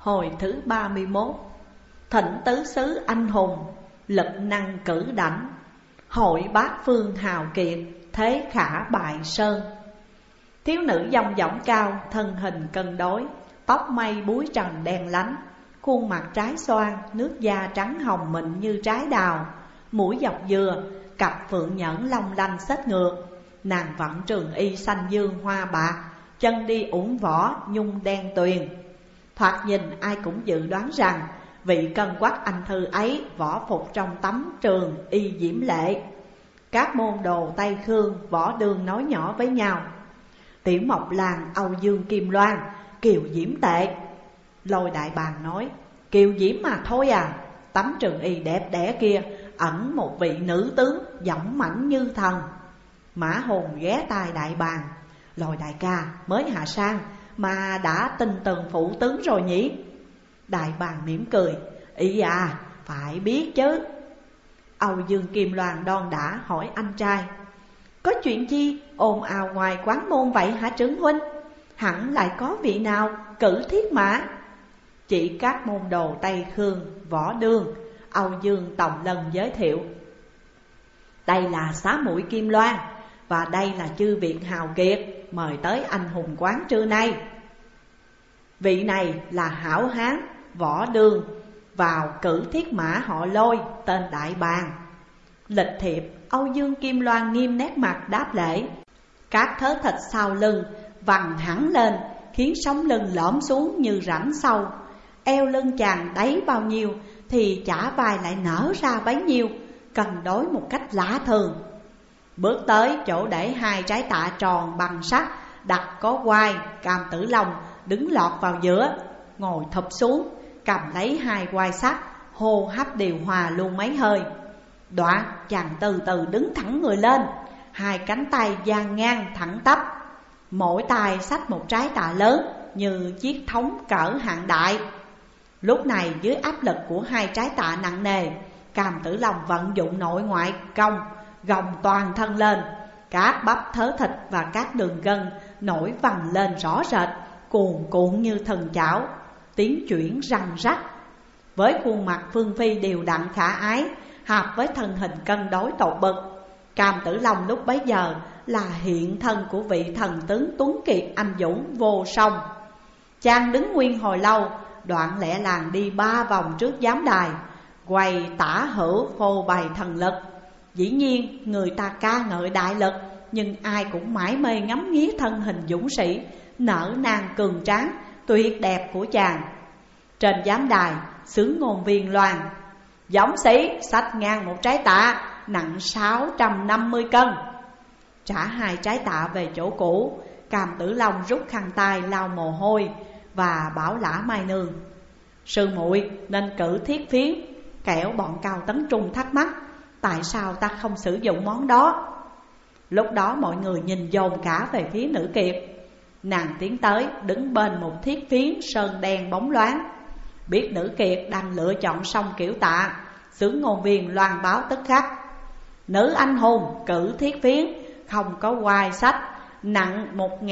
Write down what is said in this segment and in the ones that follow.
Hồi thứ 31. Thịnh tứ xứ anh hùng, lực năng cử đảnh. Hội bát phương hào kiệt, thế khả bại sơn. Thiếu nữ dong dỏng cao, thân hình cân đối, tóc mây búi trần đen lánh, khuôn mặt trái xoan, nước da trắng hồng mịn như trái đào, mũi dọc dừa, cặp phượng nhẫn long lanh xếch ngược. Nàng vận trường y xanh dương hoa bạc, chân đi uổng võ nhung đen tuyền. Thoạt nhìn ai cũng dự đoán rằng vị cân quắc anh thư ấy võ phục trong tấm trường y diễm lệ. Các môn đồ Tây Khương võ đường nói nhỏ với nhau: Tiểu Mộc Làng Âu Dương Kim Loan, kiều diễm tệ. Lôi Đại Bàng nói: Kiều diễm mà thôi à, tấm trường y đẹp đẽ kia ẩn một vị nữ tướng dõng mãnh như thần. Mã Hùng ghé tai Đại Bàng: Lôi đại ca mới hạ sang mà đã tin tường phụ tướng rồi nhỉ? Đại Bàng mỉm cười: Ý à, phải biết chứ. Âu Dương Kim Loan đon đả hỏi anh trai: Có chuyện chi ồn ào ngoài quán môn vậy hả trưởng huynh? Hẳn lại có vị nào cử thiết mã? Chỉ các môn đồ Tây Khương võ đương. Âu Dương tổng lần giới thiệu: Đây là xá muội Kim Loan, và đây là chư viện hào kiệt mời tới anh hùng quán trưa nay. Vị này là hảo hán võ đương, vào cử thiết mã họ Lôi, tên Đại Bàng. Lịch thiệp Âu Dương Kim Loan nghiêm nét mặt đáp lễ. Các thớ thịt sau lưng vằn hẳn lên, khiến sống lưng lõm xuống như rãnh sâu. Eo lưng chàng đáy bao nhiêu thì chả vai lại nở ra bấy nhiêu, cân đối một cách lạ thường. Bước tới chỗ để hai trái tạ tròn bằng sắt, đặt có quai Cam Tử Long đứng lọt vào giữa, ngồi thụp xuống, cầm lấy hai quai sắt, hô hấp điều hòa luôn mấy hơi. Đoạn chàng từ từ đứng thẳng người lên, hai cánh tay dang ngang thẳng tắp, mỗi tay xách một trái tạ lớn như chiếc thống cỡ hạng đại. Lúc này dưới áp lực của hai trái tạ nặng nề, Cam Tử Long vận dụng nội ngoại công, gồng toàn thân lên. Các bắp thớ thịt và các đường gân nổi vằn lên rõ rệt, cuồn cuộn như thần chảo, tiếng chuyển răng rắc. Với khuôn mặt phương phi đều đặn khả ái, hợp với thân hình cân đối tột bực, Cam Tử Long lúc bấy giờ là hiện thân của vị thần tướng tuấn kiệt anh dũng vô song. Chàng đứng nguyên hồi lâu, đoạn lẹ làng đi 3 vòng trước giám đài, quay tả hữu phô bày thần lực. Dĩ nhiên người ta ca ngợi đại lực, nhưng ai cũng mải mê ngắm nghía thân hình dũng sĩ nở nang cường tráng tuyệt đẹp của chàng. Trên giám đài, xướng ngôn viên loan: Dũng sĩ xách ngang một trái tạ nặng 650 cân. Trả hai trái tạ về chỗ cũ, Cam Tử Long rút khăn tay lau mồ hôi và bảo Lã Mai Nương: Sư muội nên cử thiết phiến, kẻo bọn Cao Tấn Trung thắc mắc tại sao ta không sử dụng món đó. Lúc đó mọi người nhìn dồn cả về phía nữ kiệt. Nàng tiến tới đứng bên một thiết phiến sơn đen bóng loáng. Biết nữ kiệt đang lựa chọn xong kiểu tạ, xướng ngôn viên loan báo tức khắc: Nữ anh hùng cử thiết phiến, không có quai sách, nặng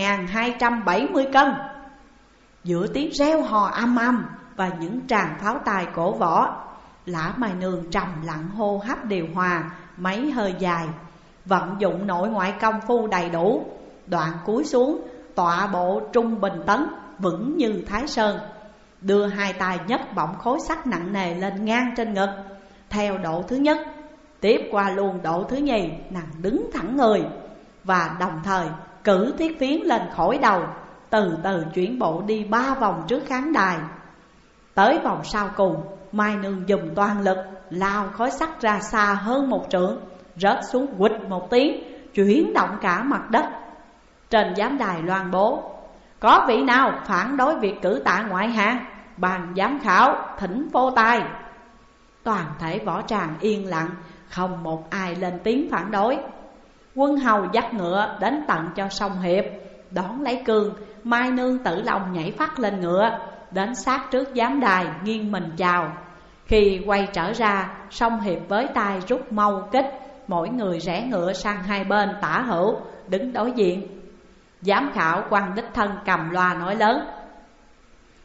1270 cân. Giữa tiếng reo hò âm âm và những tràng pháo tài cổ võ, Lã Mai Nương trầm lặng hô hấp điều hòa mấy hơi dài, vận dụng nội ngoại công phu đầy đủ. Đoạn cúi xuống, tọa bộ trung bình tấn, vững như Thái Sơn, đưa hai tay nhấc bổng khối sắt nặng nề lên ngang trên ngực. Theo độ thứ nhất, tiếp qua luôn độ thứ nhì, nàng đứng thẳng người và đồng thời cử thiết phiến lên khỏi đầu, từ từ chuyển bộ đi 3 vòng trước khán đài. Tới vòng sau cùng, Mai Nương dùng toàn lực lao khối sắt ra xa hơn 1 trượng, rớt xuống quịch một tiếng, chuyển động cả mặt đất. Trên giám đài loan bố: Có vị nào phản đối việc cử tạ ngoại hạng? Ban giám khảo thỉnh vô tài. Toàn thể võ tràng yên lặng, không một ai lên tiếng phản đối. Quân hầu dắt ngựa đến tận cho song hiệp, đón lấy cương. Mai Nương Tử Long nhảy phát lên ngựa, đến sát trước giám đài nghiêng mình chào. Khi quay trở ra, song hiệp với tay rút mâu kích, mỗi người rẽ ngựa sang hai bên tả hữu, đứng đối diện. Giám khảo quan đích thân cầm loa nói lớn: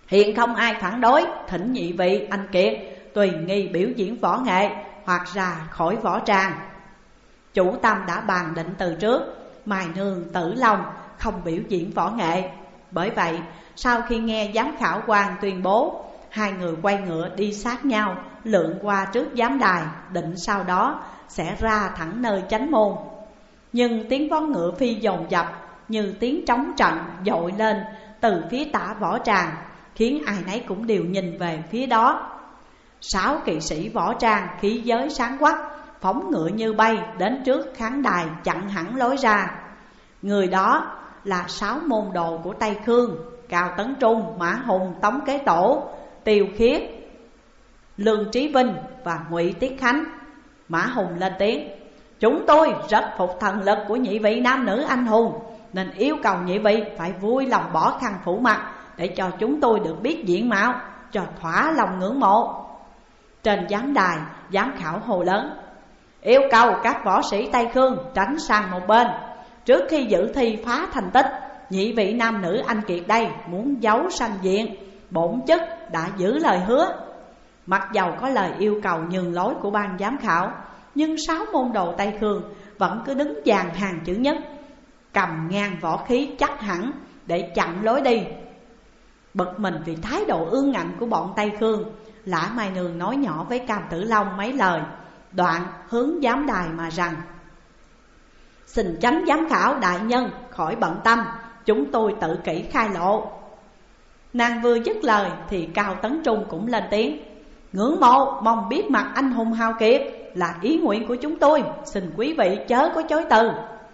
Hiện không ai phản đối, thỉnh nhị vị anh Kiệt tùy nghi biểu diễn võ nghệ hoặc ra khỏi võ tràng. Chủ tâm đã bàn định từ trước, Mai Nương, Tử Long không biểu diễn võ nghệ. Bởi vậy sau khi nghe giám khảo quan tuyên bố, hai người quay ngựa đi sát nhau, lượn qua trước giám đài, định sau đó sẽ ra thẳng nơi chánh môn. Nhưng tiếng vó ngựa phi dồn dập như tiếng trống trận dội lên từ phía tả võ tràng, khiến ai nấy cũng đều nhìn về phía đó. 6 kỵ sĩ võ trang khí giới sáng quắc, phóng ngựa như bay đến trước khán đài chặn hẳn lối ra. Người đó là 6 môn đồ của Tây Khương: Cao Tấn Trung, Mã Hùng, Tống Kế Tổ, Tiêu Khiết, Lương Trí Vinh và Ngụy Tiết Khánh. Mã Hùng lên tiếng: chúng tôi rất phục thần lực của nhị vị nam nữ anh hùng, nên yêu cầu nhị vị phải vui lòng bỏ khăn phủ mặt để cho chúng tôi được biết diện mạo, cho thỏa lòng ngưỡng mộ. Trên giám đài, giám khảo hồ lớn: yêu cầu các võ sĩ Tây Khương tránh sang một bên. Trước khi dự thi phá thành tích, nhị vị nam nữ anh Kiệt đây muốn giấu sanh diện, bổn chức đã giữ lời hứa. Mặc dầu có lời yêu cầu nhường lối của ban giám khảo, nhưng 6 môn đồ Tây Khương vẫn cứ đứng dàn hàng chữ nhất, cầm ngang võ khí chắc hẳn để chặn lối đi. Bực mình vì thái độ ương ngạnh của bọn Tây Khương, Lã Mai Nương nói nhỏ với Cam Tử Long mấy lời, đoạn hướng giám đài mà rằng: xin chánh giám khảo đại nhân khỏi bận tâm, chúng tôi tự kỷ khai lộ. Nàng vừa dứt lời thì Cao Tấn Trung cũng lên tiếng: ngưỡng mộ mong biết mặt anh hùng hào kiệt là ý nguyện của chúng tôi, xin quý vị chớ có chối từ.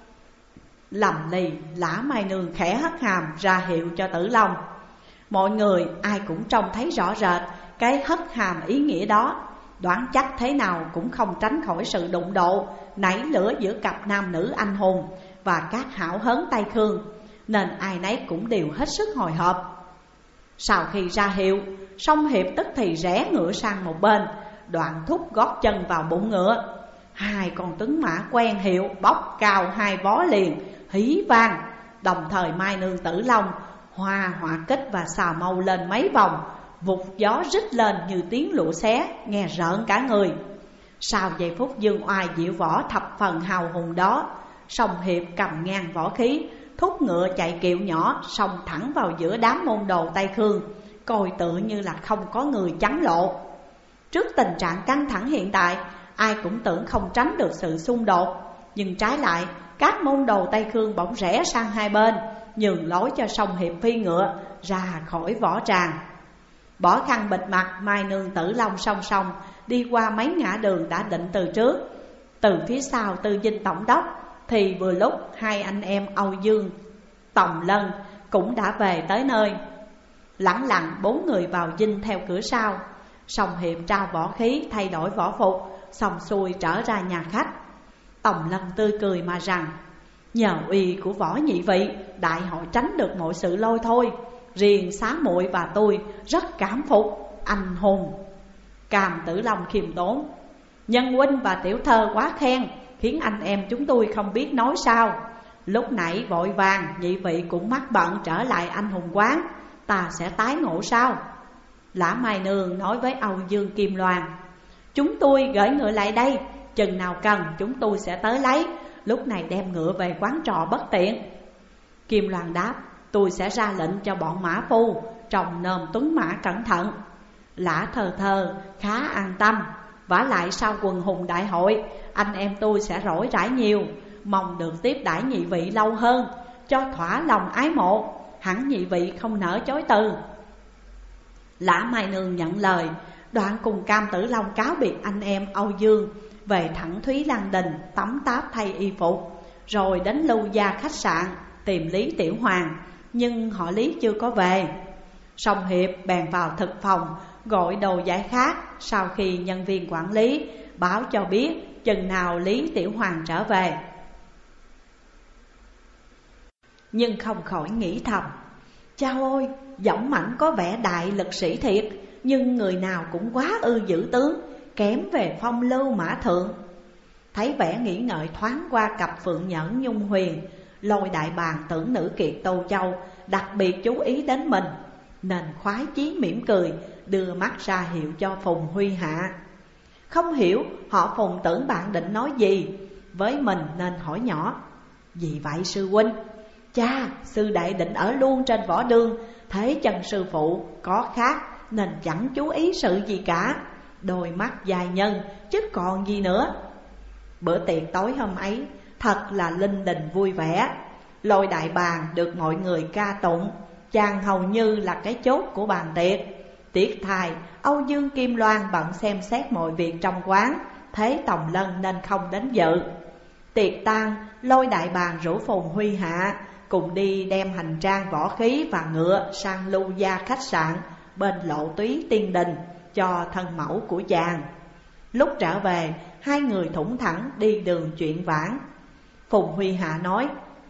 Lầm lì, Lã Mai Nương khẽ hất hàm ra hiệu cho Tử Long. Mọi người ai cũng trông thấy rõ rệt cái hất hàm ý nghĩa đó, đoán chắc thế nào cũng không tránh khỏi sự đụng độ nảy lửa giữa cặp nam nữ anh hùng và các hảo hớn Tây Khương, nên ai nấy cũng đều hết sức hồi hộp. Sau khi ra hiệu, Song Hiệp tức thì rẽ ngựa sang một bên, đoạn thúc gót chân vào bụng ngựa. 2 con tuấn mã quen hiệu bốc cao 2 vó liền, hí vang. Đồng thời Mai Nương, Tử Long hoa họa kích và xà mâu lên mấy vòng, vụt gió rít lên như tiếng lụa xé, nghe rợn cả người. Sau giây phút dương oai diệu võ thập phần hào hùng đó, Song Hiệp cầm ngang võ khí, thúc ngựa chạy kiệu nhỏ, xông thẳng vào giữa đám môn đồ Tây Khương, coi tựa như là không có người chắn lộ. Trước tình trạng căng thẳng hiện tại, ai cũng tưởng không tránh được sự xung đột, nhưng trái lại các môn đồ Tây Khương bỗng rẽ sang hai bên, nhường lối cho Song Hiệp phi ngựa ra khỏi võ tràng. Bỏ khăn bịt mặt, Mai Nương, Tử Long song song đi qua mấy ngã đường đã định từ trước. Từ phía sau Tư Dinh tổng đốc thì vừa lúc 2 anh em Âu Dương, Tòng Lân cũng đã về tới nơi. Lẳng lặng 4 người vào dinh theo cửa sau. Song Hiệp trao võ khí, thay đổi võ phục, xong xuôi trở ra nhà khách. Tòng Lân tươi cười mà rằng: nhờ uy của võ nhị vị, đại hội tránh được mọi sự lôi thôi. Riêng xá muội và tôi rất cảm phục anh hùng. Cam Tử Long khiêm tốn: nhân huynh và tiểu thơ quá khen, khiến anh em chúng tôi không biết nói sao. Lúc nãy vội vàng, nhị vị cũng mắc bận trở lại anh hùng quán, ta sẽ tái ngộ sao? Lã Mai Nương nói với Âu Dương Kim Loan: chúng tôi gửi ngựa lại đây, chừng nào cần chúng tôi sẽ tới lấy, lúc này đem ngựa về quán trọ bất tiện. Kim Loan đáp: tôi sẽ ra lệnh cho bọn mã phu trồng nơm tuấn mã cẩn thận. Lã Thơ khá an tâm, vả lại sau quần hùng đại hội, anh em tôi sẽ rỗi rãi nhiều, mong được tiếp đãi nhị vị lâu hơn, cho thỏa lòng ái mộ, hẳn nhị vị không nỡ chối từ. Lã Mai Nương nhận lời, đoạn cùng Cam Tử Long cáo biệt anh em Âu Dương, về thẳng Thúy Lan Đình tắm táp thay y phục, rồi đến Lưu Gia khách sạn tìm Lý Tiểu Hoàng, nhưng họ Lý chưa có về. Song Hiệp bèn vào thực phòng gọi đồ giải khát, sau khi nhân viên quản lý báo cho biết chừng nào Lý Tiểu Hoàng trở về. Nhưng không khỏi nghĩ thầm: chao ôi, dõng mãnh có vẻ đại lực sĩ thiệt, nhưng người nào cũng quá ư dữ tướng, kém về phong lưu mã thượng. Thấy vẻ nghĩ ngợi thoáng qua cặp Phượng Nhẫn Nhung Huyền, Lôi đại bàng tưởng nữ kiệt Tô Châu đặc biệt chú ý đến mình, nên khoái chí mỉm cười, đưa mắt ra hiệu cho Phùng Huy Hạ. Không hiểu họ Phùng tưởng bạn định nói gì với mình nên hỏi nhỏ: "Gì vậy sư huynh?" "Cha, sư đệ định ở luôn trên võ đương, thế chân sư phụ có khác nên chẳng chú ý sự gì cả. Đôi mắt dài nhân chứ còn gì nữa." Bữa tiệc tối hôm ấy thật là linh đình vui vẻ. Lôi đại bàng được mọi người ca tụng, chàng hầu như là cái chốt của bàn tiệc. Tiếc thay Âu Dương Kim Loan bận xem xét mọi việc trong quán, thế Tòng Lân nên không đến dự. Tiệc tan, Lôi đại bàng rủ Phùng Huy Hạ cùng đi đem hành trang võ khí và ngựa sang Lưu Gia khách sạn bên Lộ Túy Tiên Đình cho thân mẫu của chàng. Lúc trở về, hai người thủng thẳng đi đường chuyện vãng. Phùng Huy Hạ nói: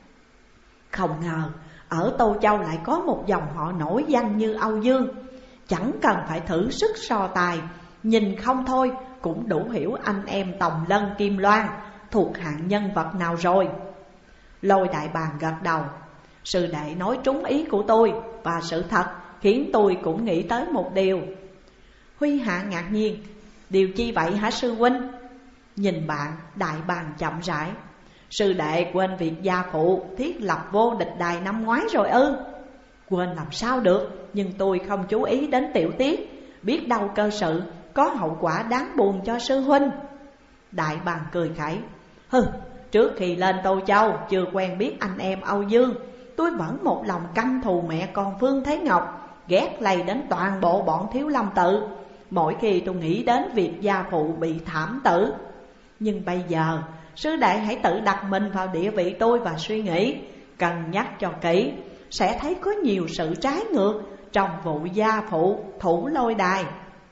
"Không ngờ ở Tô Châu lại có một dòng họ nổi danh như Âu Dương. Chẳng cần phải thử sức so tài, nhìn không thôi cũng đủ hiểu anh em Tòng Lân Kim Loan thuộc hạng nhân vật nào rồi." Lôi đại bàng gật đầu: "Sư đệ nói trúng ý của tôi, và sự thật khiến tôi cũng nghĩ tới một điều." Huy Hạ ngạc nhiên: "Điều chi vậy hả sư huynh?" Nhìn bạn, đại bàng chậm rãi: "Sư đệ quên việc gia phụ thiết lập vô địch đài năm ngoái rồi ư?" "Quên làm sao được, nhưng tôi không chú ý đến tiểu tiết, biết đâu cơ sự có hậu quả đáng buồn cho sư huynh." Đại bàng cười khẩy: "Hừ, trước khi lên Tô Châu chưa quen biết anh em Âu Dương, tôi vẫn một lòng căm thù mẹ con Phương Thế Ngọc, ghét lây đến toàn bộ bọn Thiếu Lâm tự mỗi khi tôi nghĩ đến việc gia phụ bị thảm tử. Nhưng bây giờ sư đệ hãy tự đặt mình vào địa vị tôi và suy nghĩ, cân nhắc cho kỹ, sẽ thấy có nhiều sự trái ngược trong vụ gia phụ thủ lôi đài."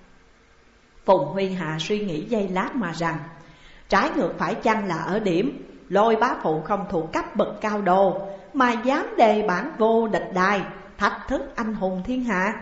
Phùng Huy Hạ suy nghĩ giây lát mà rằng: trái ngược phải chăng là ở điểm Lôi bá phụ không thuộc cấp bậc cao đồ mà dám đề bản vô địch đài, thách thức anh hùng thiên hạ.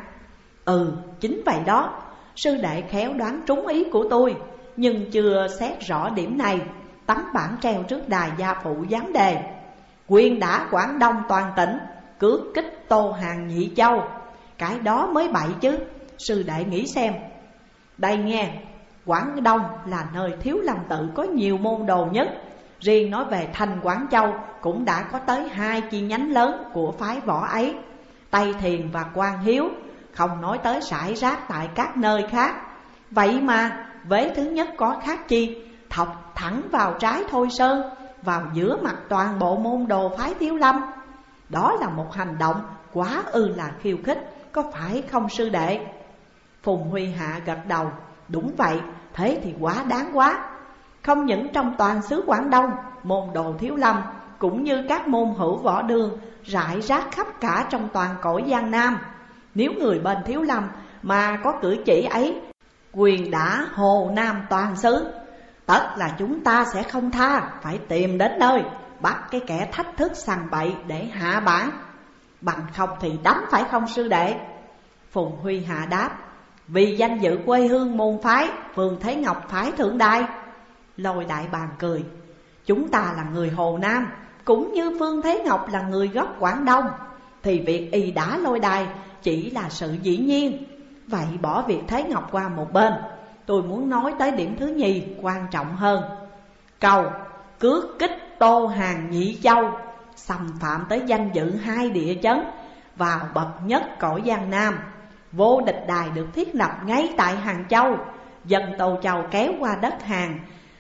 Chính vậy đó, sư đệ khéo đoán trúng ý của tôi, nhưng chưa xét rõ điểm này. Tấm bảng treo trước đài gia phụ dám đề: quyền đã Quảng Đông toàn tỉnh, cướp kích Tô Hàng Nhị Châu. Cái đó mới bậy chứ, sư đệ nghĩ xem. Đây nghe, Quảng Đông là nơi Thiếu Lâm tự có nhiều môn đồ nhất. Riêng nói về thành Quảng Châu cũng đã có tới 2 chi nhánh lớn của phái võ ấy, Tây Thiền và Quan Hiếu, không nói tới rải rác tại các nơi khác. Vậy mà vế thứ nhất có khác chi, thọc thẳng vào trái Thôi Sơn, vào giữa mặt toàn bộ môn đồ phái Thiếu Lâm. Đó là một hành động quá là khiêu khích, có phải không sư đệ?" Phùng Huy Hạ gật đầu: "Đúng vậy, thế thì quá đáng quá. Không những trong toàn xứ Quảng Đông, môn đồ Thiếu Lâm cũng như các môn hữu võ đường rải rác khắp cả trong toàn cõi Giang Nam. Nếu người bên Thiếu Lâm mà có cử chỉ ấy, quyền đã Hồ Nam toàn xứ, tất là chúng ta sẽ không tha, phải tìm đến nơi bắt cái kẻ thách thức sằng bậy để hạ bản. Bằng không thì đánh, phải không sư đệ?" Phùng Huy Hạ đáp: "Vì danh dự quê hương môn phái Phương Thế Ngọc phái thượng đài." Lôi đại bàng cười: "Chúng ta là người Hồ Nam, cũng như Phương Thế Ngọc là người gốc Quảng Đông, thì việc y đã lôi đài chỉ là sự dĩ nhiên. Vậy bỏ việc Thế Ngọc qua một bên, tôi muốn nói tới điểm thứ nhì quan trọng hơn. Cầu cướp kích Tô Hàng Nhị Châu, xâm phạm tới danh dự 2 địa chấn vào bậc nhất cõi Giang Nam. Vô địch đài được thiết lập ngay tại Hàng Châu, dân Tô Châu kéo qua đất Hàn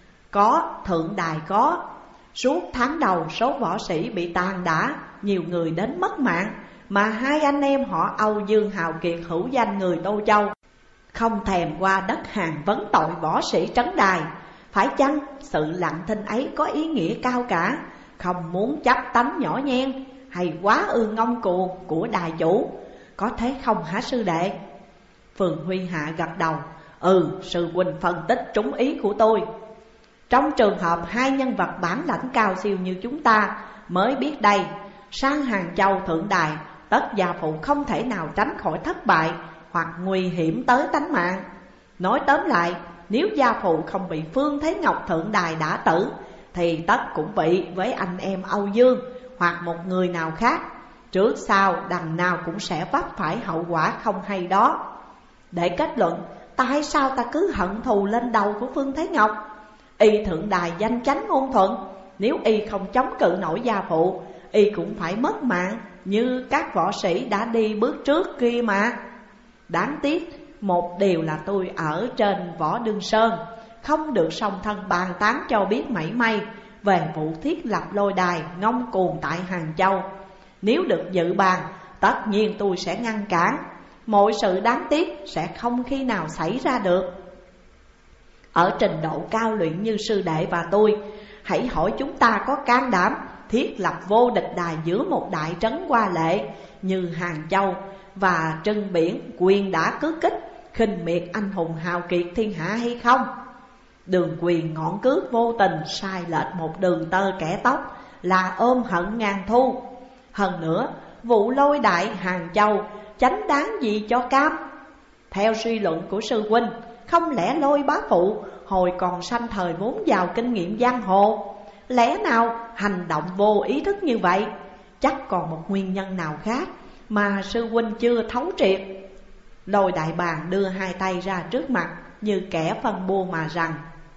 có, thượng đài có. Suốt tháng đầu số võ sĩ bị tàn đả, nhiều người đến mất mạng, mà 2 anh em họ Âu Dương hào kiệt hữu danh người Tô Châu không thèm qua đất Hàn vấn tội võ sĩ trấn đài. Phải chăng sự lặng thinh ấy có ý nghĩa cao cả, không muốn chấp tánh nhỏ nhen, hay quá ngông cuồng của đài chủ? Có thế không hả sư đệ?" Phùng Huy Hạ gật đầu: "Sư huynh phân tích trúng ý của tôi. Trong trường hợp 2 nhân vật bản lãnh cao siêu như chúng ta mới biết đây, sang Hàng Châu thượng đài, tất gia phụ không thể nào tránh khỏi thất bại hoặc nguy hiểm tới tánh mạng. Nói tóm lại, nếu gia phụ không bị Phương Thế Ngọc thượng đài đả tử, thì tất cũng bị với anh em Âu Dương hoặc một người nào khác. trước sau đằng nào cũng sẽ vấp phải hậu quả không hay đó. Để kết luận tại sao ta cứ hận thù lên đầu của Phương Thế Ngọc, y thượng đài danh chánh ngôn thuận, nếu y không chống cự nổi gia phụ, y cũng phải mất mạng như các võ sĩ đã đi bước trước kia mà. Đáng tiếc một điều là tôi ở trên Võ Đương Sơn, không được song thân bàn tán cho biết mảy may về vụ thiết lập lôi đài ngông cuồng tại Hàng Châu. Nếu được dự bàn, tất nhiên tôi sẽ ngăn cản. Mọi sự đáng tiếc sẽ không khi nào xảy ra được. Ở trình độ cao luyện như sư đệ và tôi, hãy hỏi chúng ta có can đảm thiết lập vô địch đài giữa một đại trấn hoa lệ như Hàng Châu và trưng biển quyền đã cứ kích, khinh miệt anh hùng hào kiệt thiên hạ hay không? Đường Quyền ngọn cước vô tình sai lệch một đường tơ kẻ tóc là ôm hận ngàn thu. Hơn nữa, vụ lôi đại Hàng Châu chánh đáng gì cho cam? Theo suy luận của sư huynh, không lẽ Lôi bá phụ hồi còn sanh thời vốn giàu kinh nghiệm giang hồ? Lẽ nào hành động vô ý thức như vậy? Chắc còn một nguyên nhân nào khác mà sư huynh chưa thấu triệt. Lôi đại bàng đưa hai tay ra trước mặt như kẻ phân bua mà rằng: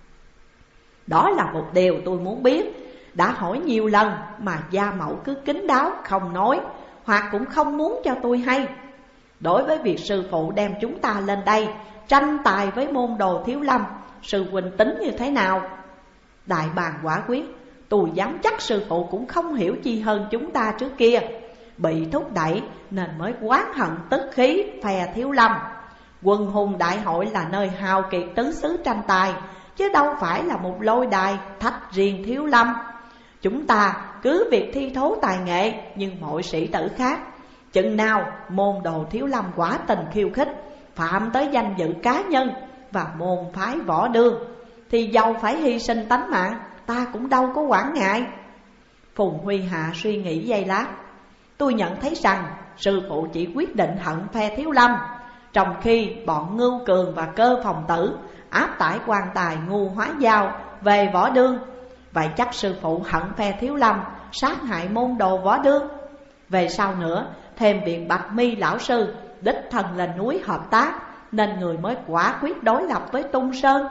đó là một điều tôi muốn biết. Đã hỏi nhiều lần mà gia mẫu cứ kín đáo không nói, hoặc cũng không muốn cho tôi hay. Đối với việc sư phụ đem chúng ta lên đây tranh tài với môn đồ Thiếu Lâm, sư huynh tính như thế nào? Đại bàng quả quyết: tôi dám chắc sư phụ cũng không hiểu chi hơn chúng ta trước kia, bị thúc đẩy nên mới oán hận tức khí phe Thiếu Lâm. Quân hùng đại hội là nơi hào kiệt tứ xứ tranh tài, chứ đâu phải là một lôi đài thách riêng Thiếu Lâm. Chúng ta cứ việc thi thố tài nghệ nhưng mọi sĩ tử khác. Chừng nào môn đồ Thiếu Lâm quả tình khiêu khích, phạm tới danh dự cá nhân và môn phái Võ Đương, thì dầu phải hy sinh tánh mạng, ta cũng đâu có quản ngại. Phùng Huy Hạ suy nghĩ giây lát: tôi nhận thấy rằng sư phụ chỉ quyết định hận phe Thiếu Lâm, trong khi bọn Ngưu Cường và Cơ Phòng Tử áp tải quan tài Ngu Hóa Giao về Võ Đương. Vậy chắc sư phụ hận phe Thiếu Lâm sát hại môn đồ Võ Đương. Về sau nữa, thêm việc Bạch Mi lão sư đích thân lên núi hợp tác, nên người mới quả quyết đối lập với Tung Sơn.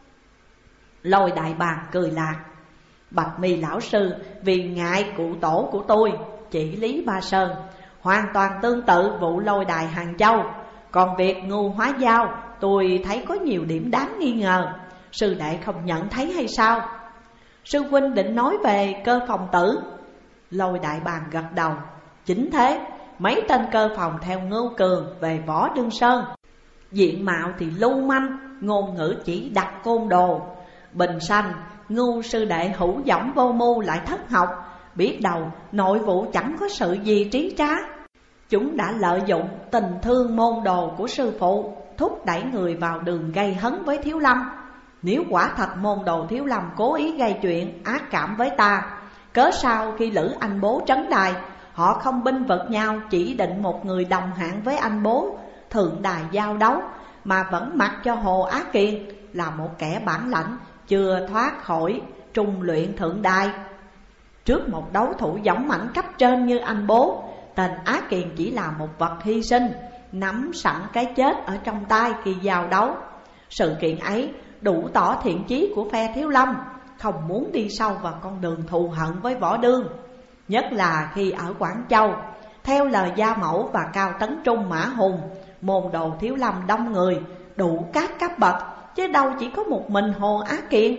Lôi đại bàng cười lạc: Bạch Mi lão sư vì ngại cụ tổ của tôi, chỉ Lý Ba Sơn, hoàn toàn tương tự vụ lôi đài Hàng Châu. Còn việc Ngu Hóa Giao tôi thấy có nhiều điểm đáng nghi ngờ, sư đệ không nhận thấy hay sao? Sư huynh định nói về Cơ Phòng Tử? Lôi đại bàng gật đầu: chính thế, mấy tên cơ phòng theo Ngưu Cường về Võ Đương Sơn, diện mạo thì lưu manh, ngôn ngữ chỉ đặt côn đồ. Bình sanh Ngưu sư đệ hữu dõng vô mưu lại thất học, biết đâu nội vụ chẳng có sự gì trí trá. Chúng đã lợi dụng tình thương môn đồ của sư phụ, thúc đẩy người vào đường gây hấn với Thiếu Lâm. Nếu quả thật môn đồ Thiếu Lâm cố ý gây chuyện ác cảm với ta, cớ sao khi Lữ Anh Bố trấn đài, họ không binh vực nhau chỉ định một người đồng hạng với anh Bố thượng đài giao đấu, mà vẫn mặc cho Hồ Á Kiền là một kẻ bản lãnh chưa thoát khỏi trung luyện thượng đài. Trước một đấu thủ dũng mãnh cấp trên như anh Bố, tên Á Kiền chỉ là một vật hy sinh, nắm sẵn cái chết ở trong tay khi giao đấu. Sự kiện ấy đủ tỏ thiện chí của phe Thiếu Lâm không muốn đi sâu vào con đường thù hận với Võ Đương. Nhất là khi ở Quảng Châu, theo lời Gia Mẫu và Cao Tấn Trung Mã Hùng, môn đồ Thiếu Lâm đông người, đủ các cấp bậc, chứ đâu chỉ có một mình Hồ Á Kiền.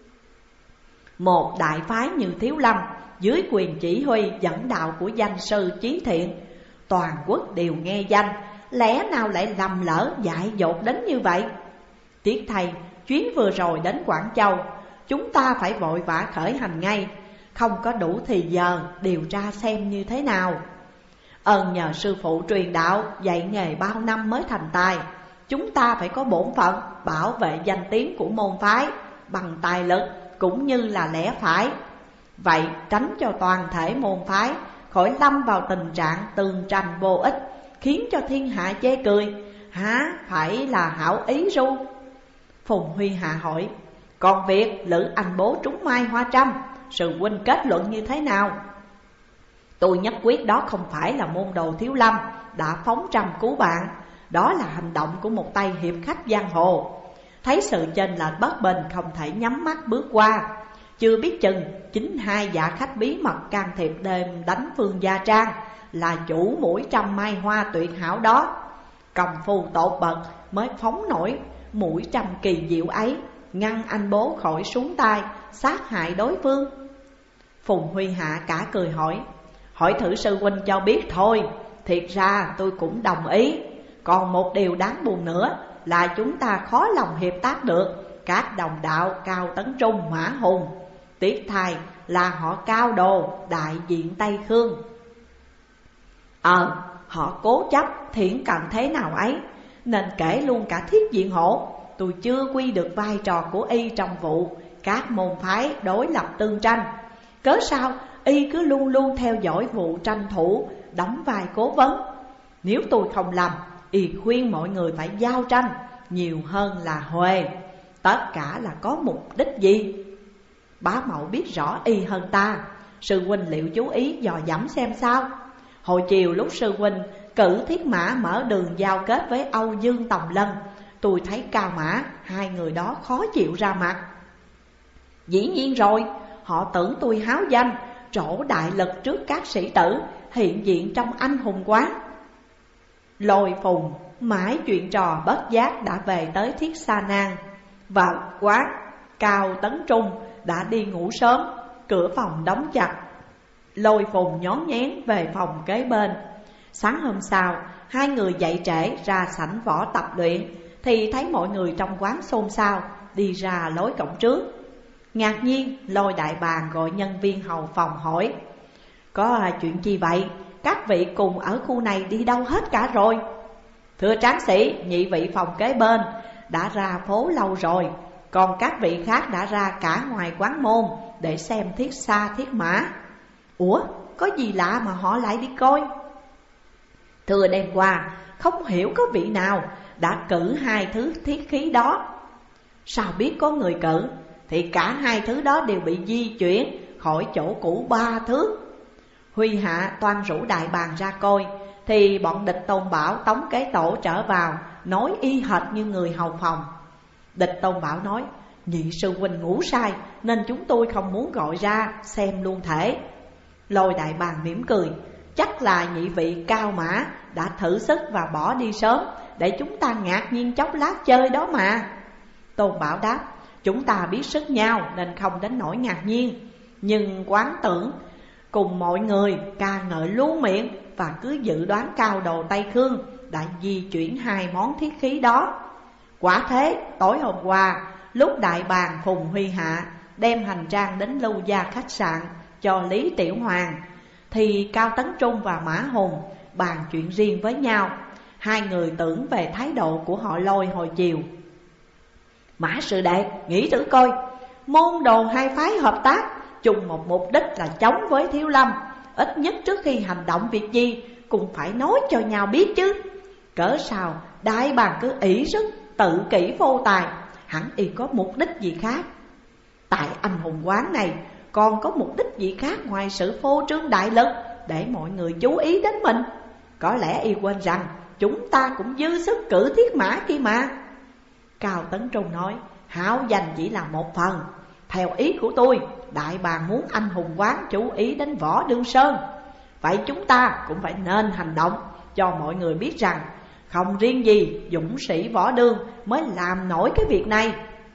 Một đại phái như Thiếu Lâm dưới quyền chỉ huy dẫn đạo của danh sư Chí Thiện, toàn quốc đều nghe danh, lẽ nào lại lầm lỡ dại dột đến như vậy? Tiếc thay, chuyến vừa rồi đến Quảng Châu, chúng ta phải vội vã khởi hành ngay, không có đủ thì giờ điều tra xem như thế nào. Ơn nhờ sư phụ truyền đạo dạy nghề bao năm mới thành tài, chúng ta phải có bổn phận bảo vệ danh tiếng của môn phái bằng tài lực cũng như là lẽ phải. Vậy tránh cho toàn thể môn phái khỏi lâm vào tình trạng tương tranh vô ích, khiến cho thiên hạ chê cười, há phải là hảo ý ru? Phùng Huy Hạ hỏi: còn việc Lữ Anh Bố trúng mai hoa trăm, sư huynh kết luận như thế nào? Tôi nhất quyết đó không phải là môn đồ Thiếu Lâm đã phóng trầm cứu bạn. Đó là hành động của một tay hiệp khách giang hồ. Thấy sự chênh lệch bất bình không thể nhắm mắt bước qua. Chưa biết chừng chính hai dạ khách bí mật can thiệp đêm đánh Phương Gia Trang là chủ mũi trăm mai hoa tuyệt hảo đó. Công phu tột bậc mới phóng nổi mũi trăm kỳ diệu ấy, ngăn anh bố khỏi xuống tay sát hại đối phương. Phùng Huy Hạ cả cười hỏi thử sư huynh cho biết thôi. Thiệt ra tôi cũng đồng ý. Còn một điều đáng buồn nữa là chúng ta khó lòng hiệp tác được các đồng đạo Cao Tấn Trung, Mã Hùng. Tiếc thay là họ Cao đồ đại diện Tây Khương. Họ cố chấp thiển cận thế nào ấy, nên kể luôn cả Thiết Diện Hổ. Tôi chưa quy được vai trò của y trong vụ các môn phái đối lập tương tranh. Cớ sao y cứ luôn luôn theo dõi vụ tranh thủ, đóng vai cố vấn. Nếu tôi không lầm, y khuyên mọi người phải giao tranh nhiều hơn là huề. Tất cả là có mục đích gì? Bá Mậu biết rõ y hơn ta. Sư huynh liệu chú ý dò dẫm xem sao. Hồi chiều lúc sư huynh cử Thiết Mã mở đường giao kết với Âu Dương Tòng Lân, tôi thấy Cao Mã hai người đó khó chịu ra mặt. Dĩ nhiên rồi, họ tưởng tôi háo danh, trổ đại lực trước các sĩ tử, hiện diện trong anh hùng quán. Lôi Phùng mãi chuyện trò bất giác đã về tới Thiết Sa Nang. Vào quán, Cao Tấn Trung đã đi ngủ sớm, cửa phòng đóng chặt. Lôi Phùng nhón nhén về phòng kế bên. Sáng hôm sau, hai người dậy trễ ra sảnh võ tập luyện, thì thấy mọi người trong quán xôn xao, đi ra lối cổng trước. Ngạc nhiên Lôi đại bàng gọi nhân viên hầu phòng hỏi: có chuyện chi vậy? Các vị cùng ở khu này đi đâu hết cả rồi? Thưa tráng sĩ, nhị vị phòng kế bên đã ra phố lâu rồi, còn các vị khác đã ra cả ngoài quán môn để xem Thiết Sa Thiết Mã. Ủa, có gì lạ mà họ lại đi coi? Thưa đêm qua, không hiểu có vị nào đã cử hai thứ thiết khí đó. Sao biết có người cử? Thì cả hai thứ đó đều bị di chuyển khỏi chỗ cũ 3 thước. Huy Hạ toan rủ đại bàng ra coi, thì bọn Địch Tôn Bảo Tống Kế Tổ trở vào, nói y hệt như người hầu phòng. Địch Tôn Bảo nói: nhị sư huynh ngủ sai, nên chúng tôi không muốn gọi ra xem luôn thể. Lôi đại bàng mỉm cười: chắc là nhị vị Cao Mã đã thử sức và bỏ đi sớm, để chúng ta ngạc nhiên chốc lát chơi đó mà. Tôn Bảo đáp: chúng ta biết sức nhau nên không đến nỗi ngạc nhiên, nhưng quán tưởng cùng mọi người ca ngợi luôn miệng và cứ dự đoán Cao đồ Tây Khương đã di chuyển hai món thiết khí đó. Quả thế, tối hôm qua lúc đại bàng Phùng Huy Hạ đem hành trang đến Lưu Gia khách sạn cho Lý Tiểu Hoàng, thì Cao Tấn Trung và Mã Hùng bàn chuyện riêng với nhau. Hai người tưởng về thái độ của họ Lôi hồi chiều. Mã sư đệ, nghĩ thử coi, môn đồ hai phái hợp tác chung một mục đích là chống với Thiếu Lâm, ít nhất trước khi hành động việc gì cũng phải nói cho nhau biết chứ. Cỡ sao đại bàng cứ ỷ sức tự kỷ vô tài, hẳn y có mục đích gì khác. Tại anh hùng quán này còn có mục đích gì khác ngoài sự phô trương đại lực để mọi người chú ý đến mình. Có lẽ y quên rằng chúng ta cũng dư sức cử Thiết Mã kia mà. Cao Tấn Trung nói: hảo danh chỉ là một phần. Theo ý của tôi, đại bàng muốn anh hùng quán chú ý đến Võ Đương Sơn. Vậy chúng ta cũng phải nên hành động cho mọi người biết rằng không riêng gì dũng sĩ Võ Đương mới làm nổi cái việc này.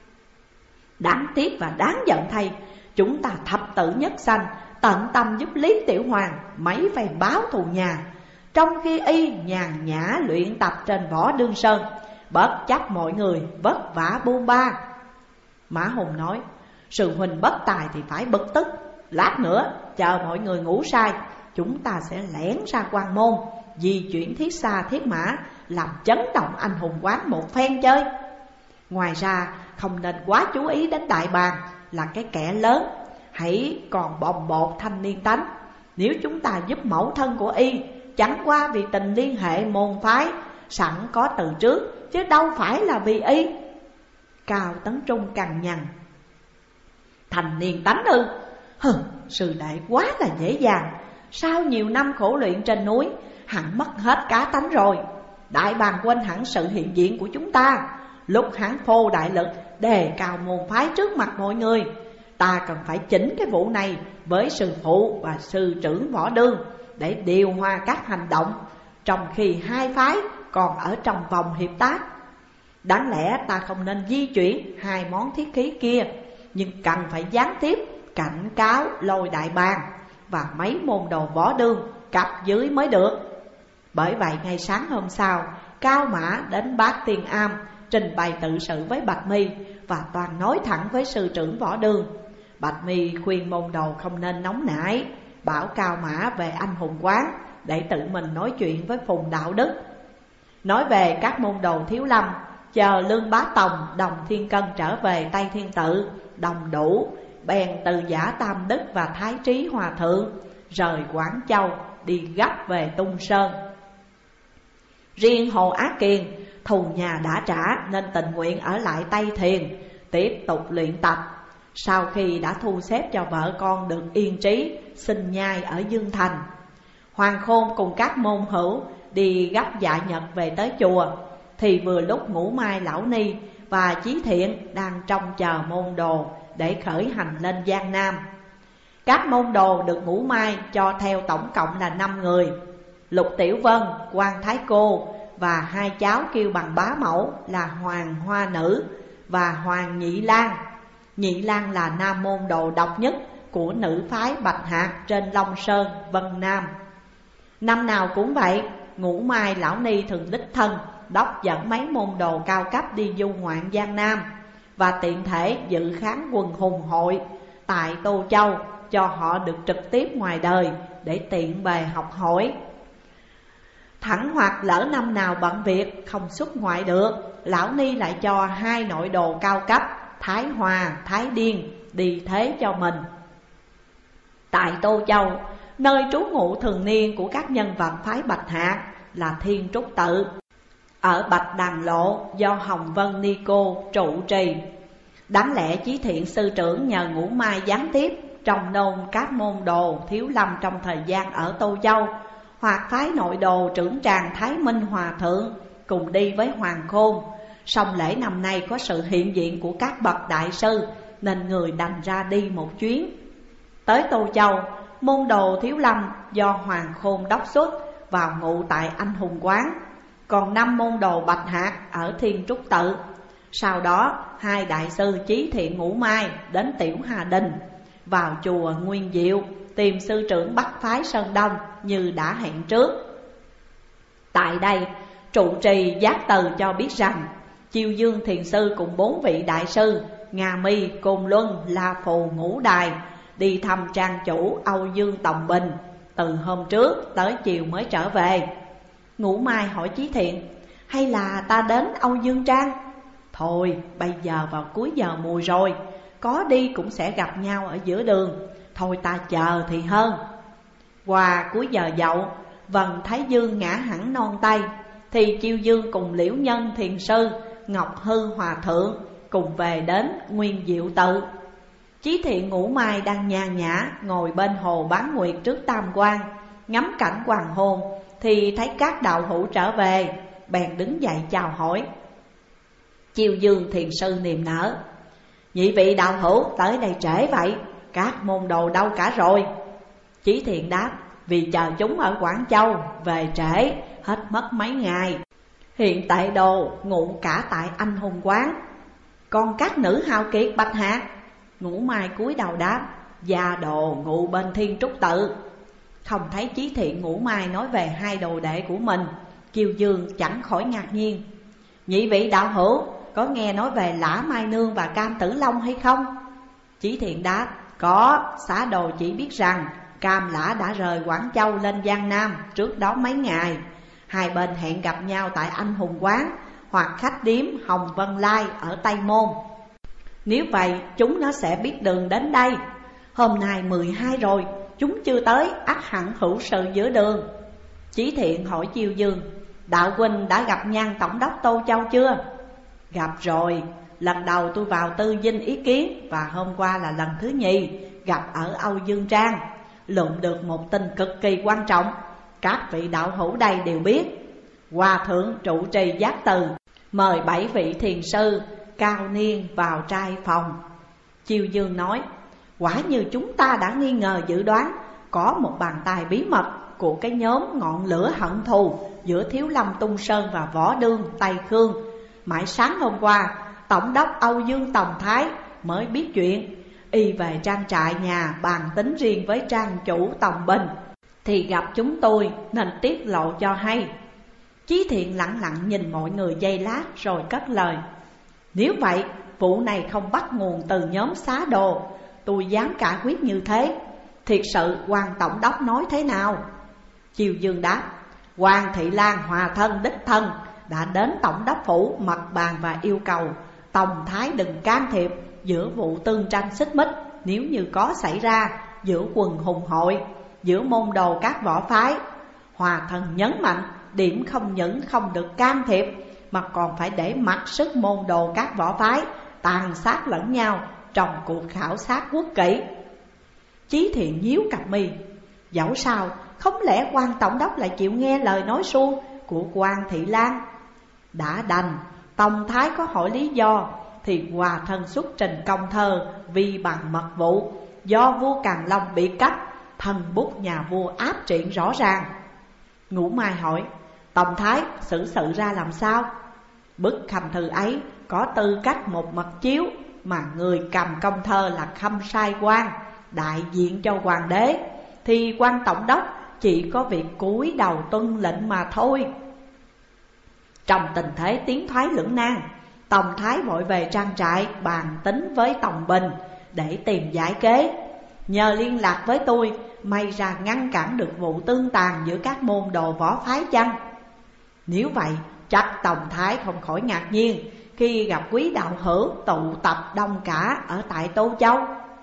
Đáng tiếc và đáng giận thay, chúng ta thập tử nhất sanh tận tâm giúp Lý Tiểu Hoàng mấy phen báo thù nhà, trong khi y nhàn nhã luyện tập trên Võ Đương Sơn, bất chấp mọi người vất vả buôn ba. Mã Hùng nói: sư huynh bất tài thì phải bực tức. Lát nữa chờ mọi người ngủ say, chúng ta sẽ lẻn ra quan môn, di chuyển Thiết Sa Thiết Mã, làm chấn động anh hùng quán một phen chơi. Ngoài ra không nên quá chú ý đến đại bàng là cái kẻ lớn, hãy còn bồng bột thanh niên tánh. Nếu chúng ta giúp mẫu thân của y, chẳng qua vì tình liên hệ môn phái sẵn có từ trước, chứ đâu phải là vì y. Cao Tấn Trung cằn nhằn: thanh niên tánh ư? Sư đệ quá là dễ dàng. Sau nhiều năm khổ luyện trên núi, hắn mất hết cá tánh rồi. Đại bàng quên hẳn sự hiện diện của chúng ta. Lúc hắn phô đại lực đề cao môn phái trước mặt mọi người, ta cần phải chỉnh cái vụ này với sư phụ và sư trưởng Võ Đương để điều hòa các hành động, trong khi hai phái còn ở trong vòng hiệp tác. Đáng lẽ ta không nên di chuyển hai món thiết khí kia, nhưng cần phải gián tiếp cảnh cáo Lôi Đại Bàng và mấy môn đồ Võ Đương cặp dưới mới được. Bởi vậy ngay sáng hôm sau, Cao Mã đến Bát Tiên Am trình bày tự sự với Bạch Mi và toàn nói thẳng với sư trưởng Võ Đương. Bạch Mi khuyên môn đồ không nên nóng nảy, bảo Cao Mã về Anh Hùng Quán để tự mình nói chuyện với Phùng Đạo Đức. Nói về các môn đồ Thiếu Lâm, chờ Lương Bá Tòng, Đồng Thiên Cân trở về Tây Thiên Tự, Đồng Đủ bèn từ Giả Tam Đức và Thái Trí Hòa Thượng rời Quảng Châu đi gấp về Tung Sơn. Riêng Hồ Á Kiền thù nhà đã trả nên tình nguyện ở lại Tây Thiền tiếp tục luyện tập. Sau khi đã thu xếp cho vợ con được yên trí, sinh nhai ở Dương Thành, Hoàng Khôn cùng các môn hữu đi gấp dạ nhật về tới chùa, thì vừa lúc Ngũ Mai Lão Ni và Chí Thiện đang trông chờ môn đồ để khởi hành lên Giang Nam. Các môn đồ được Ngũ Mai cho theo tổng cộng là 5 người: Lục Tiểu Vân, Quan Thái Cô và hai cháu kêu bằng bá mẫu là Hoàng Hoa Nữ và Hoàng Nhị Lan. Nhị Lan là nam môn đồ độc nhất của nữ phái Bạch Hạc trên Long Sơn, Vân Nam. Năm nào cũng vậy, Ngũ Mai Lão Ni thường đích thân đốc dẫn mấy môn đồ cao cấp đi du ngoạn Giang Nam, và tiện thể dự khán quần hùng hội tại Tô Châu cho họ được trực tiếp ngoài đời để tiện bề học hỏi. Thẳng hoặc lỡ năm nào bận việc không xuất ngoại được, Lão Ni lại cho hai nội đồ cao cấp Thái Hòa, Thái Điên đi thế cho mình. Tại Tô Châu, nơi trú ngụ thường niên của các nhân vật phái Bạch Hạc là Thiên Trúc Tự, ở Bạch Đàn Lộ do Hồng Vân Ni Cô trụ trì. Đáng lẽ Chí Thiện sư trưởng nhờ Ngũ Mai gián tiếp trông nom các môn đồ Thiếu Lâm trong thời gian ở Tô Châu, hoặc phái nội đồ trưởng tràng Thái Minh Hòa Thượng cùng đi với Hoàng Khôn. Song lễ năm nay có sự hiện diện của các bậc đại sư nên người đành ra đi một chuyến. Tới Tô Châu, môn đồ Thiếu Lâm do Hoàng Khôn đốc xuất vào ngụ tại Anh Hùng Quán, còn 5 môn đồ Bạch Hạc ở Thiên Trúc Tự. Sau đó hai đại sư Chí Thiện, Ngũ Mai đến Tiểu Hà Đình, vào chùa Nguyên Diệu tìm sư trưởng Bắc phái Sơn Đông như đã hẹn trước. Tại đây, trụ trì giác từ cho biết rằng Chiêu Dương Thiền Sư cùng 4 vị đại sư Nga Mi, Côn Luân, La Phù, Ngũ Đài đi thăm trang chủ Âu Dương Tòng Bình, từ hôm trước tới chiều mới trở về. Ngũ Mai hỏi Chí Thiện: hay là ta đến Âu Dương Trang? Thôi bây giờ vào cuối giờ mùi rồi, có đi cũng sẽ gặp nhau ở giữa đường, thôi ta chờ thì hơn. Qua cuối giờ dậu, vầng Thái Dương ngã hẳn non tây, thì Chiêu Dương cùng Liễu Nhân Thiền Sư, Ngọc Hư Hòa Thượng cùng về đến Nguyên Diệu Tự. Chí Thiện, Ngũ Mai đang nhàn nhã ngồi bên hồ Bán Nguyệt trước Tam Quan ngắm cảnh hoàng hôn, thì thấy các đạo hữu trở về, bèn đứng dậy chào hỏi. Chiêu Dương Thiền Sư niềm nở: nhị vị đạo hữu tới đây trễ vậy, các môn đồ đâu cả rồi? Chí Thiện đáp: vì chờ chúng ở Quảng Châu, về trễ hết mất mấy ngày. Hiện tại đồ ngụ cả tại Anh Hùng Quán. Còn các nữ hào kiệt Bạch Hạc? Ngũ Mai cúi đầu đáp: gia đồ ngụ bên Thiên Trúc Tự. Không thấy Chí Thiện, Ngũ Mai nói về hai đồ đệ của mình, Kiều Dương chẳng khỏi ngạc nhiên. Nhị vị đạo hữu có nghe nói về Lã Mai Nương và Cam Tử Long hay không? Chí Thiện đáp: có, xá đồ chỉ biết rằng Cam Lã đã rời Quảng Châu lên Giang Nam trước đó mấy ngày. Hai bên hẹn gặp nhau tại Anh Hùng Quán hoặc khách điếm Hồng Vân Lai ở Tây Môn. Nếu vậy chúng nó sẽ biết đường đến đây. Hôm nay 12 rồi, chúng chưa tới, ắt hẳn hữu sự giữa đường. Chí Thiện hỏi Chiêu Dương: đạo huynh đã gặp Nhan Tổng đốc Tô Châu chưa? Gặp rồi, lần đầu tôi vào Tư Dinh ý kiến, và hôm qua là lần thứ nhì gặp ở Âu Dương Trang. lượm được một tin cực kỳ quan trọng. Các vị đạo hữu đây đều biết, Hòa thượng trụ trì Giác Từ mời 7 vị thiền sư cao niên vào trai phòng. Chiêu Dương nói, quả như chúng ta đã nghi ngờ dự đoán, có một bàn tay bí mật của cái nhóm ngọn lửa hận thù giữa Thiếu Lâm Tung Sơn và Võ Đương Tây Khương. Mãi sáng hôm qua, Tổng đốc Âu Dương Tòng Thái mới biết chuyện. Y về trang trại nhà bàn tính riêng với trang chủ Tòng Bình, thì gặp chúng tôi nên tiết lộ cho hay. Chí Thiện lặng lặng nhìn mọi người giây lát rồi cất lời, nếu vậy vụ này không bắt nguồn từ nhóm Xá Đồ, tôi dám cả quyết như thế. Thiệt sự quan tổng đốc nói thế nào? Chiêu Dương đáp, Hoàng Thị Lan hòa thân đích thân đã đến tổng đốc phủ mật bàn và yêu cầu Tòng Thái đừng can thiệp giữa vụ tương tranh xích mích nếu như có xảy ra giữa quần hùng hội, giữa môn đồ các võ phái. Hòa thân nhấn mạnh điểm không những không được can thiệp mà còn phải để mặc sức môn đồ các võ phái tàn sát lẫn nhau trong cuộc khảo sát quốc kỷ. Chí Thiện nhíu cặp mi, dẫu sao không lẽ quan tổng đốc lại chịu nghe lời nói suông của quan Thị Lan? Đã đành Tòng Thái có hỏi lý do thì hòa thân xuất trình công thơ vì bằng mật vụ do vua Càn Long bị cắt, thần bút nhà vua áp triện rõ ràng. Ngũ Mai hỏi, Tòng Thái xử sự ra làm sao? Bức khâm thư ấy có tư cách một mật chiếu, mà người cầm công thơ là Khâm Sai Quan đại diện cho hoàng đế, thì quan tổng đốc chỉ có việc cúi đầu tuân lệnh mà thôi. Trong tình thế tiến thoái lưỡng nan, Tòng Thái vội về trang trại bàn tính với Tòng Bình để tìm giải kế. Nhờ liên lạc với tôi, may ra ngăn cản được vụ tương tàn giữa các môn đồ võ phái chăng? Nếu vậy, chắc Tòng Thái không khỏi ngạc nhiên khi gặp quý đạo hữu tụ tập đông cả ở tại Tô Châu.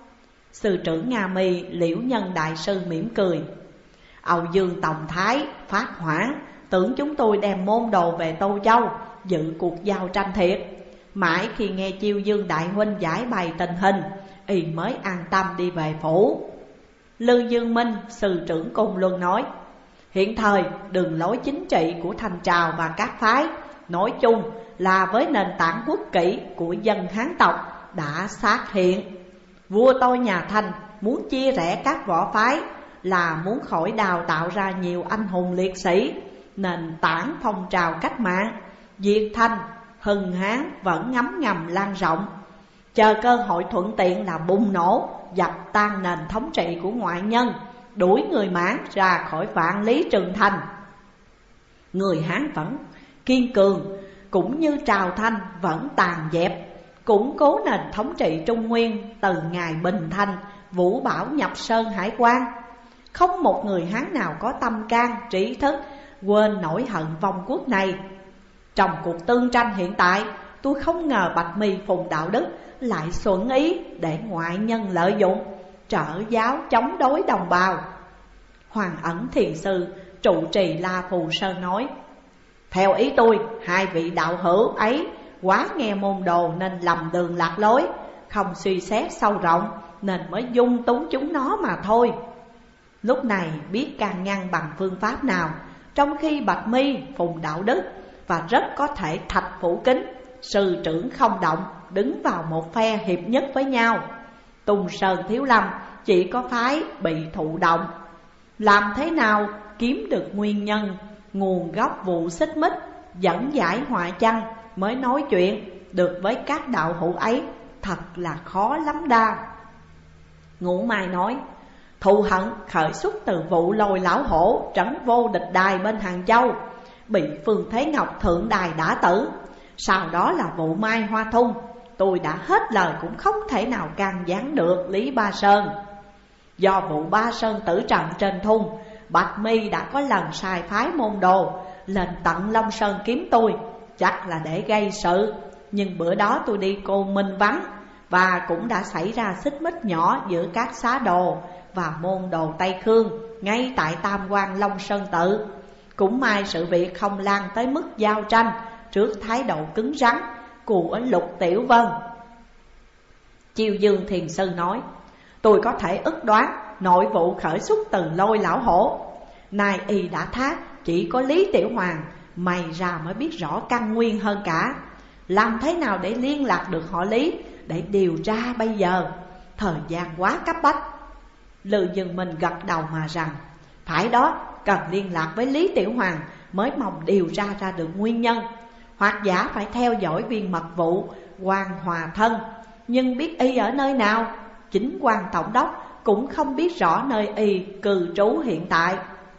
Sư trưởng Nga Mi Liễu Nhân đại sư mỉm cười, Âu Dương Tòng Thái phát hoảng, tưởng chúng tôi đem môn đồ về Tô Châu dự cuộc giao tranh thiệt. Mãi khi nghe Chiêu Dương đại huynh giải bày tình hình, y mới an tâm đi về phủ. Lư Dương Minh sư trưởng Côn Luân nói, hiện thời đường lối chính trị của Thanh Trào và các phái nói chung là với nền tảng quốc kỷ của dân Hán tộc đã xác hiện. Vua tôi nhà Thanh muốn chia rẽ các võ phái là muốn khỏi đào tạo ra nhiều anh hùng liệt sĩ, nền tảng phong trào cách mạng diệt Thanh hưng Hán vẫn ngấm ngầm lan rộng, chờ cơ hội thuận tiện là bùng nổ dập tan nền thống trị của ngoại nhân, đuổi người Mãn ra khỏi vạn lý trường thành. Người Hán vẫn kiên cường, cũng như Trào Thanh vẫn tàn dẹp, củng cố nền thống trị Trung Nguyên từ ngày Bình Thanh, Vũ Bảo nhập Sơn Hải Quan. Không một người Hán nào có tâm can, trí thức quên nỗi hận vong quốc này. Trong cuộc tương tranh hiện tại, tôi không ngờ Bạch Mi Phùng Đạo Đức lại xuẩn ý để ngoại nhân lợi dụng, trở giáo chống đối đồng bào. Hoàng Ẩn thiền sư trụ trì La Phù Sơn nói, theo ý tôi, hai vị đạo hữu ấy quá nghe môn đồ nên lầm đường lạc lối, không suy xét sâu rộng nên mới dung túng chúng nó mà thôi. Lúc này biết can ngăn bằng phương pháp nào, trong khi Bạch Mi Phùng Đạo Đức và rất có thể Thạch Phủ Kính sư trưởng không động đứng vào một phe hiệp nhất với nhau. Tung Sơn Thiếu Lâm chỉ có phái bị thụ động. Làm thế nào kiếm được nguyên nhân, nguồn gốc vụ xích mích, dẫn giải họa chăng mới nói chuyện được với các đạo hữu ấy, thật là khó lắm đa. Ngũ Mai nói, thù hận khởi xuất từ vụ lôi lão hổ trấn vô địch đài bên Hàng Châu, bị Phương Thế Ngọc thượng đài đả tử. Sau đó là vụ Mai Hoa Thung, tôi đã hết lời cũng không thể nào can gián được Lý Ba Sơn. Do vụ Ba Sơn tử trận trên thung, Bạch Mi đã có lần sai phái môn đồ lên tận Long Sơn kiếm tôi, chắc là để gây sự. Nhưng bữa đó tôi đi Côn Minh vắng, và cũng đã xảy ra xích mích nhỏ giữa các xá đồ và môn đồ Tây Khương ngay tại Tam Quan Long Sơn tự. Cũng may sự việc không lan tới mức giao tranh trước thái độ cứng rắn của Lục Tiểu Vân. Chiêu Dương thiền sư nói, tôi có thể ước đoán nội vụ khởi xuất từ Lôi Lão Hổ. Nay y đã thác, chỉ có Lý Tiểu Hoàng mày ra mới biết rõ căn nguyên hơn cả. Làm thế nào để liên lạc được họ Lý để điều tra bây giờ? Thời gian quá cấp bách. Lư Dương Minh gật đầu mà rằng: phải đó, cần liên lạc với Lý Tiểu Hoàng mới mong điều tra ra được nguyên nhân. Hoặc giả phải theo dõi viên mật vụ Quan Hòa Thân, nhưng biết y ở nơi nào. Chính quan tổng đốc cũng không biết rõ nơi y cư trú hiện tại.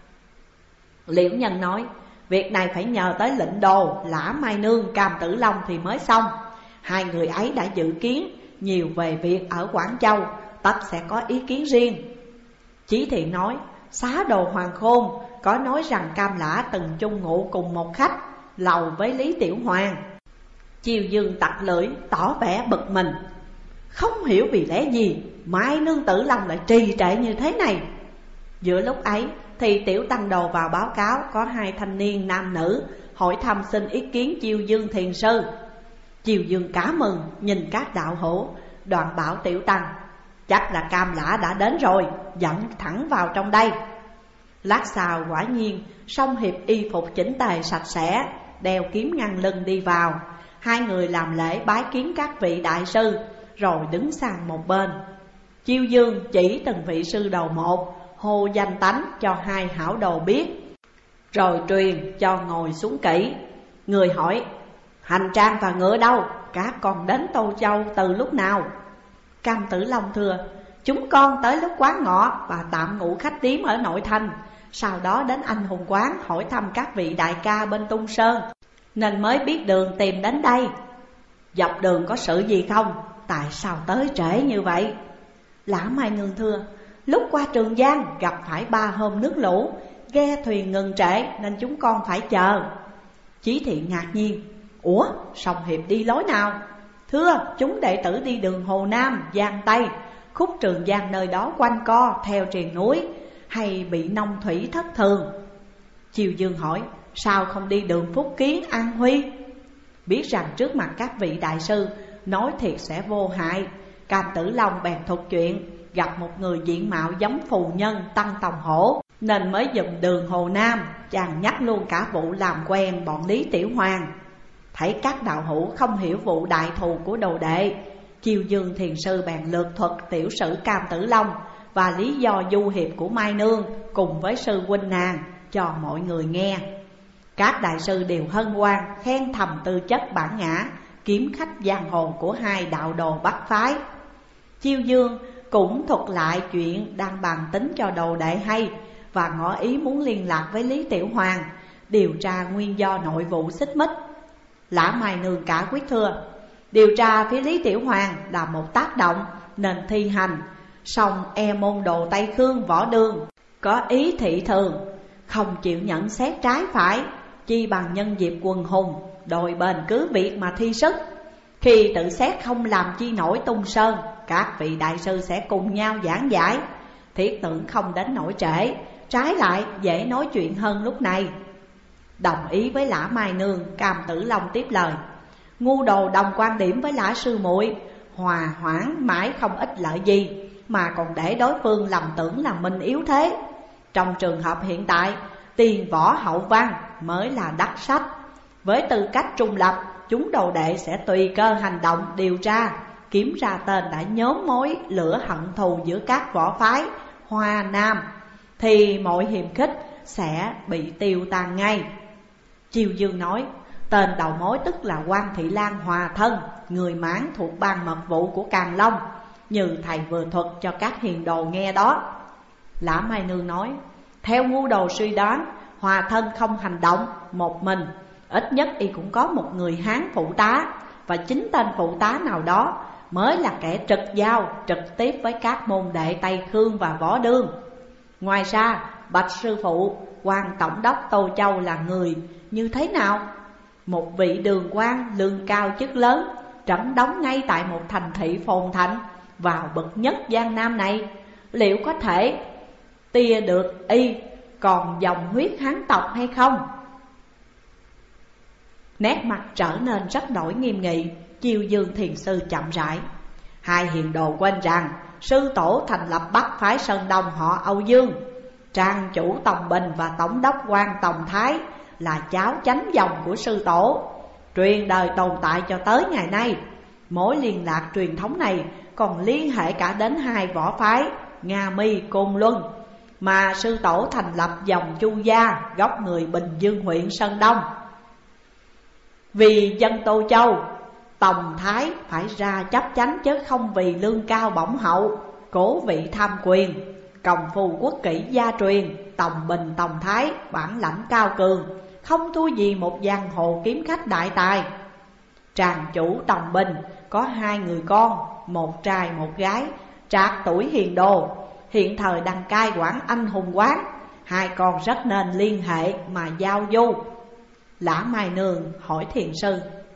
Liễu Nhân nói: việc này phải nhờ tới lệnh đồ Lã Mai Nương, Cam Tử Long thì mới xong. Hai người ấy đã dự kiến nhiều về việc ở Quảng Châu, tất sẽ có ý kiến riêng. Chí Thiện nói: xá đồ Hoàng Khôn có nói rằng Cam Lã từng chung ngụ cùng một khách lầu với Lý Tiểu Hoàng. Chiêu Dương tặc lưỡi tỏ vẻ bực mình, không hiểu vì lẽ gì Mai Nương Tử Long lại trì trệ như thế này. Giữa lúc ấy thì Tiểu Tăng Đồ vào báo cáo có hai thanh niên nam nữ hỏi thăm xin ý kiến Chiêu Dương thiền sư. Chiêu Dương cá mừng nhìn các đạo hữu, đoạn bảo Tiểu Tăng: chắc là Cam Lã đã đến rồi, dẫn thẳng vào trong đây. Lát sau quả nhiên Song Hiệp y phục chỉnh tề sạch sẽ, đeo kiếm ngăn lưng đi vào. Hai người làm lễ bái kiến các vị đại sư, rồi đứng sang một bên. Chiêu Dương chỉ từng vị sư đầu một, hô danh tánh cho hai hảo đồ biết, rồi truyền cho ngồi xuống kỹ. Người hỏi: hành trang và ngựa đâu? Các con đến Tô Châu từ lúc nào? Cam Tử Long thưa: chúng con tới lúc quán ngọ và tạm ngủ khách điếm ở nội thành, sau đó đến Anh Hùng Quán hỏi thăm các vị đại ca bên Tung Sơn, nên mới biết đường tìm đến đây. Dọc đường có sự gì không? Tại sao tới trễ như vậy? Lã Mai Nương thưa: lúc qua Trường Giang gặp phải 3 hôm nước lũ, ghe thuyền ngừng trễ nên chúng con phải chờ. Chí Thiện ngạc nhiên: ủa, Song Hiệp đi lối nào? Thưa, chúng đệ tử đi đường Hồ Nam, Giang Tây, khúc Trường Giang nơi đó quanh co theo triền núi, hay bị nông thủy thất thường. Chiêu Dương hỏi: sao không đi đường Phúc Kiến, An Huy? Biết rằng trước mặt các vị đại sư nói thiệt sẽ vô hại, Cam Tử Long bèn thuật chuyện gặp một người diện mạo giống phù nhân Tăng Tòng Hổ, nên mới dùm đường Hồ Nam. Chàng nhắc luôn cả vụ làm quen bọn Lý Tiểu Hoàng. Thấy các đạo hữu không hiểu vụ đại thù của đồ đệ, Chiêu Dương thiền sư bèn lược thuật tiểu sử Cam Tử Long và lý do du hiệp của Mai Nương cùng với sư huynh nàng cho mọi người nghe. Các đại sư đều hân hoan khen thầm tư chất bản ngã, kiếm khách giang hồ của hai đạo đồ Bắc phái. Chiêu Dương cũng thuật lại chuyện đang bàn tính cho đồ đệ hay, và ngỏ ý muốn liên lạc với Lý Tiểu Hoàng, điều tra nguyên do nội vụ xích mích. Lã Mai Nương cả quyết thưa: điều tra phía Lý Tiểu Hoàng là một tác động nên thi hành, song e môn đồ Tây Khương Võ Đương có ý thị thường, không chịu nhận xét trái phải, chi bằng nhân dịp quần hùng đòi bền cứ việc mà thi sức. Khi tự xét không làm chi nổi Tung Sơn, các vị đại sư sẽ cùng nhau giảng giải, thiết tưởng không đến nổi trễ, trái lại dễ nói chuyện hơn lúc này. Đồng ý với Lã Mai Nương, Cam Tử Long tiếp lời: ngu đồ đồng quan điểm với Lã sư muội, hòa hoãn mãi không ích lợi gì, mà còn để đối phương lầm tưởng là mình yếu thế. Trong trường hợp hiện tại, tiền võ hậu văn mới là đắc sách. Với tư cách trung lập, chúng đồ đệ sẽ tùy cơ hành động điều tra, kiếm ra tên đã nhóm mối lửa hận thù giữa các võ phái Hoa Nam, thì mọi hiềm khích sẽ bị tiêu tan ngay. Chiêu Dương nói: tên đầu mối tức là Quan Thị Lan Hòa Thân, người Mãn thuộc ban mật vụ của Càn Long, như thầy vừa thuật cho các hiền đồ nghe đó. Lã Mai Nương nói: theo ngu đồ suy đoán, Hòa Thân không hành động một mình, ít nhất y cũng có một người Hán phụ tá, và chính tên phụ tá nào đó mới là kẻ trực giao trực tiếp với các môn đệ Tây Khương và Võ Đương. Ngoài ra, bạch sư phụ, quan tổng đốc Tô Châu là người như thế nào? Một vị đường quan lương cao chức lớn, trẫm đóng ngay tại một thành thị phồn thạnh vào bậc nhất Giang Nam này, liệu có thể tia được y còn dòng huyết Hán tộc hay không? Nét mặt trở nên rất đổi nghiêm nghị. Chiêu Dương thiền sư chậm rãi: hai hiền đồ quên rằng sư tổ thành lập Bắc phái Sơn Đông họ Âu Dương. Trang chủ Tòng Bình và tổng đốc quan Tòng Thái là cháu chánh dòng của sư tổ, truyền đời tồn tại cho tới ngày nay. Mối liên lạc truyền thống này còn liên hệ cả đến hai võ phái Nga Mi Côn Luân mà sư tổ thành lập dòng Chu gia, gốc người Bình Dương huyện Sơn Đông. Vì dân Tô Châu, Tòng Thái phải ra chấp chánh chứ không vì lương cao bổng hậu, cố vị tham quyền. Còng phù quốc kỷ gia truyền, Tòng Bình Tòng Thái bản lãnh cao cường, không thua gì một giang hồ kiếm khách đại tài. Tràng chủ Tòng Bình có hai người con, một trai một gái, trạc tuổi hiền đồ, hiện thời đang cai quản Anh Hùng quán. Hai con rất nên liên hệ mà giao du. Lã Mai Nương hỏi thiền sư: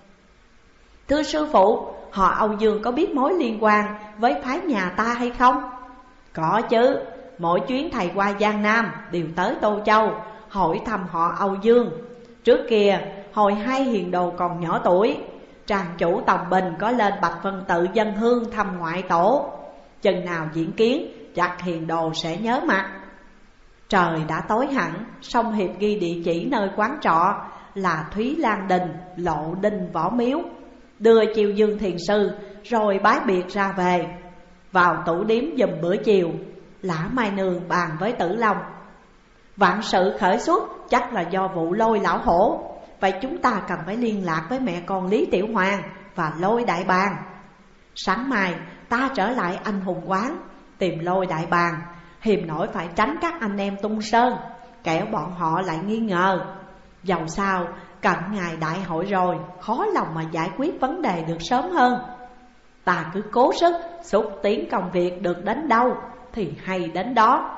thưa sư phụ, họ Âu Dương có biết mối liên quan với phái nhà ta hay không? Có chứ, mỗi chuyến thầy qua Giang Nam đều tới Tô Châu hỏi thăm họ Âu Dương. Trước kia hồi hai hiền đồ còn nhỏ tuổi, tràng chủ Tòng Bình có lên Bạch Vân Tự dân hương thăm ngoại tổ. Chừng nào diễn kiến chắc hiền đồ sẽ nhớ mặt. Trời đã tối hẳn, song Hiệp ghi địa chỉ nơi quán trọ là Thúy Lan Đình, Lộ Đinh Võ Miếu, đưa chiều dương thiền sư rồi bái biệt ra về. Vào tủ điếm giùm bữa chiều, Lã Mai Nương bàn với Tử Long: vạn sự khởi xuất chắc là do vụ Lôi lão hổ. Vậy chúng ta cần phải liên lạc với mẹ con Lý Tiểu Hoàng và Lôi đại bàng. Sáng mai ta trở lại Anh Hùng quán tìm Lôi đại bàng, hiềm nổi phải tránh các anh em Tung Sơn, kẻo bọn họ lại nghi ngờ. Dầu sao cận ngày đại hội rồi, khó lòng mà giải quyết vấn đề được sớm hơn. Ta cứ cố sức xúc tiến công việc, được đến đâu thì hay đến đó.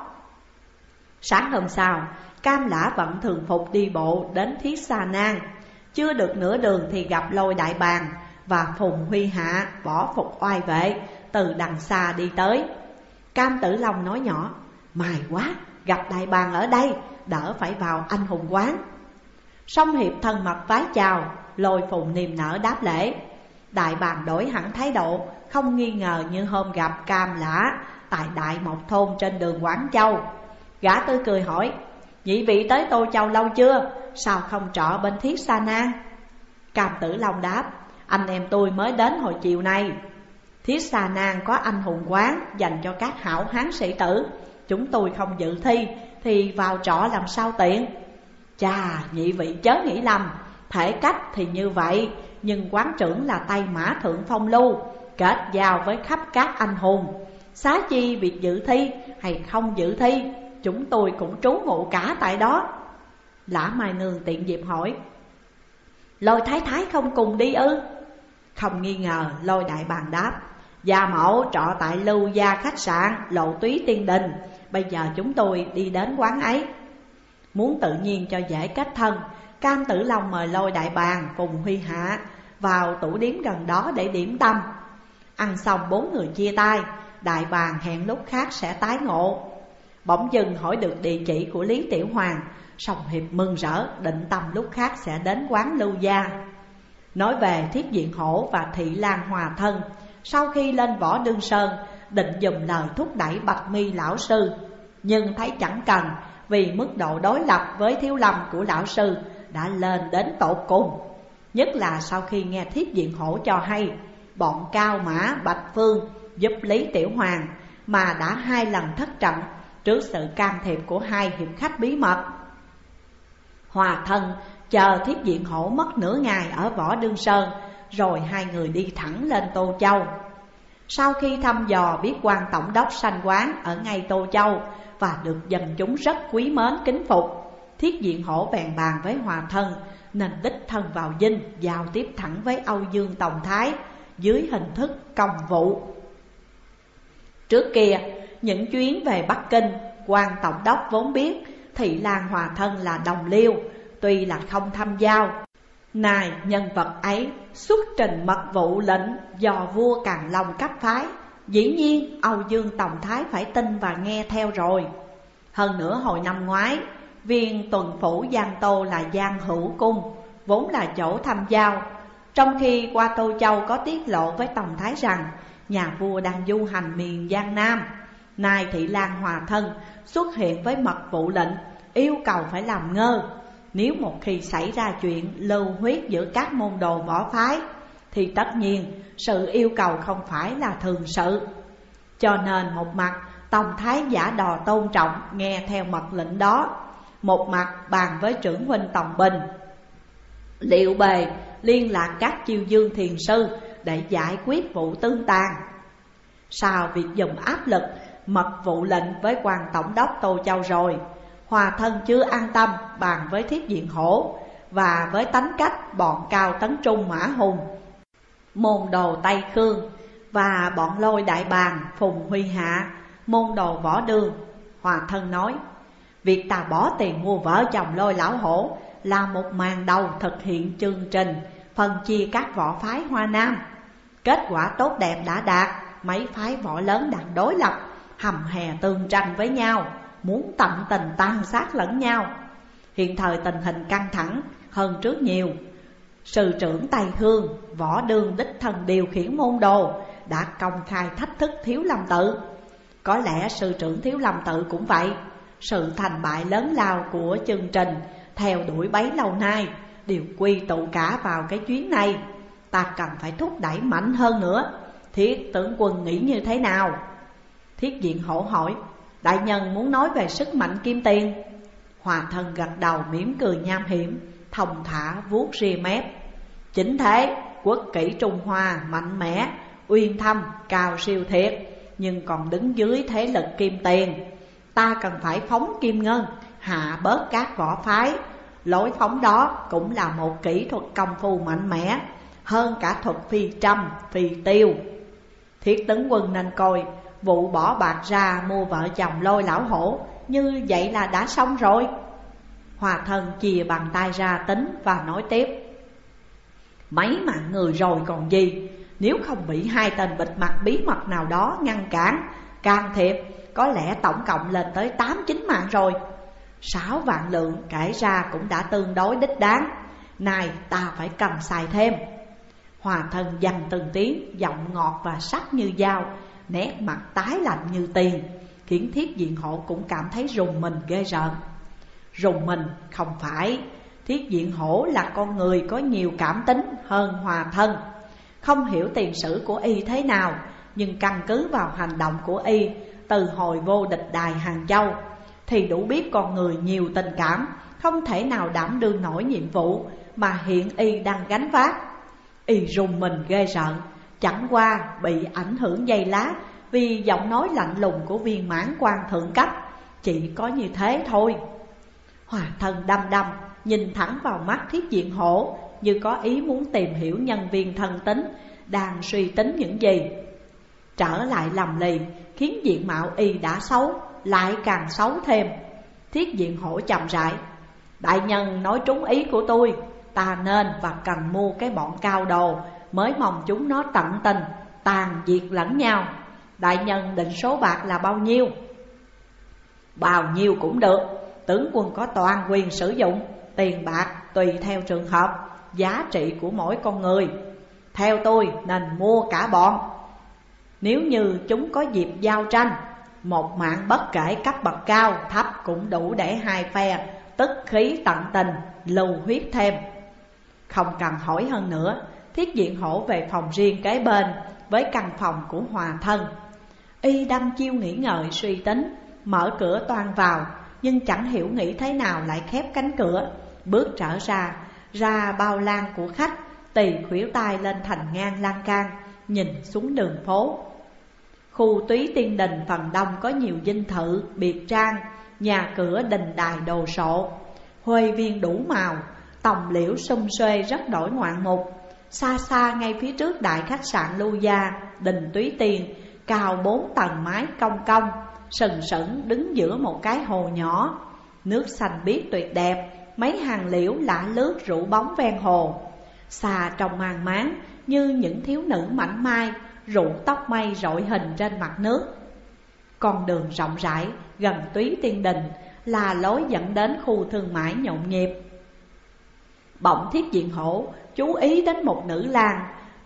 Sáng hôm sau, Cam Lã vận thường phục đi bộ đến Thiết Sa Nang. Chưa được nửa đường thì gặp Lôi đại bàng và Phùng Huy Hạ võ phục oai vệ từ đằng xa đi tới. Cam Tử Long nói nhỏ: may quá, gặp đại bàng ở đây, đỡ phải vào Anh Hùng quán. Song Hiệp thân mật vái chào, Lôi Phùng niềm nở đáp lễ. Đại bàng đổi hẳn thái độ, không nghi ngờ như hôm gặp Cam Lã tại Đại Mộc Thôn trên đường Quảng Châu. Gã tươi cười hỏi: nhị vị tới Tô Châu lâu chưa? Sao không trọ bên Thiết Sa Nang? Cam Tử Long đáp: anh em tôi mới đến hồi chiều nay. Thiết Sa Nang có Anh Hùng quán dành cho các hảo hán sĩ tử, chúng tôi không dự thi thì vào trọ làm sao tiện. Chà, nhị vị chớ nghĩ lầm, thể cách thì như vậy, nhưng quán trưởng là Tây Mã Thượng Phong Lưu, kết giao với khắp các anh hùng. Xá chi việc dự thi hay không dự thi, chúng tôi cũng trú ngụ cả tại đó. Lã Mai Nương tiện dịp hỏi: Lôi thái thái không cùng đi ư? Không nghi ngờ, Lôi đại bàng đáp: gia mẫu trọ tại Lưu Gia khách sạn Lộ Túy Tiên Đình, bây giờ chúng tôi đi đến quán ấy. Muốn tự nhiên cho dễ kết thân, Cam Tử Long mời Lôi đại bàng cùng Huy Hạ vào tủ điếm gần đó để điểm tâm. Ăn xong bốn người chia tay, đại bàng hẹn lúc khác sẽ tái ngộ. Bỗng dưng hỏi được địa chỉ của Lý Tiểu Hoàng, Song Hiệp mừng rỡ định tâm lúc khác sẽ đến quán Lưu Gia. Nói về Thiết Diện Hổ và Thị Lan Hòa thân, sau khi lên Võ Đương Sơn định dùng lời thúc đẩy Bạch Mi lão sư, nhưng thấy chẳng cần, vì mức độ đối lập với Thiếu Lâm của lão sư đã lên đến tột cùng. Nhất là sau khi nghe Thiết Diện Hổ cho hay bọn Cao Mã Bạch Phương giúp Lý Tiểu Hoàng mà đã 2 lần thất trận trước sự can thiệp của 2 hiệp khách bí mật. Hòa thân chờ Thiết Diện Hổ mất nửa ngày ở Võ Đương Sơn, rồi 2 người đi thẳng lên Tô Châu. Sau khi thăm dò biết quan tổng đốc sanh quán ở ngay Tô Châu và được dân chúng rất quý mến kính phục, Thiết Diện Hổ bèn bàn với Hòa thân nên đích thân vào dinh giao tiếp thẳng với Âu Dương Tòng Thái dưới hình thức công vụ. Trước kia, những chuyến về Bắc Kinh, quan tổng đốc vốn biết Thị Lan Hòa thân là đồng liêu, tuy là không thăm giao. Này nhân vật ấy xuất trình mật vụ lệnh do vua Càn Long cấp phái, dĩ nhiên Âu Dương Tòng Thái phải tin và nghe theo rồi. Hơn nữa hồi năm ngoái, viên tuần phủ Giang Tô là Giang Hữu Cung, vốn là chỗ thăm giao. Trong khi qua Tô Châu có tiết lộ với Tòng Thái rằng nhà vua đang du hành miền Giang Nam. Nay Thị Lan Hòa Thân xuất hiện với mật vụ lệnh, yêu cầu phải làm ngơ. Nếu một khi xảy ra chuyện lưu huyết giữa các môn đồ võ phái, thì tất nhiên sự yêu cầu không phải là thường sự. Cho nên một mặt Tông Thái giả đò tôn trọng nghe theo mật lệnh đó, một mặt bàn với trưởng huynh Tòng Bình liệu bề liên lạc các chiêu dương thiền sư để giải quyết vụ tương tàn. Sau việc dùng áp lực mật vụ lệnh với quan tổng đốc Tô Châu rồi, Hòa Thân chưa an tâm bàn với Thiết Diện Hổ và với tánh cách bọn Cao Tấn Trung Mã Hùng, môn đồ Tây Khương và bọn Lôi Đại Bàng Phùng Huy Hạ, môn đồ Võ Đương. Hòa Thân nói: việc ta bỏ tiền mua vợ chồng Lôi Lão Hổ là một màn đầu thực hiện chương trình phân chia các võ phái Hoa Nam. Kết quả tốt đẹp đã đạt, mấy phái võ lớn đang đối lập, hầm hè tương tranh với nhau, muốn tận tình tàn sát lẫn nhau. Hiện thời tình hình căng thẳng hơn trước nhiều. Sư trưởng Tây Khương Võ Đương đích thân điều khiển môn đồ đã công khai thách thức Thiếu Lâm Tự. Có lẽ sư trưởng Thiếu Lâm Tự cũng vậy. Sự thành bại lớn lao của chương trình theo đuổi bấy lâu nay đều quy tụ cả vào cái chuyến này. Ta cần phải thúc đẩy mạnh hơn nữa. Thiết tướng quân nghĩ như thế nào? Thiết Diện Hổ hỏi: đại nhân muốn nói về sức mạnh kim tiền? Hòa Thân gật đầu mỉm cười nham hiểm, thông thả vuốt ria mép. Chính thế, quốc kỷ Trung Hoa mạnh mẽ, uyên thâm, cao siêu thiệt, nhưng còn đứng dưới thế lực kim tiền. Ta cần phải phóng kim ngân, hạ bớt các võ phái. Lối phóng đó cũng là một kỹ thuật công phu mạnh mẽ, hơn cả thuật phi trăm, phi tiêu. Thiết tướng quân nên coi vụ bỏ bạc ra mua vợ chồng Lôi Lão Hổ như vậy là đã xong rồi. Hòa Thân chìa bàn tay ra tính và nói tiếp: mấy mạng người rồi còn gì, nếu không bị hai tên bịt mặt bí mật nào đó ngăn cản, can thiệp, có lẽ tổng cộng lên tới 8-9 mạng rồi. 6 vạn lượng kể ra cũng đã tương đối đích đáng. Này ta phải cần xài thêm. Hòa Thân dằn từng tiếng, giọng ngọt và sắc như dao, nét mặt tái lạnh như tiền, khiến Thiết Diện Hổ cũng cảm thấy rùng mình ghê rợn. Rùng mình không phải, Thiết Diện Hổ là con người có nhiều cảm tính hơn Hòa Thân. Không hiểu tiền sử của y thế nào, nhưng căn cứ vào hành động của y từ hồi vô địch đài Hàng Châu thì đủ biết con người nhiều tình cảm, không thể nào đảm đương nổi nhiệm vụ mà hiện y đang gánh vác. Y rùng mình ghê rợn, chẳng qua bị ảnh hưởng giây lát vì giọng nói lạnh lùng của viên mãn quan thượng cấp, chỉ có như thế thôi. Hòa Thân đăm đăm nhìn thẳng vào mắt Thiết Diện Hổ, như có ý muốn tìm hiểu nhân viên thân tính đang suy tính những gì. Trở lại lầm lì khiến diện mạo y đã xấu lại càng xấu thêm. Thiết Diện Hổ chậm rãi: đại nhân nói trúng ý của tôi, ta nên và cần mua cái bọn cao đồ, mới mong chúng nó tận tình tàn diệt lẫn nhau. Đại nhân định số bạc là bao nhiêu? Bao nhiêu cũng được, tướng quân có toàn quyền sử dụng. Tiền bạc tùy theo trường hợp, giá trị của mỗi con người. Theo tôi nên mua cả bọn. Nếu như chúng có dịp giao tranh, một mạng bất kể cấp bậc cao thấp cũng đủ để hai phe tức khí tận tình lưu huyết thêm. Không cần hỏi hơn nữa, Thiết Diện Hổ về phòng riêng kế bên với căn phòng của Hòa Thân. Y đăm chiêu nghĩ ngợi suy tính, mở cửa toan vào, nhưng chẳng hiểu nghĩ thế nào lại khép cánh cửa, bước trở ra bao lan của khách, tì khuỷu tay lên thành ngang lan can, nhìn xuống đường phố. Khu Túy Tiên Đình phần đông có nhiều dinh thự, biệt trang, nhà cửa đình đài đồ sộ, huê viên đủ màu, tòng liễu sum xuê rất đổi ngoạn mục. Xa xa ngay phía trước đại khách sạn Lưu Gia, đình Túy Tiên, cao 4 tầng mái cong cong, sừng sững đứng giữa một cái hồ nhỏ. Nước xanh biếc tuyệt đẹp, mấy hàng liễu lả lướt rủ bóng ven hồ. Xa trong màn máng như những thiếu nữ mảnh mai, rủ tóc mây rọi hình trên mặt nước. Con đường rộng rãi gần Túy Tiên Đình là lối dẫn đến khu thương mại nhộn nhịp. Bỗng Thiết Diện Hổ chú ý đến một nữ lang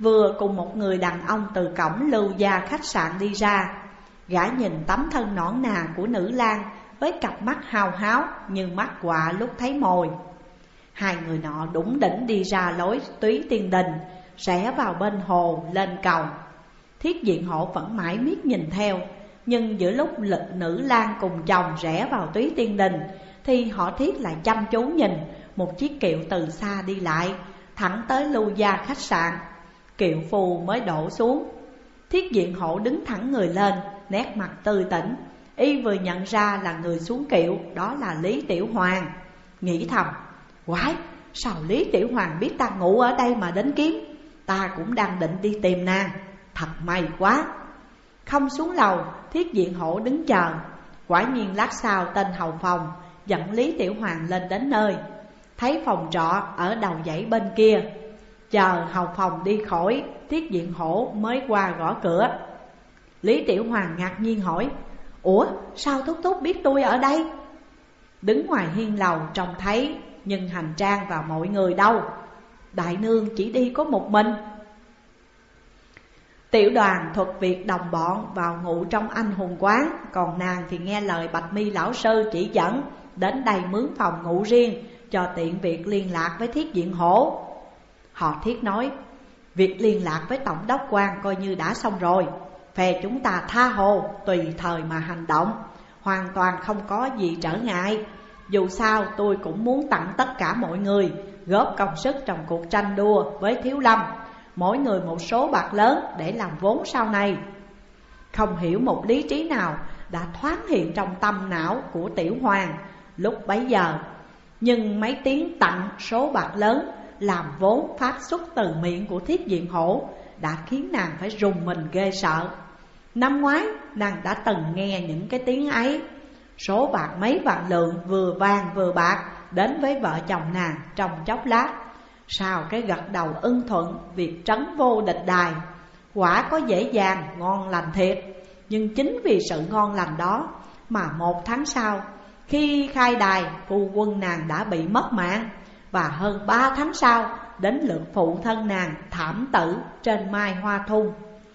vừa cùng một người đàn ông từ cổng Lưu Gia khách sạn đi ra. Gã nhìn tấm thân nõn nà của nữ lang với cặp mắt hao háo như mắt quạ lúc thấy mồi. Hai người nọ đủng đỉnh đi ra lối Túy Tiên Đình, rẽ vào bên hồ lên cầu. Thiết Diện Hổ vẫn mãi miết nhìn theo, nhưng giữa lúc nữ lang cùng chồng rẽ vào Túy Tiên Đình thì họ Thiết lại chăm chú nhìn một chiếc kiệu từ xa đi lại, thẳng tới Lưu Gia khách sạn. Kiệu phù mới đổ xuống. Thiết Diện Hổ đứng thẳng người lên, nét mặt tươi tỉnh. Y vừa nhận ra là người xuống kiệu đó là Lý Tiểu Hoàng. Nghĩ thầm, quái, sao Lý Tiểu Hoàng biết ta ngủ ở đây mà đến kiếm? Ta cũng đang định đi tìm nàng, thật may quá. Không xuống lầu, Thiết Diện Hổ đứng chờ. Quả nhiên lát sau tên hầu phòng dẫn Lý Tiểu Hoàng lên đến nơi. Thấy phòng trọ ở đầu dãy bên kia. Chờ hầu phòng đi khỏi, Thiết Diện Hổ mới qua gõ cửa. Lý Tiểu Hoàng ngạc nhiên hỏi, ủa sao thúc thúc biết tôi ở đây? Đứng ngoài hiên lầu trông thấy, nhưng hành trang và mọi người đâu? Đại nương chỉ đi có một mình. Tiểu Đoàn thuật việc đồng bọn vào ngụ trong Anh Hùng Quán, còn nàng thì nghe lời Bạch Mi lão sư chỉ dẫn đến đây mướn phòng ngủ riêng, cho tiện việc liên lạc với Thiết Diện Hổ. Họ Thiết nói, việc liên lạc với tổng đốc quan coi như đã xong rồi. Phe chúng ta tha hồ, tùy thời mà hành động, hoàn toàn không có gì trở ngại. Dù sao tôi cũng muốn tặng tất cả mọi người góp công sức trong cuộc tranh đua với Thiếu Lâm, mỗi người một số bạc lớn để làm vốn sau này. Không hiểu một lý trí nào đã thoáng hiện trong tâm não của Tiểu Hoàng lúc bấy giờ, nhưng mấy tiếng tặng số bạc lớn làm vốn phát xuất từ miệng của Thiết Diện Hổ đã khiến nàng phải rùng mình ghê sợ. Năm ngoái nàng đã từng nghe những cái tiếng ấy. Số bạc mấy vạn lượng vừa vàng vừa bạc đến với vợ chồng nàng trong chốc lát. Sau cái gật đầu ưng thuận việc trấn vô địch đài, quả có dễ dàng ngon lành thiệt. Nhưng chính vì sự ngon lành đó mà 1 tháng sau, khi khai đài, phu quân nàng đã bị mất mạng. Và hơn 3 tháng sau, đến lượt phụ thân nàng thảm tử trên Mai Hoa Thung.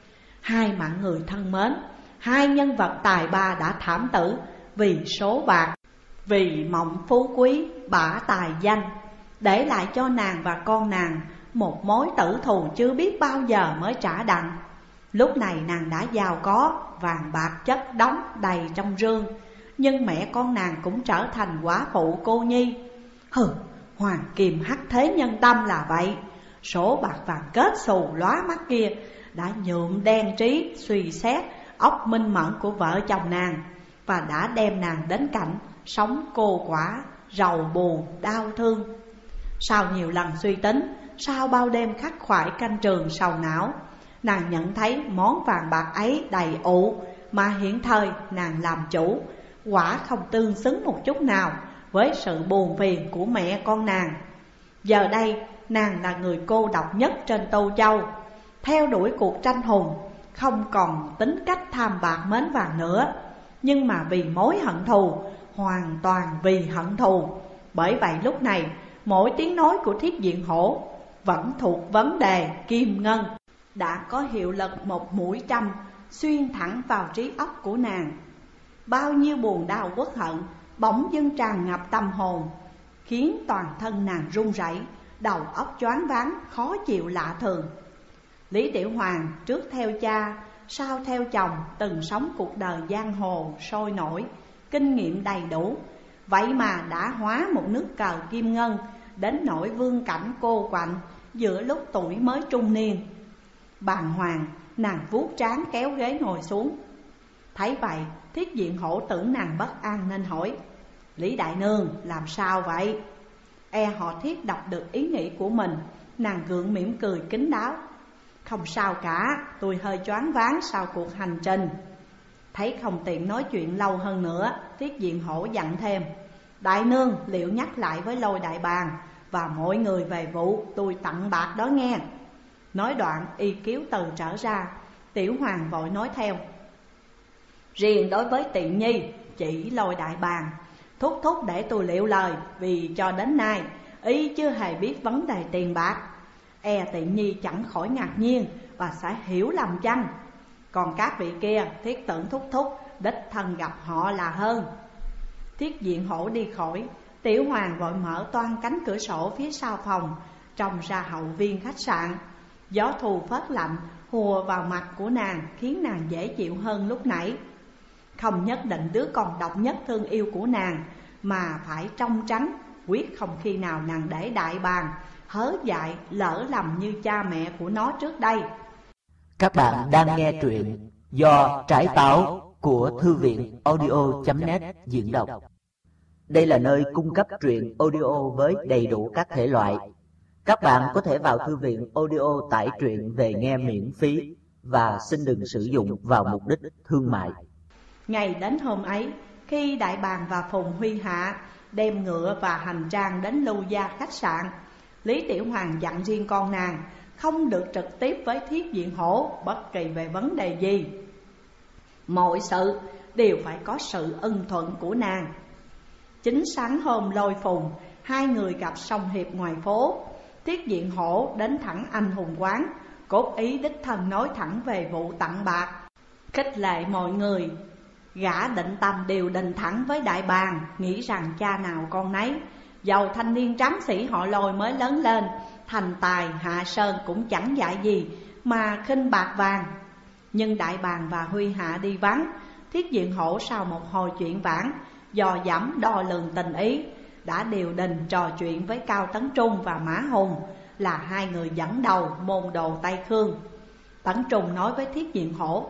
Hai mạng người thân mến, hai nhân vật tài ba đã thảm tử vì số bạc, vì mộng phú quý, bả tài danh, để lại cho nàng và con nàng một mối tử thù chưa biết bao giờ mới trả đặng. Lúc này nàng đã giàu có, vàng bạc chất đóng đầy trong rương, nhưng mẹ con nàng cũng trở thành quả phụ cô nhi. Hừ, hoàng kim hắc thế nhân tâm là vậy. Số bạc vàng kết xù lóa mắt kia đã nhuộm đen trí suy xét óc minh mẫn của vợ chồng nàng, và đã đem nàng đến cảnh sống cô quả, rầu buồn, đau thương. Sau nhiều lần suy tính, sau bao đêm khắc khoải canh trường sầu não, nàng nhận thấy món vàng bạc ấy đầy ụ, mà hiện thời nàng làm chủ, quả không tương xứng một chút nào với sự buồn phiền của mẹ con nàng. Giờ đây nàng là người cô độc nhất trên Tô Châu, theo đuổi cuộc tranh hùng, không còn tính cách tham bạc mến vàng nữa, nhưng mà vì mối hận thù, hoàn toàn vì hận thù. Bởi vậy lúc này mỗi tiếng nói của Thiết Diện Hổ vẫn thuộc vấn đề kim ngân, đã có hiệu lực một mũi châm xuyên thẳng vào trí óc của nàng. Bao nhiêu buồn đau uất hận bỗng dưng tràn ngập tâm hồn, khiến toàn thân nàng run rẩy, đầu óc choáng váng, khó chịu lạ thường. Lý Tiểu Hoàng trước theo cha, sau theo chồng, từng sống cuộc đời giang hồ sôi nổi, kinh nghiệm đầy đủ, vậy mà đã hóa một nước cờ kim ngân đến nỗi vương cảnh cô quạnh giữa lúc tuổi mới trung niên. Bàng hoàng, nàng vuốt trán kéo ghế ngồi xuống. Thấy vậy, Thiết Diện Hổ tưởng nàng bất an nên hỏi, Lý đại nương làm sao vậy? E họ Thiết đọc được ý nghĩ của mình, nàng gượng mỉm cười kín đáo. Không sao cả, tôi hơi choáng váng sau cuộc hành trình. Thấy không tiện nói chuyện lâu hơn nữa, Thiết Diện Hổ dặn thêm, đại nương liệu nhắc lại với Lôi đại bàng và mọi người về vụ tôi tặng bạc đó nghe. Nói đoạn y kiếu từ trở ra. Tiểu Hoàng vội nói theo, riêng đối với Tiện Nhi chỉ Lôi đại bàng, thúc thúc để tôi liệu lời, vì cho đến nay y chưa hề biết vấn đề tiền bạc. Tiện Nhi chẳng khỏi ngạc nhiên và sẽ hiểu lầm chăng. Còn các vị kia Thiết Tưởng thúc thúc đích thân gặp họ là hơn. Thiết Diện Hổ đi khỏi, Tiểu Hoàng vội mở toang cánh cửa sổ phía sau phòng, trông ra hậu viên khách sạn. Gió thu phớt lạnh hùa vào mặt của nàng, khiến nàng dễ chịu hơn lúc nãy. Không nhất định đứa con độc nhất thương yêu của nàng mà phải trong trắng, quyết không khi nào nàng để đại bàng hớ dại lỡ lầm như cha mẹ của nó trước đây. Các bạn đang nghe truyện do Trái Táo của Thư viện audio.net diễn đọc. Đây là nơi cung cấp truyện audio với đầy đủ các thể loại. Các bạn có thể vào thư viện audio tải truyện về nghe miễn phí và xin đừng sử dụng vào mục đích thương mại. Ngày đến hôm ấy, khi Đại Bàng và Phùng Huy Hạ đem ngựa và hành trang đến Lưu Gia khách sạn, Lý Tiểu Hoàng dặn riêng con nàng không được trực tiếp với Thiết Diện Hổ bất kỳ về vấn đề gì. Mọi sự đều phải có sự ưng thuận của nàng. Chính sáng hôm Lôi Phùng, hai người gặp Song Hiệp ngoài phố. Thiết Diện Hổ đến thẳng Anh Hùng quán, cốt ý đích thân nói thẳng về vụ tặng bạc, khích lệ mọi người. Gã định tâm đều đình thẳng với Đại Bàng, nghĩ rằng cha nào con nấy. Dầu thanh niên tráng sĩ họ Lôi mới lớn lên, thành tài hạ sơn cũng chẳng dạy gì mà khinh bạc vàng. Nhưng Đại Bàng và Huy Hạ đi vắng, Thiết Diện Hổ sau một hồi chuyện vãn, dò dẫm đo lường tình ý, đã điều đình trò chuyện với Cao Tấn Trung và Mã Hùng, là hai người dẫn đầu môn đồ Tây Khương. Tấn Trung nói với Thiết Diện Hổ: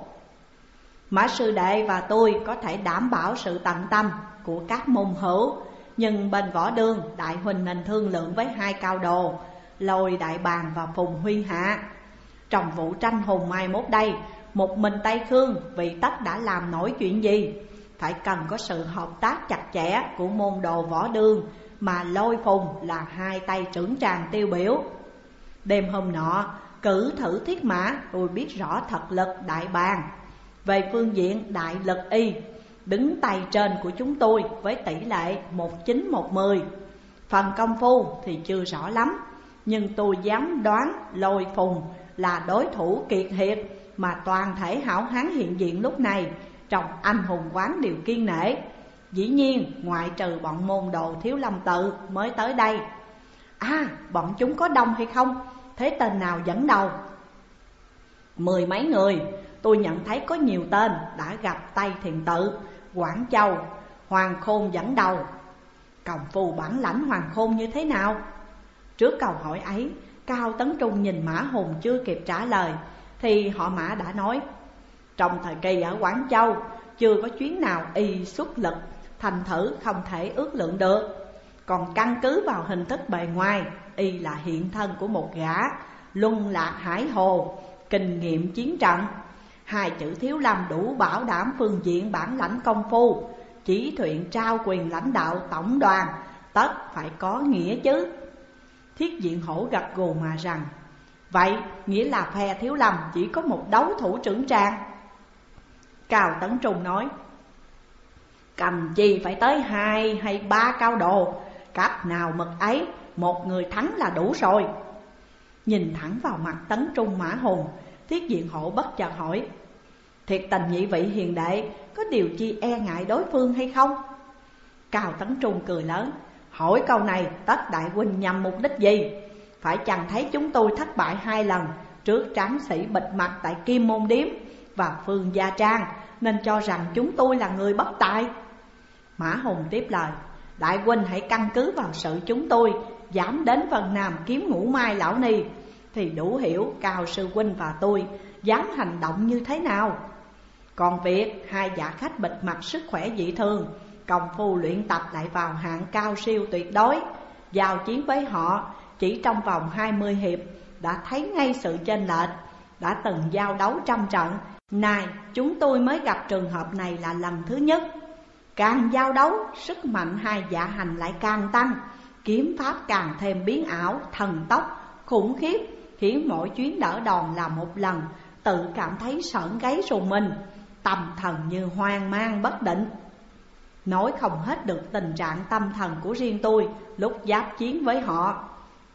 Mã sư đệ và tôi có thể đảm bảo sự tận tâm của các môn hữu, nhưng bên Võ Đương, đại huynh nên thương lượng với hai cao đồ Lôi, Đại Bàng và Phùng Huy Hạ. Trong vụ tranh hùng mai mốt đây, một mình Tây Khương vì tất đã làm nổi chuyện gì, phải cần có sự hợp tác chặt chẽ của môn đồ Võ Đương, mà Lôi Phùng là hai tay trưởng tràng tiêu biểu. Đêm hôm nọ cử thử thiết mã, tôi biết rõ thật lực Đại Bàng. Về phương diện đại lực y, đứng tay trên của chúng tôi với tỷ lệ 19-10. Phần công phu thì chưa rõ lắm, nhưng tôi dám đoán Lôi Phùng là đối thủ kiệt hiệp mà toàn thể hảo hán hiện diện lúc này trong Anh Hùng quán đều kiên nể. Dĩ nhiên ngoại trừ bọn môn đồ Thiếu Lâm Tự mới tới đây. Bọn chúng có đông hay không? Thế tên nào dẫn đầu? 10 mấy người. Tôi nhận thấy có nhiều tên đã gặp Tây Thiền Tự, Quảng Châu, Hoàng Khôn dẫn đầu. Công phu bản lãnh Hoàng Khôn như thế nào? Trước câu hỏi ấy, Cao Tấn Trung nhìn Mã Hùng chưa kịp trả lời thì họ Mã đã nói: Trong thời kỳ ở Quảng Châu, chưa có chuyến nào y xuất lực, thành thử không thể ước lượng được. Còn căn cứ vào hình thức bề ngoài, y là hiện thân của một gã luân lạc hải hồ, kinh nghiệm chiến trận. Hai chữ Thiếu Lâm đủ bảo đảm phương diện bản lãnh công phu, chỉ thuyện trao quyền lãnh đạo tổng đoàn, tất phải có nghĩa chứ. Thiết Diện Hổ gật gù mà rằng: Vậy nghĩa là phe Thiếu Lâm chỉ có một đấu thủ trưởng tràng. Cao Tấn Trung nói: Cầm chi phải tới 2 hay 3 cao đồ, cách nào mực ấy, một người thắng là đủ rồi. Nhìn thẳng vào mặt Tấn Trung Mã Hùng, Thiết Diện Hổ bất chợt hỏi: Thiệt tình nhị vị hiền đệ có điều chi e ngại đối phương hay không? Cao Tấn Trung cười lớn: Hỏi câu này tất đại huynh nhằm mục đích gì? Phải chẳng thấy chúng tôi thất bại 2 lần trước tráng sĩ bịt mặt tại Kim Môn Điếm và Phương Gia Trang, nên cho rằng chúng tôi là người bất tài. Mã Hùng tiếp lời: Đại huynh hãy căn cứ vào sự chúng tôi dám đến Vân Nam kiếm Ngũ Mai Lão Ni thì đủ hiểu Cao sư huynh và tôi dám hành động như thế nào. Còn việc hai giả khách bịt mặt sức khỏe dị thường, công phu luyện tập lại vào hạng cao siêu tuyệt đối, giao chiến với họ chỉ trong vòng 20 hiệp đã thấy ngay sự chênh lệch. Đã từng giao đấu trăm trận, nay chúng tôi mới gặp trường hợp này là lần thứ nhất. Càng giao đấu, sức mạnh hai dạ hành lại càng tăng, kiếm pháp càng thêm biến ảo, thần tốc, khủng khiếp, khiến mỗi chuyến đỡ đòn là một lần tự cảm thấy sởn gáy rùng mình, tâm thần như hoang mang bất định. Nói không hết được tình trạng tâm thần của riêng tôi lúc giáp chiến với họ.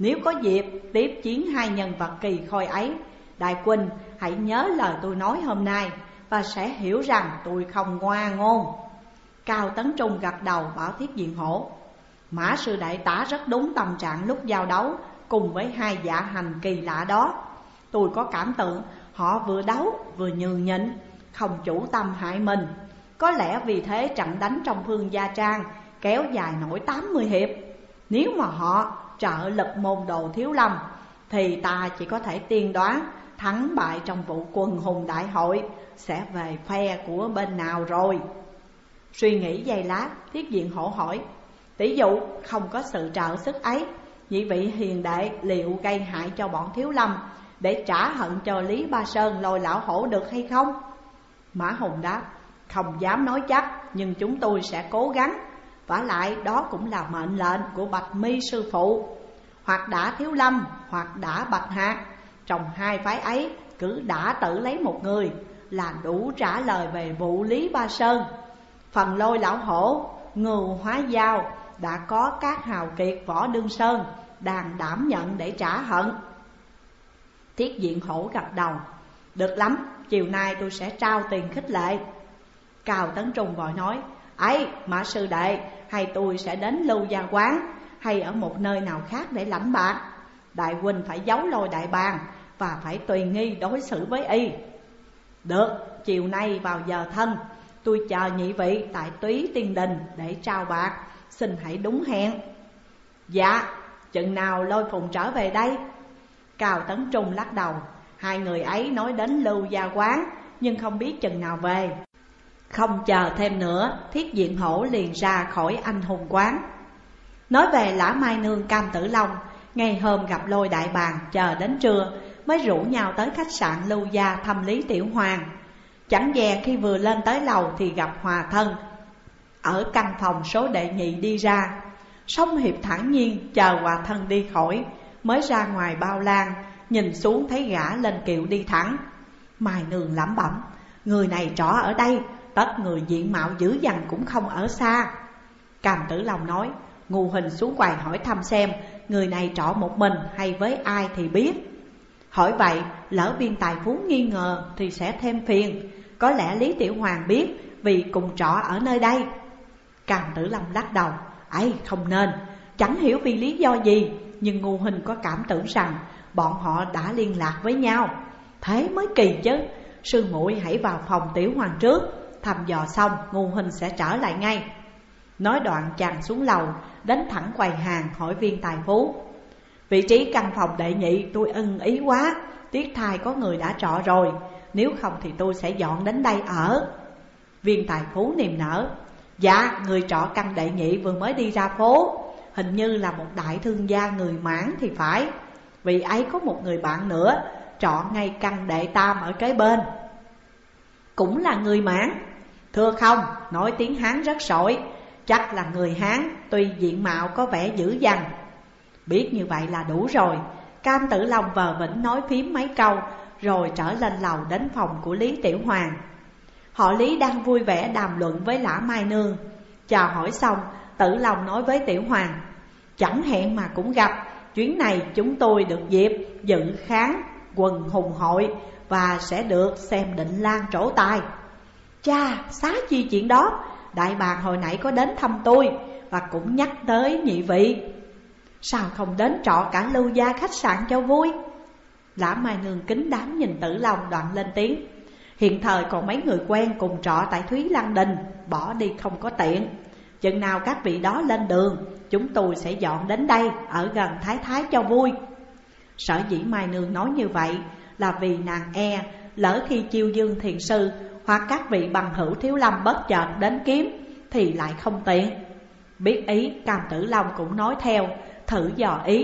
Nếu có dịp tiếp chiến hai nhân vật kỳ khôi ấy, đại huynh hãy nhớ lời tôi nói hôm nay và sẽ hiểu rằng tôi không ngoa ngôn. Cao Tấn Trung gật đầu bảo Thiết Diện Hổ: Mã sư đại tả rất đúng tâm trạng lúc giao đấu cùng với hai dạ hành kỳ lạ đó. Tôi có cảm tưởng họ vừa đấu vừa nhường nhịn, không chủ tâm hại mình. Có lẽ vì thế trận đánh trong Phương Gia Trang kéo dài nổi 80 hiệp. Nếu mà họ trợ lực môn đồ Thiếu Lâm thì ta chỉ có thể tiên đoán thắng bại trong vụ quần hùng đại hội sẽ về phe của bên nào rồi. Suy nghĩ giây lát, Thiết Diện Hổ hỏi: tỷ dụ không có sự trợ sức ấy, nhị vị hiền đệ liệu gây hại cho bọn Thiếu Lâm để trả hận cho Lý Ba Sơn Lôi Lão Hổ được hay không? Mã Hùng đáp: không dám nói chắc, nhưng chúng tôi sẽ cố gắng. Vả lại đó cũng là mệnh lệnh của Bạch Mi sư phụ. Hoặc đã Thiếu Lâm, hoặc đã Bạch Hạc, trong hai phái ấy cứ đã tự lấy một người là đủ trả lời về vụ Lý Ba Sơn. Phần Lôi Lão Hổ, Ngưu Hóa Giao đã có các hào kiệt Võ Đương Sơn đang đảm nhận để trả hận. Thiết Diện Hổ gật đầu: được lắm, chiều nay tôi sẽ trao tiền khích lệ. Cao Tấn Trung vội nói: ấy, Mã sư đệ, hay tôi sẽ đến Lưu Gia Quán hay ở một nơi nào khác để lãnh bạc. Đại huynh phải giấu Lôi đại bàng và phải tùy nghi đối xử với y. Được, chiều nay vào giờ thân, tôi chờ nhị vị tại Túy Tiên Đình để trao bạc, xin hãy đúng hẹn. Dạ, chừng nào Lôi Phùng trở về đây? Cao Tấn Trung lắc đầu: hai người ấy nói đến Lưu Gia Quán nhưng không biết chừng nào về. Không chờ thêm nữa, Thiết Diện Hổ liền ra khỏi Anh Hùng Quán. Nói về Lã Mai Nương Cam Tử Long, ngày hôm gặp Lôi đại bàng chờ đến trưa mới rủ nhau tới khách sạn Lưu Gia thăm Lý Tiểu Hoàng. Chẳng dè khi vừa lên tới lầu thì gặp Hòa Thân ở căn phòng số đệ nhị đi ra. Song Hiệp thản nhiên chờ Hòa Thân đi khỏi, mới ra ngoài bao lan, nhìn xuống thấy gã lên kiệu đi thẳng. Mai Nương lẩm bẩm: người này trọ ở đây, tất người diện mạo dữ dằn cũng không ở xa. Cam Tử Long nói: Ngô Hình xuống quầy hỏi thăm xem người này trọ một mình hay với ai thì biết. Hỏi vậy lỡ Viên Tài Phú nghi ngờ thì sẽ thêm phiền. Có lẽ Lý Tiểu Hoàng biết vì cùng trọ ở nơi đây. Cam Tử Long lắc đầu: ấy không nên, chẳng hiểu vì lý do gì, nhưng Ngô Hình có cảm tưởng rằng bọn họ đã liên lạc với nhau. Thế mới kỳ chứ. Sư muội hãy vào phòng Tiểu Hoàng trước, thăm dò xong Ngô Hình sẽ trở lại ngay. Nói đoạn chàng xuống lầu, đến thẳng quầy hàng hỏi Viên Tài Phú: vị trí căn phòng đệ nhị tôi ưng ý quá, tiếc thay có người đã trọ rồi, nếu không thì tôi sẽ dọn đến đây ở. Viên Tài Phú niềm nở: dạ, người trọ căn đệ nhị vừa mới đi ra phố, hình như là một đại thương gia người Mãn thì phải. Vì ấy có một người bạn nữa trọ ngay căn đệ tam ở kế bên, cũng là người Mãn. Thưa không, nói tiếng Hán rất sỏi, chắc là người Hán, tuy diện mạo có vẻ dữ dằn. Biết như vậy là đủ rồi. Cam Tử Long vờ vĩnh nói phím mấy câu rồi trở lên lầu đến phòng của Lý Tiểu Hoàng. Họ Lý đang vui vẻ đàm luận với Lã Mai Nương. Chào hỏi xong, Tử Long nói với Tiểu Hoàng: chẳng hẹn mà cũng gặp, chuyến này chúng tôi được dịp dự khán quần hùng hội và sẽ được xem Định Lan trổ tài. Cha, xá chi chuyện đó, đại bàng hồi nãy có đến thăm tôi và cũng nhắc tới nhị vị. Sao không đến trọ cả Lưu Gia khách sạn cho vui? Lã Mai Nương kính đáo nhìn Tử Long đoạn lên tiếng: hiện thời còn mấy người quen cùng trọ tại Thúy Lăng Đình, bỏ đi không có tiện. Chừng nào các vị đó lên đường, chúng tôi sẽ dọn đến đây ở gần Thái Thái cho vui. Sở dĩ Mai Nương nói như vậy là vì nàng e lỡ khi Chiêu Dương thiền sư hoặc các vị bằng hữu Thiếu Lâm bất chợt đến kiếm thì lại không tiện. Biết ý, Cam Tử Long cũng nói theo, thử dò ý: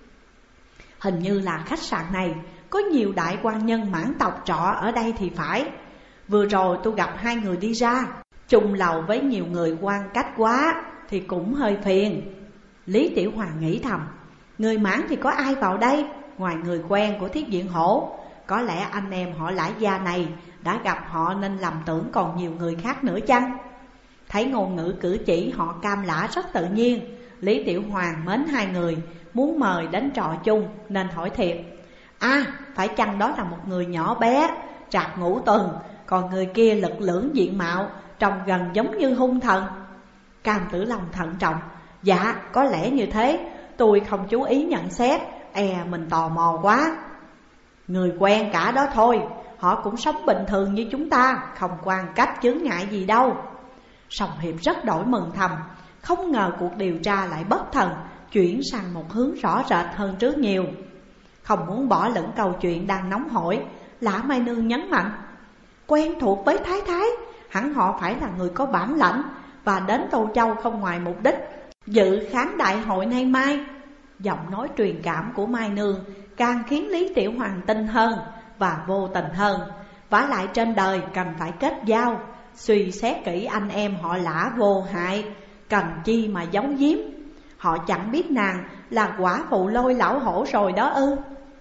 hình như là khách sạn này có nhiều đại quan nhân Mãn tộc trọ ở đây thì phải. Vừa rồi tôi gặp hai người đi ra, chung lầu với nhiều người quan cách quá thì cũng hơi phiền. Lý Tiểu Hoàng nghĩ thầm: người Mãn thì có ai vào đây ngoài người quen của Thiết Diện Hổ. Có lẽ anh em họ Lã Gia này đã gặp họ nên lầm tưởng còn nhiều người khác nữa chăng? Thấy ngôn ngữ cử chỉ họ Cam Lã rất tự nhiên, Lý Tiểu Hoàng mến hai người, muốn mời đến trọ chung nên hỏi thiệt: phải chăng đó là một người nhỏ bé, trạc ngũ tuần, còn người kia lực lưỡng diện mạo, trông gần giống như hung thần? Cam Tử Long thận trọng: dạ, có lẽ như thế, tôi không chú ý nhận xét, mình tò mò quá. Người quen cả đó thôi, họ cũng sống bình thường như chúng ta, không quan cách chướng ngại gì đâu. Song Hiệp rất đổi mừng thầm, không ngờ cuộc điều tra lại bất thần, chuyển sang một hướng rõ rệt hơn trước nhiều. Không muốn bỏ lửng câu chuyện đang nóng hổi, Lã Mai Nương nhấn mạnh: quen thuộc với Thái Thái, hẳn họ phải là người có bản lãnh, và đến Tô Châu không ngoài mục đích dự khán đại hội nay mai. Giọng nói truyền cảm của Mai Nương càng khiến Lý Tiểu Hoàng tin hơn và vô tình hơn. Vả lại trên đời cần phải kết giao, suy xét kỹ anh em họ Lã vô hại, cần chi mà giấu giếm. Họ chẳng biết nàng là quả phụ Lôi lão hổ rồi đó ư?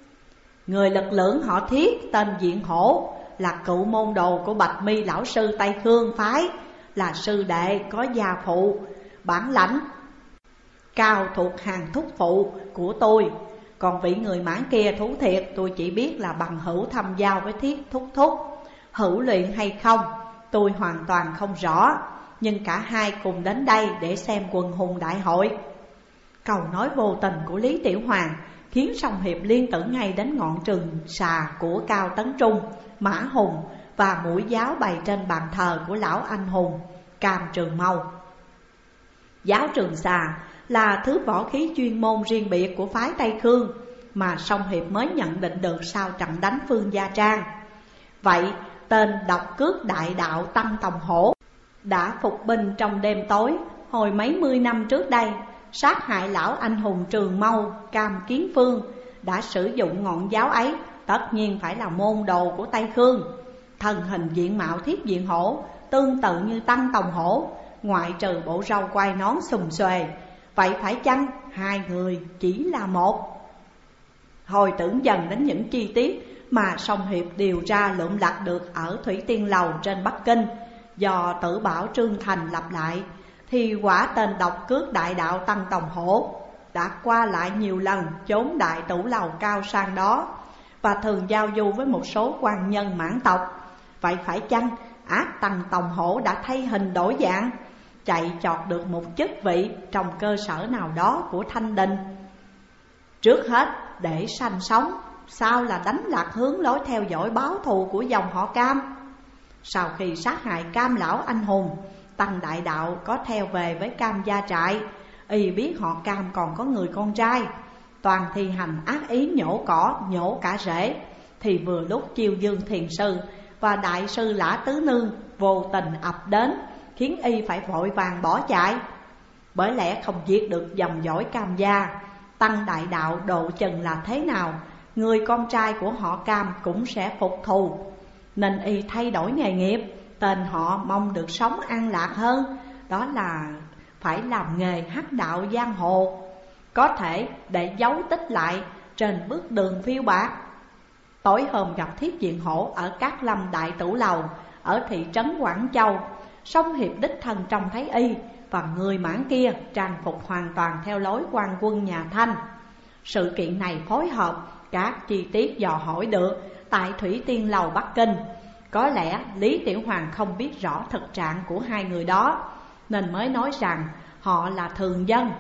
Người lực lưỡng họ Thiết tên Diện Hổ, là cựu môn đồ của Bạch Mi lão sư Tây Khương phái, là sư đệ có gia phụ, bản lãnh cao thuộc hàng thúc phụ của tôi. Còn vị người Mãn kia thú thiệt, tôi chỉ biết là bằng hữu thâm giao với Thiết thúc thúc. Hữu luyện hay không, tôi hoàn toàn không rõ, nhưng cả hai cùng đến đây để xem quần hùng đại hội. Câu nói vô tình của Lý Tiểu Hoàng khiến Song Hiệp liên tưởng ngay đến ngọn trường xà của Cao Tấn Trung, Mã Hùng và mũi giáo bày trên bàn thờ của lão anh hùng Cam Trường Mâu. Giáo trường xà là thứ võ khí chuyên môn riêng biệt của phái Tây Khương mà Song Hiệp mới nhận định được sau trận đánh Phương Gia Trang. Vậy tên độc cước đại đạo Tăng Tòng Hổ đã phục binh trong đêm tối hồi mấy mươi năm trước đây, sát hại lão anh hùng Trường Mâu Cam Kiến Phương. Đã sử dụng ngọn giáo ấy tất nhiên phải là môn đồ của Tây Khương. Thân hình diện mạo Thiết Diện Hổ tương tự như Tăng Tòng Hổ, ngoại trừ bộ râu quai nón xùm xuề. Vậy phải chăng hai người chỉ là một? Hồi tưởng dần đến những chi tiết mà Song Hiệp điều tra lượm lặt được ở Thủy Tiên Lầu trên Bắc Kinh, do Tử Bảo Trương Thành lặp lại, thì quả tên độc cước đại đạo Tăng Tòng Hổ đã qua lại nhiều lần chốn đại tủ lầu cao sang đó, và thường giao du với một số quan nhân mãn tộc. Vậy phải chăng ác Tăng Tòng Hổ đã thay hình đổi dạng, chạy chọt được một chức vị trong cơ sở nào đó của Thanh Đình? Trước hết để sanh sống, sau là đánh lạc hướng lối theo dõi báo thù của dòng họ Cam. Sau khi sát hại Cam lão anh hùng, Tăng đại đạo có theo về với Cam gia trại. Y biết họ Cam còn có người con trai, toàn thi hành ác ý nhổ cỏ nhổ cả rễ, thì vừa lúc Chiêu Dương Thiền Sư và Đại sư Lã Tứ Nương vô tình ập đến, khiến y phải vội vàng bỏ chạy. Bởi lẽ không giết được dòng dõi Cam gia, Tăng đại đạo độ chừng là thế nào, người con trai của họ Cam cũng sẽ phục thù. Nên y thay đổi nghề nghiệp, tên họ mong được sống an lạc hơn, đó là phải làm nghề hắc đạo giang hồ, có thể để giấu tích lại trên bước đường phiêu bạt. Tối hôm gặp Thiết Diện Hổ ở Cát Lâm Đại Tủ Lầu ở thị trấn Quảng Châu, Song Hiệp đích thân trông thấy y và người Mãn kia trang phục hoàn toàn theo lối quan quân nhà Thanh. Sự kiện này phối hợp các chi tiết dò hỏi được tại Thủy Tiên Lầu Bắc Kinh. Có lẽ Lý Tiểu Hoàng không biết rõ thực trạng của hai người đó, nên mới nói rằng họ là thường dân,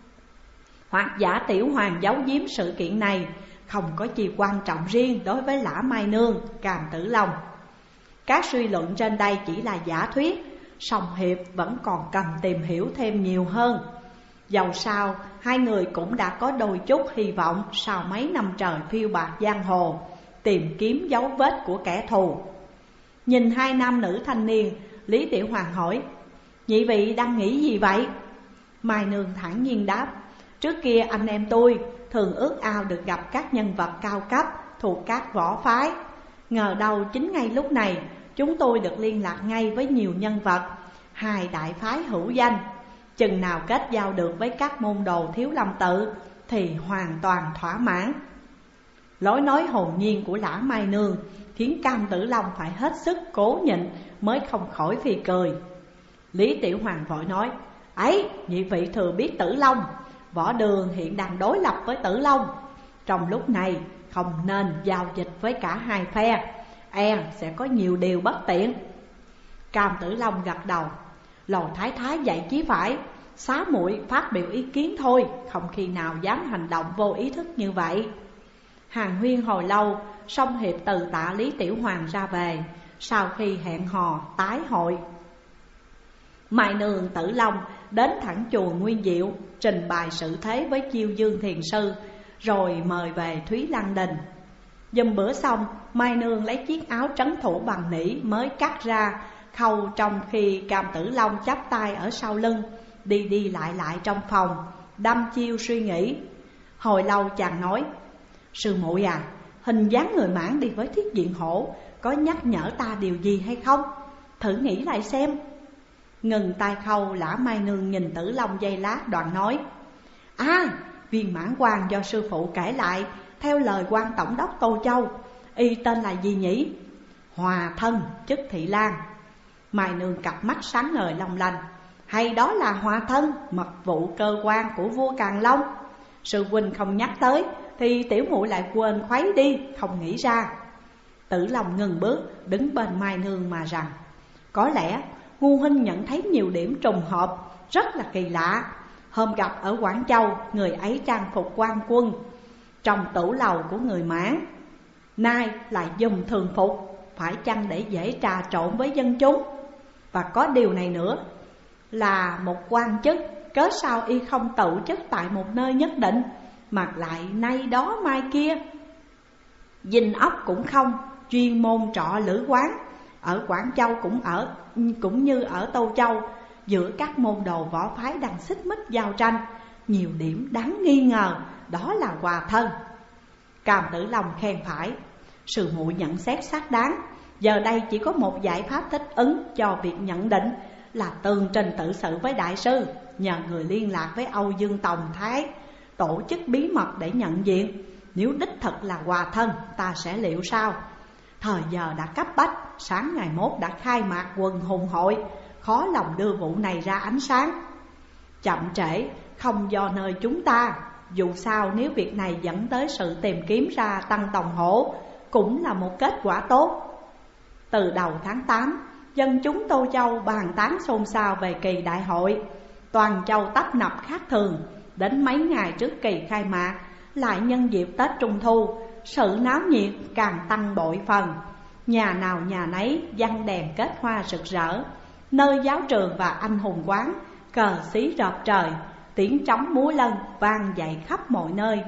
hoặc giả Tiểu Hoàng giấu giếm sự kiện này, không có gì quan trọng riêng đối với Lã Mai Nương, Cam Tử Long. Các suy luận trên đây chỉ là giả thuyết, Song Hiệp vẫn còn cần tìm hiểu thêm nhiều hơn. Dầu sao hai người cũng đã có đôi chút hy vọng sau mấy năm trời phiêu bạt giang hồ, tìm kiếm dấu vết của kẻ thù. Nhìn hai nam nữ thanh niên, Lý Tiểu Hoàng hỏi: nhị vị đang nghĩ gì vậy? Mai Nương thản nhiên đáp: trước kia anh em tôi thường ước ao được gặp các nhân vật cao cấp thuộc các võ phái. Ngờ đâu chính ngay lúc này chúng tôi được liên lạc ngay với nhiều nhân vật hai đại phái hữu danh. Chừng nào kết giao được với các môn đồ Thiếu Lâm Tự thì hoàn toàn thỏa mãn. Lối nói hồn nhiên của Lã Mai Nương khiến Cam Tử Long phải hết sức cố nhịn mới không khỏi phì cười. Lý Tiểu Hoàng vội nói: Ấy, nhị vị thừa biết Tử Long, Võ Đường hiện đang đối lập với Tử Long. Trong lúc này không nên giao dịch với cả hai phe, sẽ có nhiều điều bất tiện. Cam Tử Long gật đầu. Lầu Thái Thái dạy chí phải, xá muội phát biểu ý kiến thôi, không khi nào dám hành động vô ý thức như vậy. Hàn huyên hồi lâu, song hiệp từ tạ Lý Tiểu Hoàng ra về. Sau khi hẹn hò tái hội, Mai Nương Tử Long đến thẳng chùa Nguyên Diệu, trình bày sự thế với Chiêu Dương Thiền Sư, rồi mời về Thúy Lăng Đình. Dùm bữa xong, Mai Nương lấy chiếc áo trấn thủ bằng nỉ mới cắt ra khâu, trong khi Cam Tử Long chắp tay ở sau lưng, đi lại trong phòng, đăm chiêu suy nghĩ. Hồi lâu chàng nói: Sư muội à, hình dáng người Mãn đi với Thiết Diện Hổ có nhắc nhở ta điều gì hay không? Thử nghĩ lại xem. Ngừng tay khâu, Lã Mai Nương nhìn Tử Long giây lát, đoạn nói: viên mãn quan do sư phụ kể lại, theo lời quan tổng đốc Tô Châu, y tên là gì nhỉ? Hòa Thân, chức Thị Lan. Mai Nương cặp mắt sáng ngời long lanh: hay đó là Hòa Thân, mật vụ cơ quan của vua Càn Long. Sư huynh không nhắc tới thì tiểu muội lại quên khuấy đi, không nghĩ ra. Tử Long ngừng bước, đứng bên Mai Nương mà rằng: có lẽ Ngu huynh nhận thấy nhiều điểm trùng hợp, rất là kỳ lạ. Hôm gặp ở Quảng Châu, người ấy trang phục quan quân trong tửu lầu của người Mãn, nay lại dùng thường phục, phải chăng để dễ trà trộn với dân chúng? Và có điều này nữa, là một quan chức, cớ sao y không tự chức tại một nơi nhất định, mà lại nay đó mai kia? Dinh ốc cũng không, chuyên môn trọ lữ quán. Ở Quảng Châu cũng như ở Tô Châu, giữa các môn đồ võ phái đang xích mích giao tranh, nhiều điểm đáng nghi ngờ, đó là Hòa Thân. Cam Tử Long khen phải: sư muội nhận xét xác đáng. Giờ đây chỉ có một giải pháp thích ứng cho việc nhận định, là tường trình tự sự với đại sư, nhờ người liên lạc với Âu Dương Tòng Thái, tổ chức bí mật để nhận diện. Nếu đích thực là Hòa Thân, ta sẽ liệu sao? Thời giờ đã cấp bách, sáng ngày mốt đã khai mạc quần hùng hội, khó lòng đưa vụ này ra ánh sáng. Chậm trễ không do nơi chúng ta, dù sao nếu việc này dẫn tới sự tìm kiếm ra Tăng Tòng Hổ, cũng là một kết quả tốt. Từ đầu tháng 8, dân chúng Tô Châu bàn tán xôn xao về kỳ đại hội. Toàn châu tấp nập khác thường. Đến mấy ngày trước kỳ khai mạc, lại nhân dịp Tết Trung Thu, sự náo nhiệt càng tăng bội phần. Nhà nào nhà nấy giăng đèn kết hoa rực rỡ. Nơi giáo trường và anh hùng quán, cờ xí rợp trời, tiếng trống múa lân vang dậy khắp mọi nơi.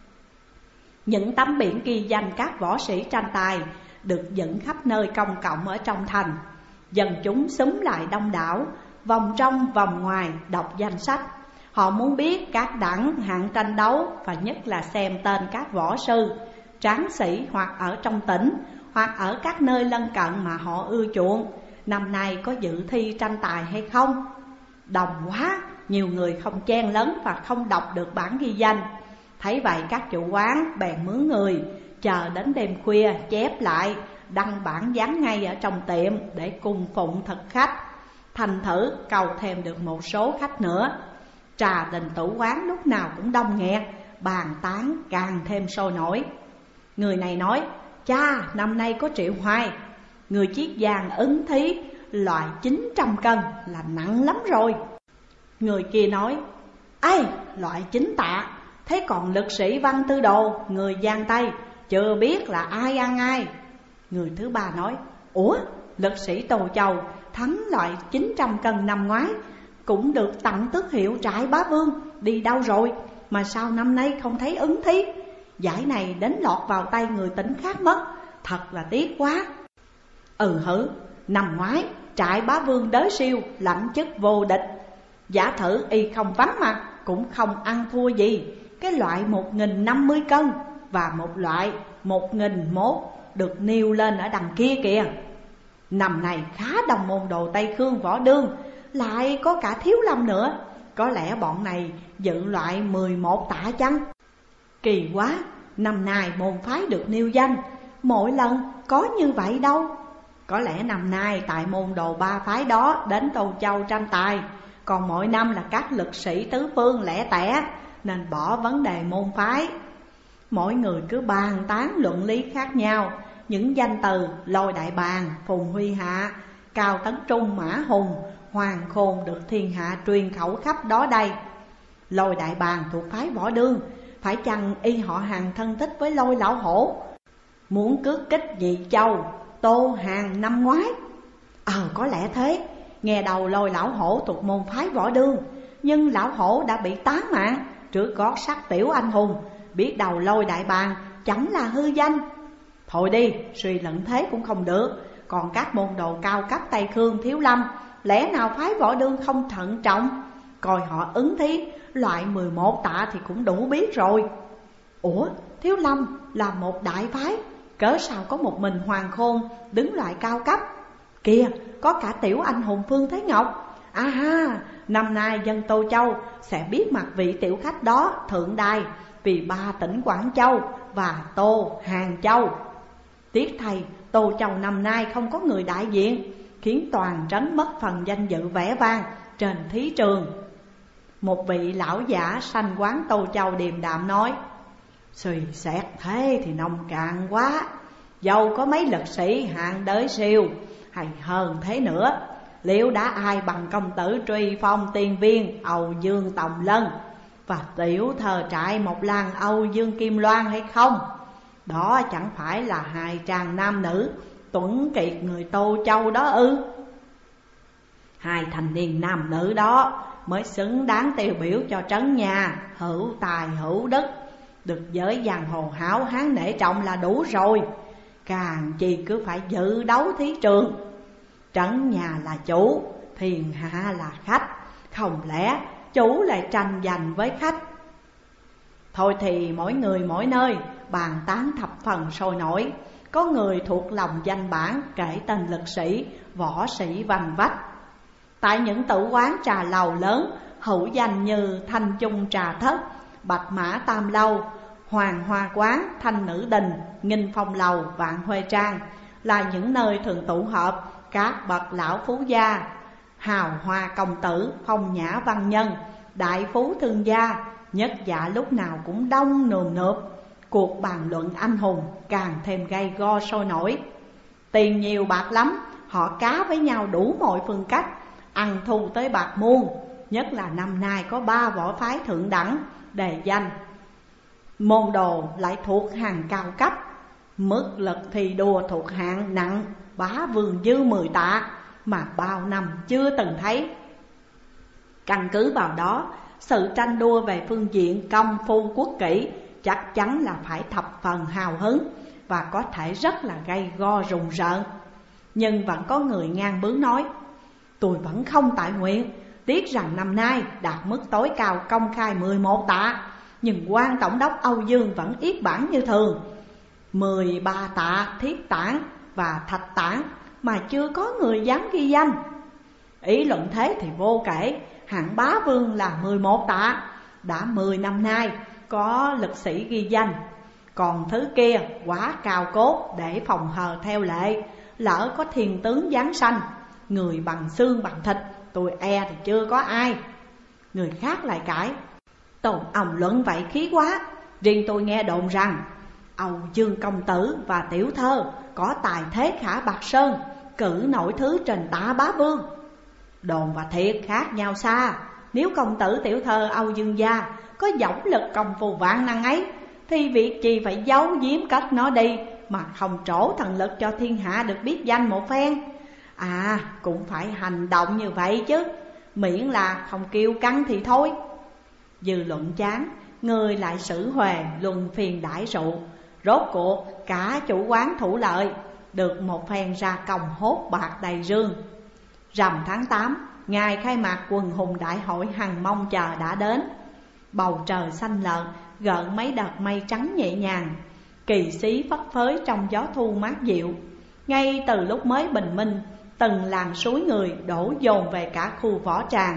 Những tấm biển ghi danh các võ sĩ tranh tài được dựng khắp nơi công cộng ở trong thành. Dân chúng xúm lại đông đảo, vòng trong vòng ngoài đọc danh sách. Họ muốn biết các đẳng hạng tranh đấu, và nhất là xem tên các võ sư, tráng sĩ hoặc ở trong tỉnh hoặc ở các nơi lân cận mà họ ưa chuộng, năm nay có dự thi tranh tài hay không. Đồng quá, nhiều người không chen lấn và không đọc được bản ghi danh. Thấy vậy các chủ quán bèn mướn người, chờ đến đêm khuya chép lại, đăng bản dán ngay ở trong tiệm để cung phụng thực khách. Thành thử cầu thêm được một số khách nữa. Trà đình tủ quán lúc nào cũng đông nghẹt, bàn tán càng thêm sôi nổi. Người này nói: cha, năm nay có triệu hoài, người chiết vàng ứng thí loại 900 cân là nặng lắm rồi. Người kia nói: ây, loại 9 tạ, thế còn lực sĩ Văn Tư Đồ, người Giang Tây, chưa biết là ai ăn ai. Người thứ ba nói: ủa, lực sĩ Tô Châu thắng loại 900 cân năm ngoái, cũng được tặng tước hiệu trại bá vương, đi đâu rồi mà sao năm nay không thấy ứng thí? Giải này đến lọt vào tay người tỉnh khác mất, thật là tiếc quá. Năm ngoái trại bá vương đới siêu, lãnh chức vô địch. Giả thử y không vắng mà cũng không ăn thua gì. Cái loại 1050 cân và một loại 1001 được nêu lên ở đằng kia kìa. Năm này khá đồng môn đồ Tây Khương Võ Đương, lại có cả Thiếu Lâm nữa. Có lẽ bọn này dự loại 11 tạ chăng? Kỳ quá, năm nay môn phái được nêu danh, mỗi lần có như vậy đâu. Có lẽ năm nay tại môn đồ ba phái đó đến Tô Châu tranh tài, còn mỗi năm là các lực sĩ tứ phương lẻ tẻ, nên bỏ vấn đề môn phái. Mỗi người cứ bàn tán luận lý khác nhau. Những danh từ Lôi Đại Bàng, Phùng Huy Hạ, Cao Tấn Trung, Mã Hùng, Hoàng Khôn được thiên hạ truyền khẩu khắp đó đây. Lôi Đại Bàng thuộc phái Võ Đương, phải chăng y họ hàng thân thích với Lôi Lão Hổ, muốn cướp kích Nhị Châu, Tô Hàng năm ngoái? Có lẽ thế. Nghe đầu Lôi Lão Hổ thuộc môn phái Võ Đương, nhưng Lão Hổ đã bị tán mạng trước gót sắt Tiểu Anh Hùng. Biết đầu Lôi Đại Bàng chẳng là hư danh. Thôi đi, suy luận thế cũng không được. Còn các môn đồ cao cấp Tây Khương, Thiếu Lâm, lẽ nào phái Võ Đương không thận trọng? Coi họ ứng thí loại 11 tạ thì cũng đủ biết rồi. Ủa, Thiếu Lâm là một đại phái, cớ sao có một mình Hoàng Khôn đứng loại cao cấp? Kìa, có cả Tiểu Anh Hùng Phương Thế Ngọc. Năm nay dân Tô Châu sẽ biết mặt vị tiểu khách đó thượng đài vì 3 tỉnh Quảng Châu và Tô, Hàng Châu. Tiếc thầy, Tô Châu năm nay không có người đại diện, khiến toàn trấn mất phần danh dự vẻ vang trên thí trường. Một vị lão giả sanh quán Tô Châu điềm đạm nói: suy xét thế thì nông cạn quá. Dầu có mấy lực sĩ hạng đới siêu hay hơn thế nữa, liệu đã ai bằng công tử Truy Phong Tiên Viên Âu Dương Tòng Lân và tiểu thờ trại Mộc Lan Âu Dương Kim Loan hay không? Đó chẳng phải là hai tràng nam nữ tuấn kiệt người Tô Châu đó ư? Hai thanh niên nam nữ đó mới xứng đáng tiêu biểu cho trấn nhà hữu tài hữu đức, được giới giang hồ hảo hán nể trọng là đủ rồi. Càng chi cứ phải dự đấu thí trường. Trấn nhà là chủ, thiên hạ là khách, không lẽ chủ lại tranh giành với khách? Thôi thì mỗi người mỗi nơi bàn tán thập phần sôi nổi. Có người thuộc lòng danh bản kể tên lực sĩ, võ sĩ vành vách. Tại những tử quán trà lầu lớn hữu danh như Thanh Trung Trà Thất, Bạch Mã Tam Lâu, Hoàng Hoa Quán, Thanh Nữ Đình, Nghinh Phong Lầu, Vạn Huê Trang là những nơi thường tụ họp các bậc lão phú gia, hào hoa công tử, phong nhã văn nhân, đại phú thương gia. Nhất dạ lúc nào cũng đông nườm nượp, cuộc bàn luận anh hùng càng thêm gay go sôi nổi. Tiền nhiều bạc lắm, họ cá với nhau đủ mọi phương cách, ăn thu tới bạc muôn. Nhất là năm nay có 3 võ phái thượng đẳng đề danh, môn đồ lại thuộc hàng cao cấp, mức lực thi đua thuộc hạng nặng bá vương dư 10 tạ mà bao năm chưa từng thấy. Căn cứ vào đó, sự tranh đua về phương diện công phu quốc kỹ chắc chắn là phải thập phần hào hứng và có thể rất là gay go rùng rợn. Nhưng vẫn có người ngang bướng nói: tôi vẫn không tại nguyện, tiếc rằng năm nay đạt mức tối cao công khai 11 tạ, nhưng quan tổng đốc Âu Dương vẫn yết bản như thường, 13 tạ thiết tản và thạch tản mà chưa có người dám ghi danh. Ý luận thế thì vô kể, hạng bá vương là 11 tạ, đã 10 năm nay có lực sĩ ghi danh. Còn thứ kia quá cao cốt để phòng hờ theo lệ, lỡ có thiên tướng giáng sanh, người bằng xương bằng thịt, tôi e thì chưa có ai. Người khác lại cãi: Tôn ông luận vậy khí quá, riêng tôi nghe đồn rằng Âu Dương công tử và tiểu thơ có tài thế khả bạc sơn, cử nổi thứ trên tạ bá vương. Đồn và thiệt khác nhau xa. Nếu công tử tiểu thơ Âu Dương gia có dõng lực công phu vạn năng ấy, thì việc gì phải giấu giếm cách nó đi mà không trổ thần lực cho thiên hạ được biết danh một phen? Cũng phải hành động như vậy chứ, miễn là không kêu căng thì thôi. Dư luận chán, người lại xử huề luân phiền đãi rượu. Rốt cuộc cả chủ quán thủ lợi, được một phen ra công hốt bạc đầy rương. Rằm tháng 8, ngày khai mạc quần hùng đại hội hằng mong chờ đã đến. Bầu trời xanh lợn, gợn mấy đợt mây trắng nhẹ nhàng, kỳ xí phất phới trong gió thu mát dịu. Ngay từ lúc mới bình minh, từng làn suối người đổ dồn về cả khu võ tràng.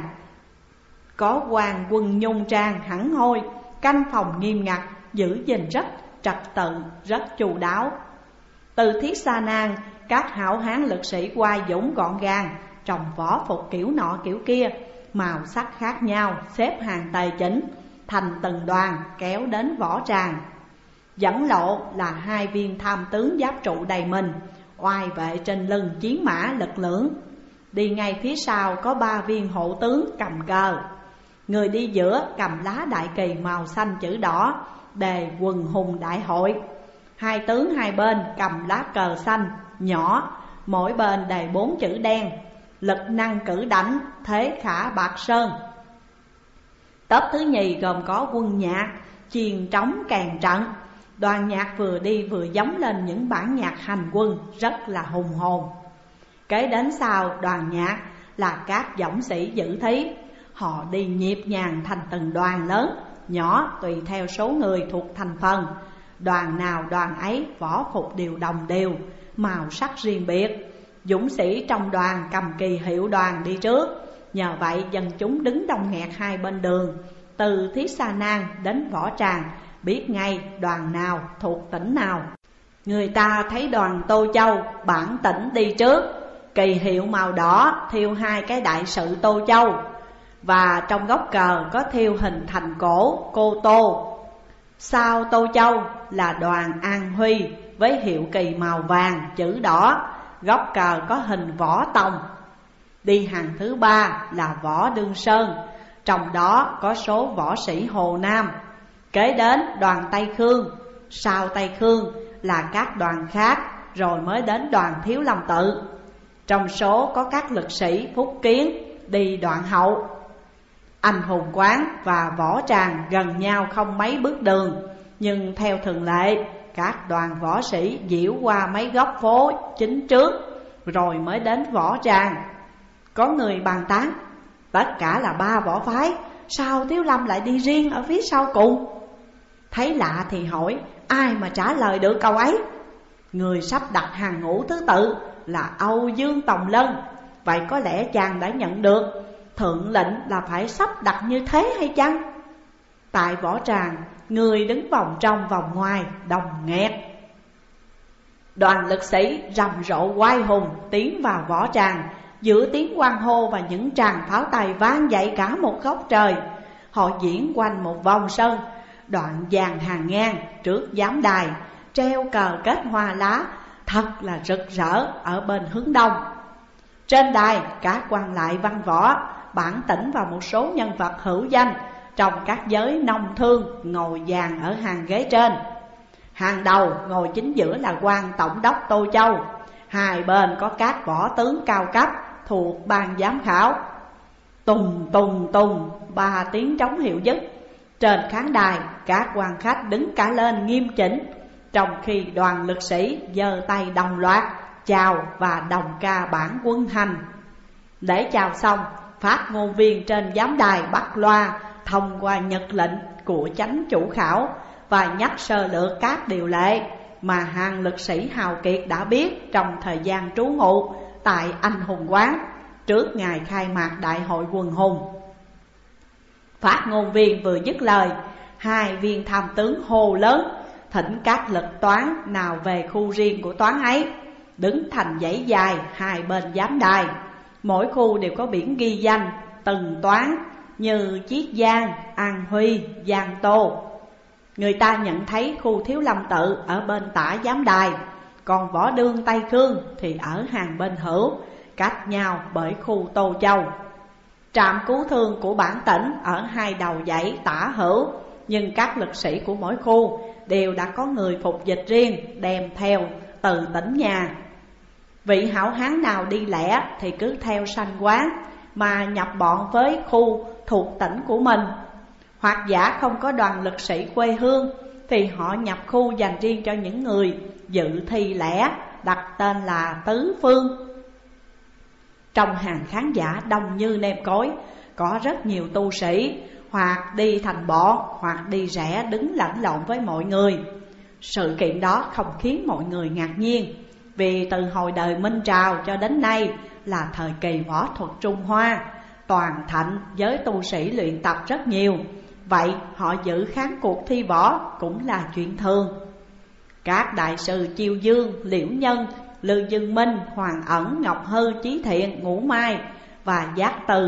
Có quan quân nhung trang hẳn hoi, canh phòng nghiêm ngặt, giữ gìn rất trật tự, rất chu đáo. Từ Thiết Sa Nang, các hảo hán lực sĩ oai dũng gọn gàng, trong võ phục kiểu nọ kiểu kia, màu sắc khác nhau, xếp hàng tề chỉnh thành từng đoàn kéo đến võ tràng. Dẫn lộ là 2 viên tham tướng giáp trụ đầy mình, oai vệ trên lưng chiến mã lực lưỡng. Đi ngay phía sau có 3 viên hộ tướng cầm cờ. Người đi giữa cầm lá đại kỳ màu xanh chữ đỏ đề quần hùng đại hội. 2 tướng hai bên cầm lá cờ xanh nhỏ, mỗi bên đề 4 chữ đen: lực năng cử đảnh, thế khả bạc sơn. Tốp thứ nhì gồm có quân nhạc, chiền trống kèn trận. Đoàn nhạc vừa đi vừa giống lên những bản nhạc hành quân rất là hùng hồn. Kế đến sau đoàn nhạc là các dũng sĩ dự thí. Họ đi nhịp nhàng thành từng đoàn lớn, nhỏ tùy theo số người thuộc thành phần. Đoàn nào đoàn ấy võ phục đều đồng đều, màu sắc riêng biệt. Dũng sĩ trong đoàn cầm kỳ hiệu đoàn đi trước. Nhờ vậy dân chúng đứng đông nghẹt hai bên đường, từ Thiết Sa Nang đến Võ Tràng, biết ngay đoàn nào thuộc tỉnh nào. Người ta thấy đoàn Tô Châu bản tỉnh đi trước, kỳ hiệu màu đỏ thiêu 2 cái đại sự Tô Châu, và trong góc cờ có thiêu hình thành cổ Cô Tô. Sau Tô Châu là đoàn An Huy với hiệu kỳ màu vàng chữ đỏ, góc cờ có hình võ tòng. Đi hàng thứ 3 là Võ Đương Sơn, trong đó có số võ sĩ Hồ Nam. Kế đến đoàn Tây Khương, sau Tây Khương là các đoàn khác, rồi mới đến đoàn Thiếu Lâm Tự. Trong số có các lực sĩ Phúc Kiến đi đoạn hậu. Anh hùng quán và Võ Tràng gần nhau không mấy bước đường, nhưng theo thường lệ các đoàn võ sĩ diễu qua mấy góc phố chính trước, rồi mới đến Võ Tràng. Có người bàn tán, tất cả là 3 võ phái, sao Thiếu Lâm lại đi riêng ở phía sau cùng? Thấy lạ thì hỏi, ai mà trả lời được câu ấy? Người sắp đặt hàng ngũ thứ tự là Âu Dương Tòng Lân. Vậy có lẽ chàng đã nhận được thượng lệnh là phải sắp đặt như thế hay chăng? Tại Võ Tràng, người đứng vòng trong vòng ngoài đồng nghẹt. Đoàn lực sĩ rầm rộ oai hùng tiến vào Võ Tràng, giữa tiếng hoan hô và những tràng pháo tay vang dậy cả một góc trời. Họ diễn quanh một vòng sân, đoạn dàn hàng ngang trước giám đài, treo cờ kết hoa lá thật là rực rỡ ở bên hướng đông. Trên đài các quan lại văn võ, bản tỉnh và một số nhân vật hữu danh trong các giới nông thương ngồi dàn ở hàng ghế trên. Hàng đầu ngồi chính giữa là quan tổng đốc Tô Châu, hai bên có các võ tướng cao cấp thuộc ban giám khảo. Tùng tùng tùng 3 tiếng trống hiệu dứt. Trên khán đài các quan khách đứng cả lên nghiêm chỉnh, trong khi đoàn lực sĩ giơ tay đồng loạt chào và đồng ca bản quân hành. Để chào xong, phát ngôn viên trên giám đài bắt loa thông qua nhật lệnh của chánh chủ khảo và nhắc sơ lược các điều lệ mà hàng lực sĩ hào kiệt đã biết trong thời gian trú ngụ tại Anh Hùng Quán trước ngày khai mạc đại hội quần hùng. Phát ngôn viên vừa dứt lời, 2 viên tham tướng hô lớn thỉnh các lực toán nào về khu riêng của toán ấy, đứng thành dãy dài hai bên giám đài. Mỗi khu đều có biển ghi danh từng toán như Chiết Giang, An Huy, Giang Tô. Người ta nhận thấy khu Thiếu Lâm Tự ở bên tả giám đài, còn Võ Đương Tây Khương thì ở hàng bên hữu, cách nhau bởi khu Tô Châu. Trạm cứu thương của bản tỉnh ở hai đầu dãy tả hữu, nhưng các lực sĩ của mỗi khu đều đã có người phục dịch riêng đem theo từ tỉnh nhà. Vị hảo hán nào đi lẻ thì cứ theo sanh quán mà nhập bọn với khu thuộc tỉnh của mình, hoặc giả không có đoàn lực sĩ quê hương thì họ nhập khu dành riêng cho những người dự thi lẻ, đặt tên là tứ phương. Trong hàng khán giả đông như nêm cối, có rất nhiều tu sĩ, hoặc đi thành bọn, hoặc đi rẽ đứng lẫn lộn với mọi người. Sự kiện đó không khiến mọi người ngạc nhiên, vì từ hồi đời Minh Trào cho đến nay là thời kỳ võ thuật Trung Hoa, toàn thạnh giới tu sĩ luyện tập rất nhiều. Vậy họ giữ kháng cuộc thi võ cũng là chuyện thường. Các đại sư Chiêu Dương, Liễu Nhân, Lư Dương Minh, Hoàng Ẩn, Ngọc Hư, Chí Thiện, Ngũ Mai và Giác Từ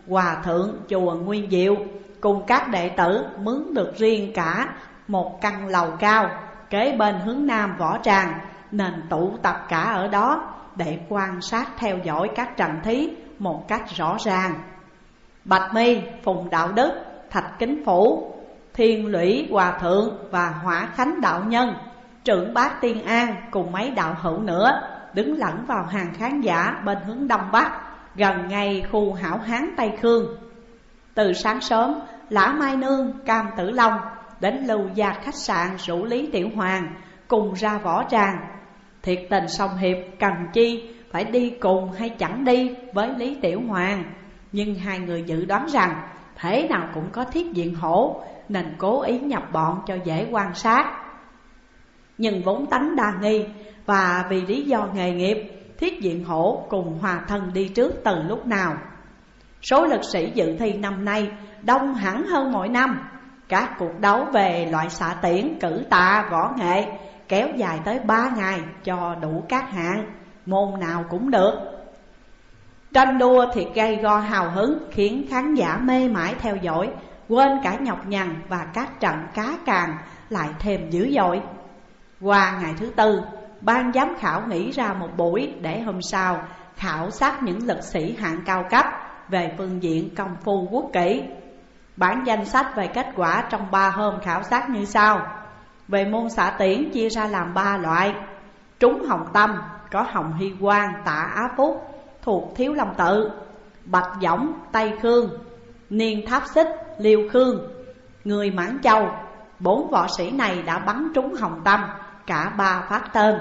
hòa thượng chùa Nguyên Diệu cùng các đệ tử mướn được riêng cả một căn lầu cao kế bên hướng nam võ tràng, nên tụ tập cả ở đó để quan sát theo dõi các trận thí một cách rõ ràng. Bạch Mi, Phùng Đạo Đức, Thạch Kính Phủ, Thiên Lũy Hòa Thượng và Hỏa Khánh Đạo Nhân, Trưởng Bác Tiên An cùng mấy đạo hữu nữa đứng lẫn vào hàng khán giả bên hướng đông bắc, gần ngay khu hảo hán Tây Khương. Từ sáng sớm, Lã Mai Nương, Cam Tử Long đến Lưu Gia khách sạn rủ Lý Tiểu Hoàng cùng ra võ tràng. Thiệt tình song hiệp cần chi phải đi cùng hay chẳng đi với Lý Tiểu Hoàng, nhưng hai người dự đoán rằng thế nào cũng có Thiết Diện Hổ, nên cố ý nhập bọn cho dễ quan sát. Nhưng vốn tánh đa nghi và vì lý do nghề nghiệp, Thiết Diện Hổ cùng Hòa Thân đi trước từ lúc nào. Số lực sĩ dự thi năm nay đông hẳn hơn mọi năm. Các cuộc đấu về loại xạ tiễn, cử tạ, võ nghệ kéo dài tới 3 ngày cho đủ các hạng, môn nào cũng được. Tranh đua thiệt gay go hào hứng, khiến khán giả mê mải theo dõi, quên cả nhọc nhằn và các trận cá càng lại thêm dữ dội. Qua ngày thứ tư, ban giám khảo nghĩ ra một buổi để hôm sau khảo sát những lực sĩ hạng cao cấp về phương diện công phu quốc kỹ. Bản danh sách về kết quả trong 3 hôm khảo sát như sau. Về môn xạ tiễn chia ra làm 3 loại. Trúng Hồng Tâm có Hồng Hy Quang, Tạ Á Phúc thuộc Thiếu Lâm Tự, Bạch Võng, Tây Khương, Niên Tháp Xích, Liêu Khương, người Mãn Châu. 4 võ sĩ này đã bắn trúng Hồng Tâm cả 3 phát tên.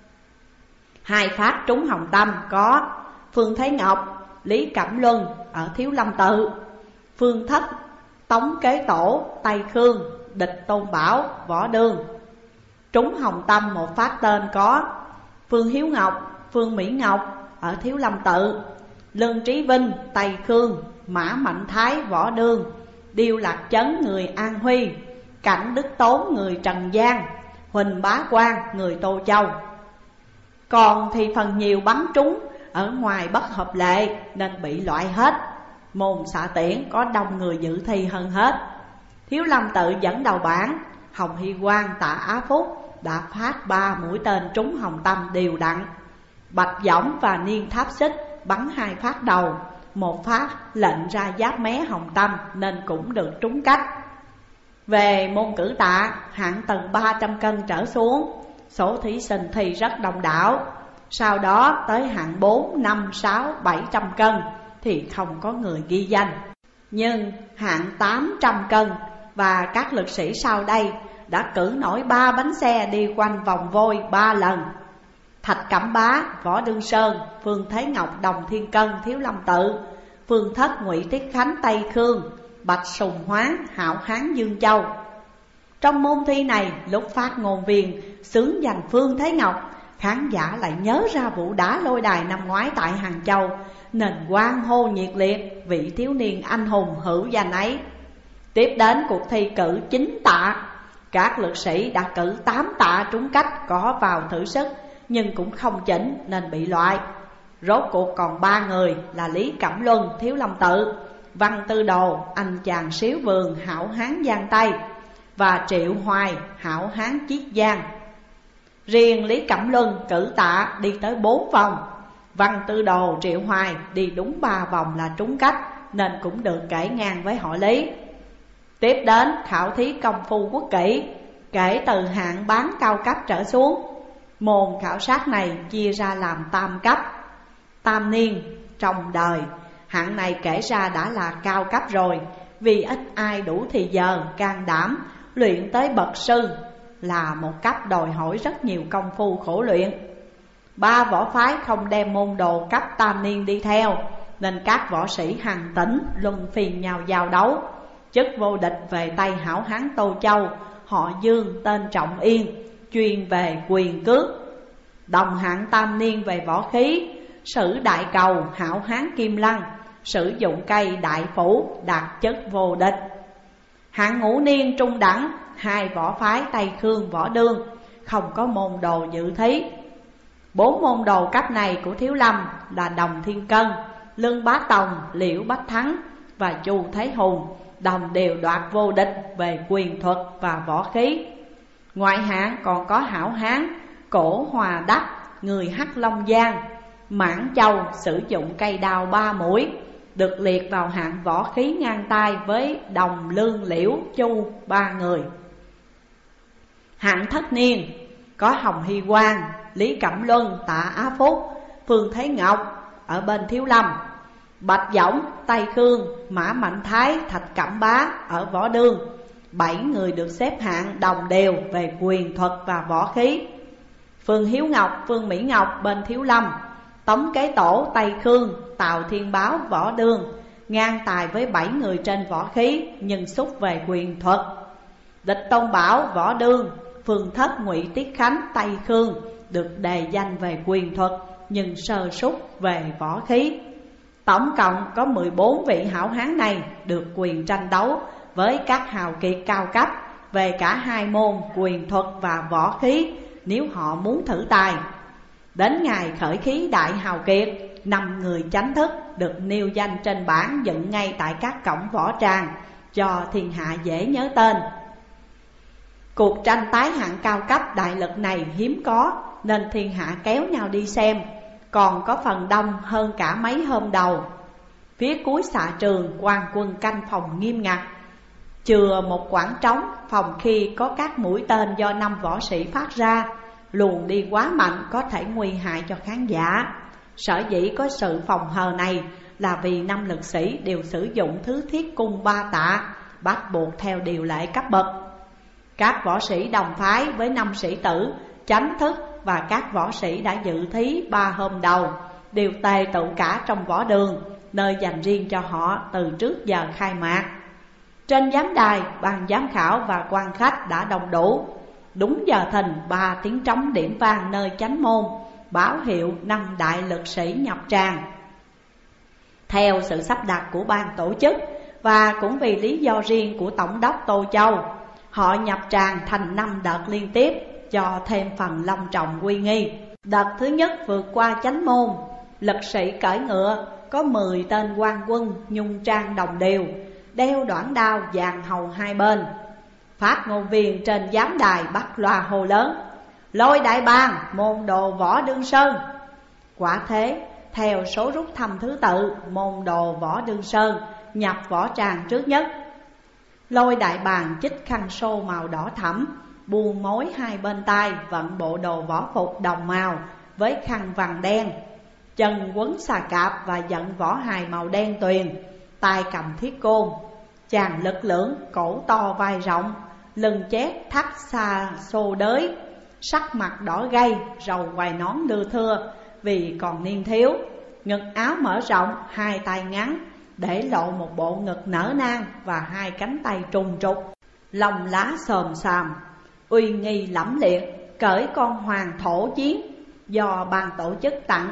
2 phát trúng Hồng Tâm có Phương Thế Ngọc, Lý Cẩm Luân ở Thiếu Lâm Tự, Phương Thất, Tống Kế Tổ, Tây Khương, Địch Tôn Bảo, Võ Đương. Trúng Hồng Tâm 1 phát tên có Phương Hiếu Ngọc, Phương Mỹ Ngọc ở Thiếu Lâm Tự, Lương Trí Vinh, Tây Khương, Mã Mạnh Thái, Võ Đương, Điêu Lạc Chấn người An Huy, Cảnh Đức Tốn người Trần Giang, Huỳnh Bá Quang người Tô Châu. Còn thì phần nhiều bắn trúng ở ngoài bất hợp lệ nên bị loại hết. Môn xạ tiễn có đông người dự thi hơn hết. Thiếu Lâm Tự dẫn đầu bảng, Hồng Hy Quang, Tạ Á Phúc đã phát 3 mũi tên trúng Hồng Tâm đều đặn. Bạch Võng và Niên Tháp Xích bắn 2 phát đầu, 1 phát lệnh ra giáp mé Hồng Tâm nên cũng được trúng cách. Về môn cử tạ, hạng từ 300 cân trở xuống, số thí sinh thi rất đông đảo. Sau đó tới hạng 4, 5, 6, 700 cân thì không có người ghi danh. Nhưng hạng 800 cân và các lực sĩ sau đây đã cử nổi 3 bánh xe đi quanh vòng vôi 3 lần. Thạch Cẩm Bá, Võ Đương Sơn, Phương Thế Ngọc, Đồng Thiên Cân, Thiếu Lâm Tự, Phương Thất, Ngụy Tiết Khánh, Tây Khương, Bạch Sùng Hoáng, Hạo Hán, Dương Châu. Trong môn thi này, lúc phát ngôn viên xướng danh Phương Thế Ngọc, khán giả lại nhớ ra vụ đá lôi đài năm ngoái tại Hàng Châu, nên hoan hô nhiệt liệt vị thiếu niên anh hùng hữu danh ấy. Tiếp đến cuộc thi cử 9 tạ, các lực sĩ đã cử 8 tạ trúng cách có vào thử sức nhưng cũng không chỉnh nên bị loại. Rốt cuộc còn 3 người là Lý Cẩm Luân, Thiếu Lâm Tự, Văn Tư Đồ, anh chàng Xíu Vườn, Hảo Hán Giang Tây và Triệu Hoài, Hảo Hán Chiết Giang. Riêng Lý Cẩm Luân cử tạ đi tới 4 vòng, Văn Tư Đồ, Triệu Hoài đi đúng 3 vòng là trúng cách nên cũng được kể ngang với họ Lý. Tiếp đến khảo thí công phu quốc kỹ, kể từ hạng bán cao cấp trở xuống. Môn khảo sát này chia ra làm tam cấp. Tam niên trong đời, hạng này kể ra đã là cao cấp rồi, vì ít ai đủ thì giờ can đảm luyện tới bậc sư, là một cấp đòi hỏi rất nhiều công phu khổ luyện. 3 võ phái không đem môn đồ cấp tam niên đi theo, nên các võ sĩ hàng tỉnh luân phiên nhau giao đấu. Chức vô địch về tay Hảo Hán Tô Châu, họ Dương tên Trọng Yên, chuyên về quyền cước. Đồng hạng tam niên về võ khí, Sử Đại Cầu, Hảo Hán Kim Lăng sử dụng cây Đại Phủ đạt chức vô địch. Hạng ngũ niên trung đẳng, 2 võ phái Tây Khương, Võ Đương không có môn đồ dự thí. 4 môn đồ cấp này của Thiếu Lâm là Đồng Thiên Cân, Lương Bá Tòng, Liễu Bách Thắng và Chu Thế Hùng đồng đều đoạt vô địch về quyền thuật và võ khí. Ngoại hạng còn có hảo hán Cổ Hòa Đắc, người Hắc Long Giang, Mãn Châu sử dụng cây đao 3 mũi, được liệt vào hạng võ khí ngang tay với Đồng, Lương, Liễu, Chu 3 người. Hạng thất niên có Hồng Hy Quang, Lý Cẩm Luân, Tạ Á Phúc, Phương Thế Ngọc ở bên Thiếu Lâm, Bạch Dõng, Tây Khương, Mã Mạnh Thái, Thạch Cẩm Bá ở Võ Đương. 7 người được xếp hạng đồng đều về quyền thuật và võ khí. Phương Hiếu Ngọc, Phương Mỹ Ngọc bên Thiếu Lâm, Tống Kế Tổ, Tây Khương, Tào Thiên Báo, Võ Đương, ngang tài với 7 người trên võ khí nhưng xúc về quyền thuật. Địch Tôn Bảo, Võ Đương, Phương Thất, Ngụy Tiết Khánh, Tây Khương được đề danh về quyền thuật nhưng sơ sút về võ khí. Tổng cộng có 14 vị hảo hán này được quyền tranh đấu với các hào kiệt cao cấp về cả hai môn quyền thuật và võ khí nếu họ muốn thử tài. Đến ngày khởi khí đại hào kiệt, 5 người chánh thức được nêu danh trên bảng dựng ngay tại các cổng võ tràng cho thiên hạ dễ nhớ tên. Cuộc tranh tái hạng cao cấp đại lực này hiếm có nên thiên hạ kéo nhau đi xem, còn có phần đông hơn cả mấy hôm đầu. Phía cuối xạ trường, quan quân canh phòng nghiêm ngặt, chừa một quảng trống phòng khi có các mũi tên do 5 võ sĩ phát ra. Luồng đi quá mạnh có thể nguy hại cho khán giả. Sở dĩ có sự phòng hờ này là vì 5 lực sĩ đều sử dụng thứ thiết cung 3 tạ, bắt buộc theo điều lệ cấp bậc. Các võ sĩ đồng phái với 5 sĩ tử, chánh thức và các võ sĩ đã dự thí 3 hôm đầu đều tề tụ cả trong võ đường, nơi dành riêng cho họ từ trước giờ khai mạc. Trên giám đài, ban giám khảo và quan khách đã đông đủ. Đúng giờ thìn, 3 tiếng trống điểm vang nơi chánh môn báo hiệu 5 đại lực sĩ nhập tràng. Theo sự sắp đặt của ban tổ chức và cũng vì lý do riêng của Tổng đốc Tô Châu, họ nhập tràng thành 5 đợt liên tiếp cho thêm phần long trọng uy nghi. Đợt thứ nhất vượt qua chánh môn, lực sĩ cởi ngựa có 10 tên quan quân nhung trang đồng đều, đeo đoản đao dàn hầu hai bên. Phát ngôn viên trên giám đài bắt loa hô lớn: "Lôi đại bàng, môn đồ Võ Đương Sơn." Quả thế, theo số rút thăm thứ tự, môn đồ Võ Đương Sơn nhập võ tràng trước nhất. Lôi đại bàng chích khăn xô màu đỏ thẫm, buông mối hai bên tai, vận bộ đồ võ phục đồng màu với khăn vàng đen, chân quấn xà cạp và vận võ hài màu đen tuyền, tay cầm thiết côn. Chàng lực lưỡng, cổ to vai rộng, lưng chét thắt xa xô đới, sắc mặt đỏ gay, râu quai nón lưa thưa vì còn niên thiếu. Ngực áo mở rộng, hai tay ngắn để lộ một bộ ngực nở nang và hai cánh tay trùng trục, lông lá xồm xoàm, uy nghi lẫm liệt, cởi con hoàng thổ chiến do ban tổ chức tặng.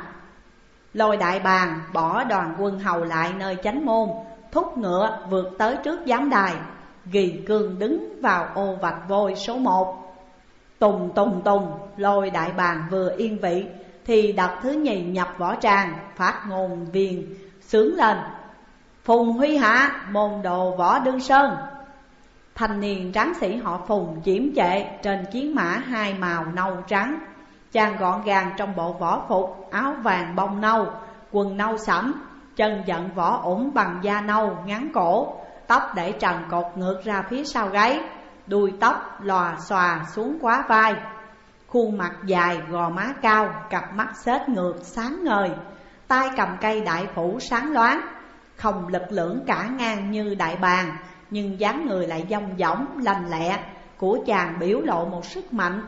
Lôi đại bàng bỏ đoàn quân hầu lại nơi chánh môn, thúc ngựa vượt tới trước giám đài, ghi cương đứng vào ô vạch vôi số 1. Tùng tùng tùng, lôi đại bàng vừa yên vị thì đợt thứ nhì nhập võ tràng, phát ngôn viên sướng lên: "Phùng Huy Hạ, môn đồ Võ Đương Sơn." Thanh niên tráng sĩ họ Phùng chiếm trệ trên chiến mã hai màu nâu trắng. Chàng gọn gàng trong bộ võ phục, áo vàng bông nâu, quần nâu sẫm, chân vận võ ủng bằng da nâu ngắn cổ, tóc để trần cột ngược ra phía sau gáy, đuôi tóc lòa xòa xuống quá vai. Khuôn mặt dài, gò má cao, cặp mắt xếch ngược sáng ngời, tay cầm cây đại phủ sáng loáng. Không lực lưỡng cả ngang như đại bàng, nhưng dáng người lại dong dỏng, lành lẹ của chàng biểu lộ một sức mạnh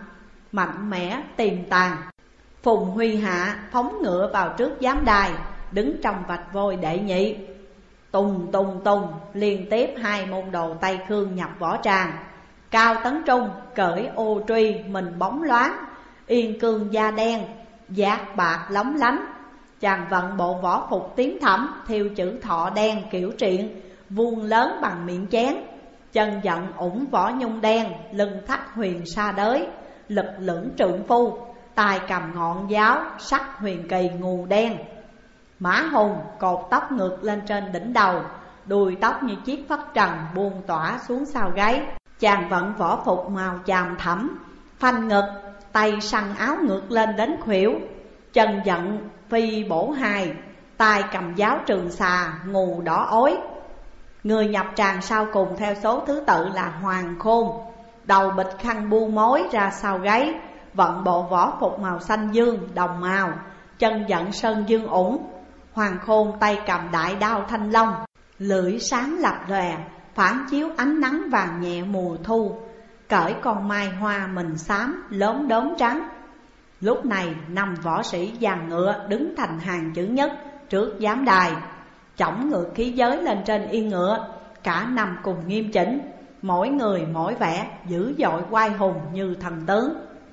mẽ tiềm tàng. Phùng Huy Hạ phóng ngựa vào trước giám đài, đứng trong vạch vôi đệ nhị. Tùng tùng tùng, liên tiếp hai môn đồ Tây Khương nhập võ tràng. Cao Tấn Trung cởi ô truy, mình bóng loáng, yên cương da đen, giác bạc lóng lánh. Chàng vận bộ võ phục tím thẫm, thêu chữ thọ đen kiểu triện, vuông lớn bằng miệng chén. Chân vận ủng võ nhung đen, lưng thắt huyền sa đới, lực lưỡng trượng phu, tay cầm ngọn giáo sắc huyền kỳ ngù đen. Mã Hùng cột tóc ngược lên trên đỉnh đầu, đuôi tóc như chiếc phất trần buông tỏa xuống sau gáy. Chàng vận võ phục màu chàm thẫm, phanh ngực, tay săn áo ngược lên đến khuỷu, chân giận phi bổ hài, tay cầm giáo trường xà ngù đỏ ối. Người nhập tràng sau cùng theo số thứ tự là Hoàng Khôn, đầu bịch khăn bu mối ra sau gáy, vận bộ võ phục màu xanh dương đồng màu, chân giận sơn dương ủng. Hoàng Khôn tay cầm đại đao thanh long, lưỡi sáng lập lòe, phản chiếu ánh nắng vàng nhẹ mùa thu, cởi con mai hoa mình xám lốm đốm trắng. Lúc này 5 võ sĩ dàn ngựa đứng thành hàng chữ nhất trước giám đài, chổng ngược khí giới lên trên yên ngựa, cả 5 cùng nghiêm chỉnh, mỗi người mỗi vẻ dữ dội oai hùng như thần tướng.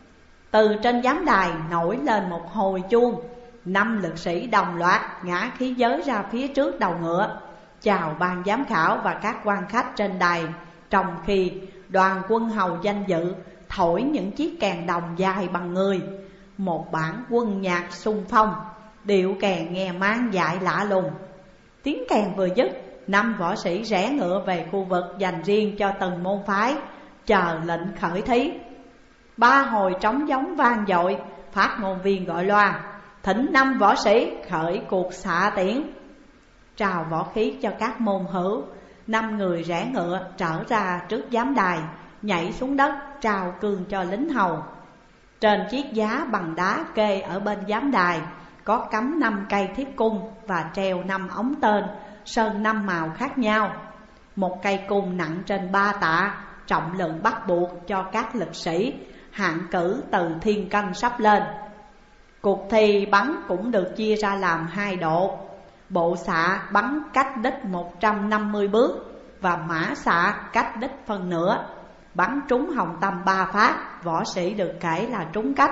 Từ trên giám đài nổi lên một hồi chuông, 5 lực sĩ đồng loạt ngã khí giới ra phía trước đầu ngựa, chào ban giám khảo và các quan khách trên đài, trong khi đoàn quân hầu danh dự thổi những chiếc kèn đồng dài bằng người, một bản quân nhạc xung phong, điệu kèn nghe mang dại lạ lùng. Tiếng kèn vừa dứt, 5 võ sĩ rẽ ngựa về khu vực dành riêng cho từng môn phái, chờ lệnh khởi thí. 3 hồi trống giống vang dội, phát ngôn viên gọi loa: thỉnh 5 võ sĩ khởi cuộc xạ tiễn. Trào võ khí cho các môn hữu, 5 người rẽ ngựa trở ra trước giám đài, nhảy xuống đất trao cương cho lính hầu. Trên chiếc giá bằng đá kê ở bên giám đài có cắm 5 cây thiết cung và treo 5 ống tên sơn 5 màu khác nhau. Một cây cung nặng trên 3 tạ, trọng lượng bắt buộc cho các lực sĩ hạng cử từ thiên cân sắp lên. Cuộc thi bắn cũng được chia ra làm 2 độ. Bộ xạ bắn cách đích 150 bước và mã xạ cách đích phân nửa. Bắn trúng hồng tâm 3 phát, võ sĩ được kể là trúng cách.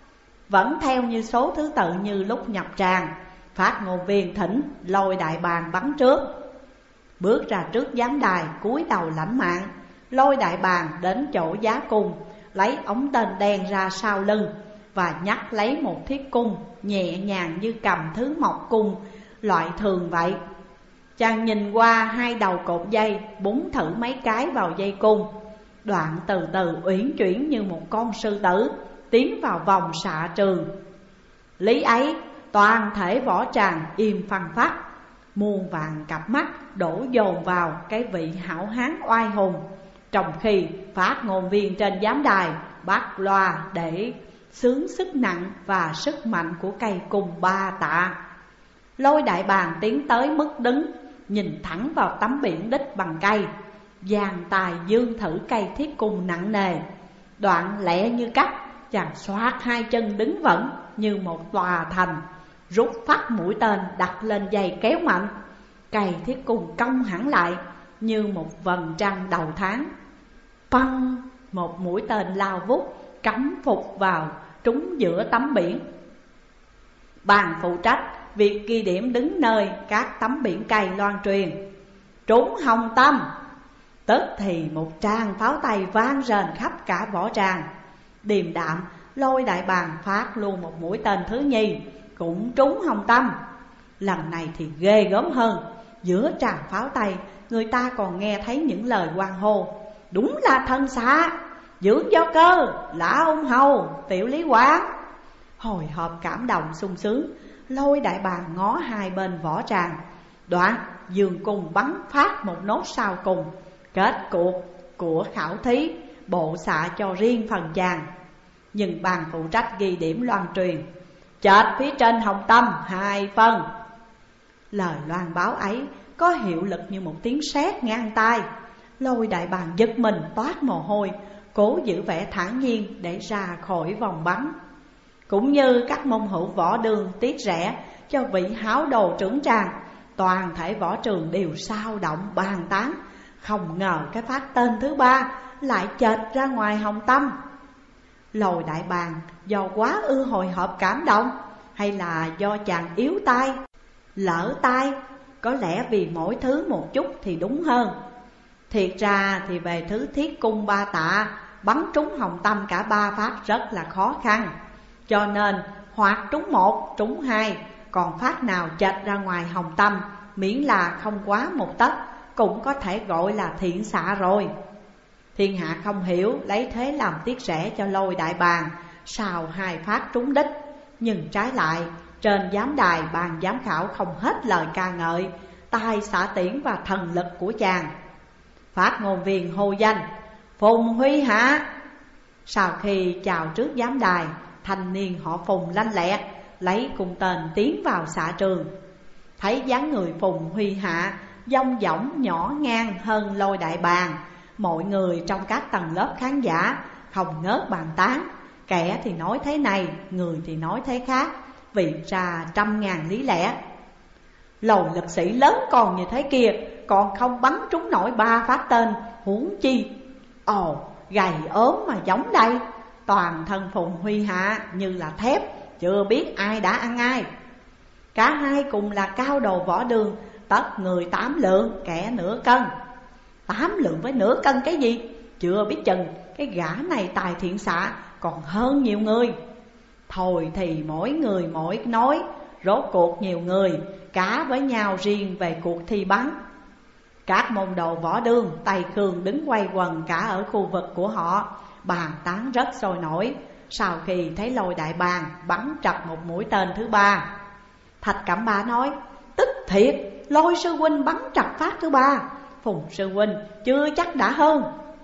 Vẫn theo như số thứ tự như lúc nhập tràng, phát ngôn viên thỉnh lôi đại bàng bắn trước. Bước ra trước giám đài cúi đầu lãnh mạng, lôi đại bàng đến chỗ giá cung, lấy ống tên đen ra sau lưng và nhắc lấy một thiết cung nhẹ nhàng như cầm thứ mộc cung loại thường vậy. Chàng nhìn qua 2 đầu cột dây, búng thử mấy cái vào dây cung, đoạn từ từ uyển chuyển như một con sư tử tiến vào vòng xạ trường. Lý ấy toàn thể võ tràng im phăng phắc, muôn vàng cặp mắt đổ dồn vào cái vị hảo hán oai hùng, trong khi phát ngôn viên trên giám đài bắt loa để xướng sức nặng và sức mạnh của cây cung 3 tạ. Lôi đại bàng tiến tới mức đứng, nhìn thẳng vào tấm biển đích bằng cây, giang tài dương thử cây thiết cung nặng nề. Đoạn lẹ như cắt, chàng xoát 2 chân đứng vững như một tòa thành, rút phát mũi tên đặt lên dây kéo mạnh. Cây thiết cung cong hẳn lại như một vầng trăng đầu tháng. Păng, một mũi tên lao vút cắm phục vào trúng giữa tấm biển. Bàn phụ trách việc ghi điểm đứng nơi các tấm biển cây loan truyền: trúng hồng tâm. Tức thì một tràng pháo tay vang rền khắp cả võ tràng. Điềm đạm lôi đại bàng phát luôn một mũi tên thứ nhì, cũng trúng hồng tâm. Lần này thì ghê gớm hơn, giữa tràng pháo tay người ta còn nghe thấy những lời hoan hô: đúng là thần xạ, dưỡng do cơ, lã ung hầu, tiểu lý quán. Hồi hộp cảm động sung sướng, lôi đại bàng ngó 2 bên võ tràng. Đoạn dường cùng bắn phát một nốt sau cùng, kết cuộc của khảo thí, bộ xạ cho riêng phần chàng. Nhưng bàn phụ trách ghi điểm loan truyền: chợt phía trên hồng tâm 2 phân. Lời loan báo ấy có hiệu lực như một tiếng sét ngang tai. Lôi đại bàng giật mình toát mồ hôi, cố giữ vẻ thản nhiên để ra khỏi vòng bắn. Cũng như các môn hữu võ đường tiếc rẻ cho vị háo đồ trưởng tràng, toàn thể võ trường đều sao động bàn tán. Không ngờ cái phát tên thứ 3 lại chệch ra ngoài hồng tâm. Lôi đại bàng do quá ư hồi hộp cảm động, hay là do chàng yếu tay, lỡ tay? Có lẽ vì mỗi thứ một chút thì đúng hơn. Thiệt ra thì về thứ thiết cung 3 tạ, bắn trúng hồng tâm cả 3 phát rất là khó khăn. Cho nên hoặc trúng 1, trúng 2, còn phát nào chệch ra ngoài hồng tâm, miễn là không quá 1 tấc, cũng có thể gọi là thiện xạ rồi. Thiên hạ không hiểu, lấy thế làm tiếc rẻ cho Lôi đại bàng, sào 2 phát trúng đích. Nhưng trái lại, trên giám đài ban giám khảo không hết lời ca ngợi tài xạ tiễn và thần lực của chàng. Phát ngôn viên hô danh Phùng Huy Hạ. Sau khi chào trước giám đài, thanh niên họ Phùng lanh lẹ lấy cung tên tiến vào xạ trường. Thấy dáng người Phùng Huy Hạ dong dỏng nhỏ ngang hơn Lôi đại bàng, mọi người trong các tầng lớp khán giả không ngớt bàn tán. Kẻ thì nói thế này, người thì nói thế khác, vì ra trăm ngàn lý lẽ. Lầu lực sĩ lớn còn như thế kia, còn không bắn trúng nổi 3 phát tên, huống chi ồ gầy ốm mà giống đây. Toàn thân Phùng Huy Hạ như là thép, chưa biết ai đã ăn ai. Cả hai cùng là cao đồ võ đường, tất người 8 lượng, kẻ nửa cân. 8 lượng với nửa cân cái gì? Chưa biết chừng cái gã này tài thiện xạ còn hơn nhiều người. Thôi thì mỗi người mỗi nói, rốt cuộc nhiều người cá với nhau riêng về cuộc thi bắn. Các môn đồ võ đương Tây Khương đứng quay quần cả ở khu vực của họ, bàn tán rất sôi nổi. Sau khi thấy Lôi đại bàng bắn trật một mũi tên thứ 3, Thạch Cẩm Bá nói tức thiệt, Lôi sư huynh bắn trật phát thứ 3, Phùng sư huynh chưa chắc đã hơn.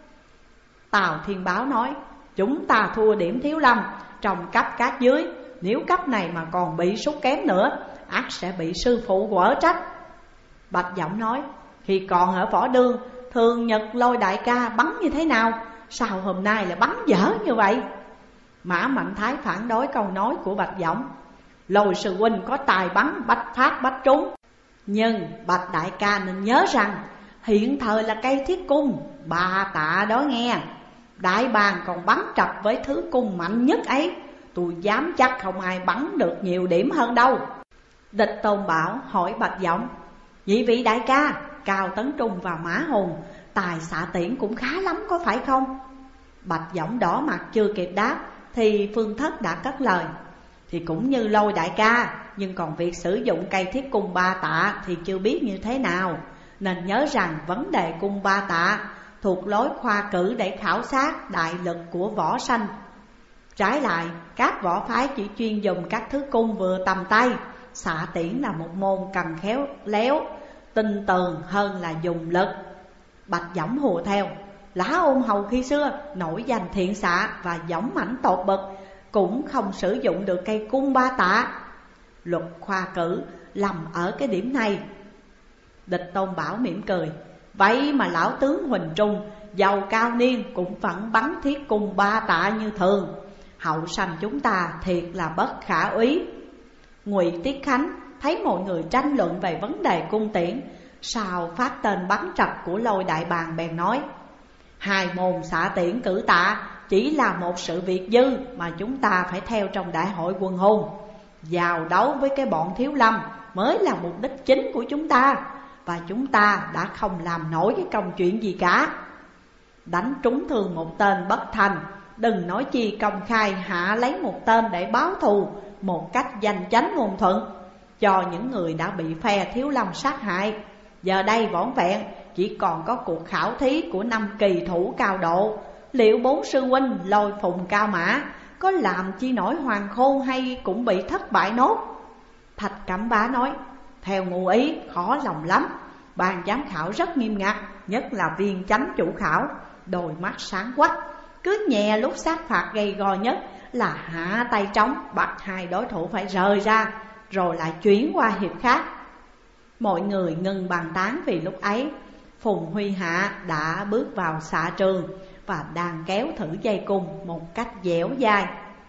Tào Thiên Báo nói chúng ta thua điểm thiếu lâm trong cấp các dưới, nếu cấp này mà còn bị sút kém nữa, ắt sẽ bị sư phụ quở trách. Bạch Giọng nói khi còn ở võ đương, thường nhật Lôi đại ca bắn như thế nào, sao hôm nay lại bắn dở như vậy? Mã Mạnh Thái phản đối câu nói của Bạch Giọng. Lôi sư huynh có tài bắn bách phát bách trúng, nhưng Bạch đại ca nên nhớ rằng hiện thời là cây thiết cung 3 tạ đó nghe. Đại bàng còn bắn trật với thứ cung mạnh nhất ấy, tôi dám chắc không ai bắn được nhiều điểm hơn đâu. Địch Tôn Bảo hỏi Bạch Giọng nhị vị đại ca, Cao Tấn Trung và Mã Hùng tài xạ tiễn cũng khá lắm có phải không? Bạch Giọng đỏ mặt chưa kịp đáp thì Phương Thất đã cất lời. Thì cũng như Lôi đại ca, nhưng còn việc sử dụng cây thiết cung 3 tạ thì chưa biết như thế nào. Nên nhớ rằng vấn đề cung 3 tạ thuộc lối khoa cử để khảo sát đại lực của võ sanh. Trái lại, các võ phái chỉ chuyên dùng các thứ cung vừa tầm tay. Xạ tiễn là một môn cần khéo léo, tinh tường hơn là dùng lực. Bạch Giọng hùa theo. Lã Ôn Hầu khi xưa nổi danh thiện xạ và dũng mãnh tột bậc, cũng không sử dụng được cây cung 3 tạ. Luật khoa cử lầm ở cái điểm này. Địch Tôn Bảo mỉm cười. Vậy mà lão tướng Huỳnh Trung giàu cao niên cũng vẫn bắn thiết cung 3 tạ như thường. Hậu sanh chúng ta thiệt là bất khả úy. Ngụy Tiết Khánh thấy mọi người tranh luận về vấn đề cung tiễn, sau phát tên bắn trật của Lôi đại bàng bèn nói 2 môn xạ tiễn cử tạ chỉ là một sự việc dư mà chúng ta phải theo trong đại hội quân hùng. Vào đấu với cái bọn thiếu lâm mới là mục đích chính của chúng ta, và chúng ta đã không làm nổi cái công chuyện gì cả. Đánh trúng thương một tên bất thành, đừng nói chi công khai hạ lấy một tên để báo thù một cách danh chánh ngôn thuận cho những người đã bị phe thiếu lâm sát hại. Giờ đây vỏn vẹn chỉ còn có cuộc khảo thí của 5 kỳ thủ cao độ. Liệu 4 sư huynh Lôi Phùng Cao Mã có làm chi nổi Hoàng Khôn hay cũng bị thất bại nốt? Thạch Cẩm Bá nói theo ngụ ý khó lòng lắm. Ban giám khảo rất nghiêm ngặt, nhất là viên chánh chủ khảo, đôi mắt sáng quắc, cứ nhè lúc sát phạt gay go nhất là hạ tay trống bắt 2 đối thủ phải rời ra, rồi lại chuyển qua hiệp khác. Mọi người ngừng bàn tán vì lúc ấy Phùng Huy Hạ đã bước vào xạ trường và đang kéo thử dây cung một cách dẻo dai.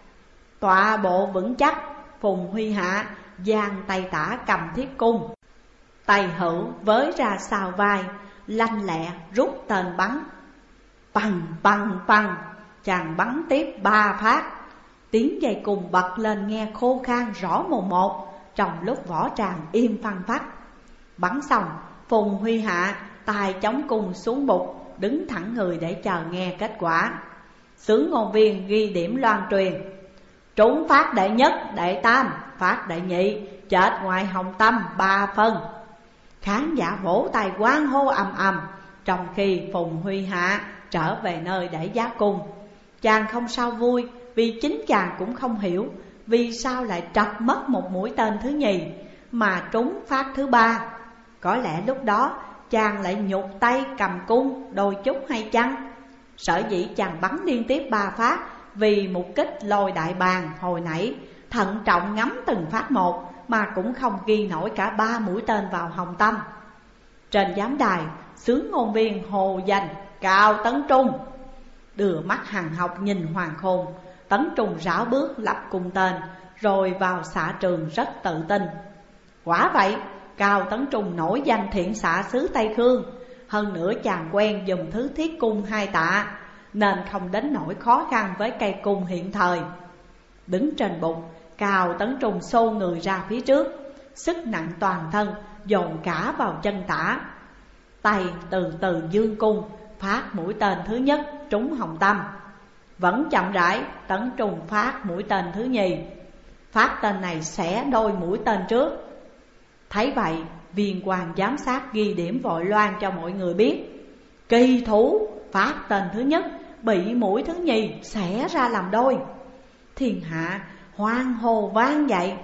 Tọa bộ vững chắc, Phùng Huy Hạ giang tay tả cầm thiết cung, tay hữu với ra sau vai, lanh lẹ rút tên bắn. Bằng bằng bằng, chàng bắn tiếp 3 phát. Tiếng dây cung bật lên nghe khô khan rõ mồn một, trong lúc võ tràng im phăng phắc. Bắn xong, Phùng Huy Hạ tay chống cung xuống bục, đứng thẳng người để chờ nghe kết quả. Xướng ngôn viên ghi điểm loan truyền: trúng phát đệ nhất, đệ tam, phát đệ nhị, chết ngoài Hồng Tâm 3 phân. Khán giả vỗ tay hoan hô ầm ầm, trong khi Phùng Huy Hạ trở về nơi để giá cung. Chàng không sao vui, vì chính chàng cũng không hiểu vì sao lại trật mất một mũi tên thứ nhì mà trúng phát thứ ba. Có lẽ lúc đó chàng lại nhục tay cầm cung đôi chút hay chăng? Sở dĩ chàng bắn liên tiếp 3 phát vì mục kích lôi đại bàng hồi nãy, thận trọng ngắm từng phát một mà cũng không ghi nổi cả 3 mũi tên vào Hồng Tâm. Trên giám đài, xướng ngôn viên hồ danh Cao Tấn Trung đưa mắt hằn học nhìn Hoàng Khôn. Tấn Trung rảo bước lập cung tên rồi vào xạ trường rất tự tin. Quả vậy, Cao Tấn Trung nổi danh thiện xạ xứ Tây Khương. Hơn nữa chàng quen dùng thứ thiết cung 2 tạ, nên không đến nỗi khó khăn với cây cung hiện thời. Đứng trên bục, Cao Tấn Trung xô người ra phía trước, sức nặng toàn thân dồn cả vào chân tả. Tay từ từ dương cung, phát mũi tên thứ nhất trúng Hồng Tâm. Vẫn chậm rãi, Tấn Trung phát mũi tên thứ nhì. Phát tên này xẻ đôi mũi tên trước. Thấy vậy, viên quan giám sát ghi điểm vội loan cho mọi người biết: kỳ thủ phát tên thứ nhất bị mũi thứ nhì xẻ ra làm đôi. Thiên hạ hoan hô vang dậy.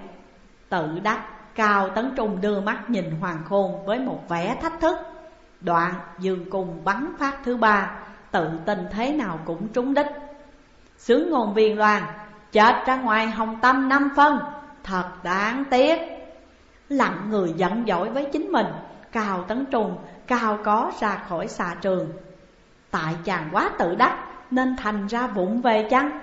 Tự đắc, Cao Tấn Trung đưa mắt nhìn Hoàng Khôn với một vẻ thách thức. Đoạn dương cung bắn phát thứ ba, tự tin thế nào cũng trúng đích. Xướng ngôn viên loan: chết ra ngoài Hồng Tâm 5 phân, thật đáng tiếc. Lặng người giận dỗi với chính mình, Cao Tấn Trung cao có ra khỏi xạ trường. Tại chàng quá tự đắc nên thành ra vụng về chăng?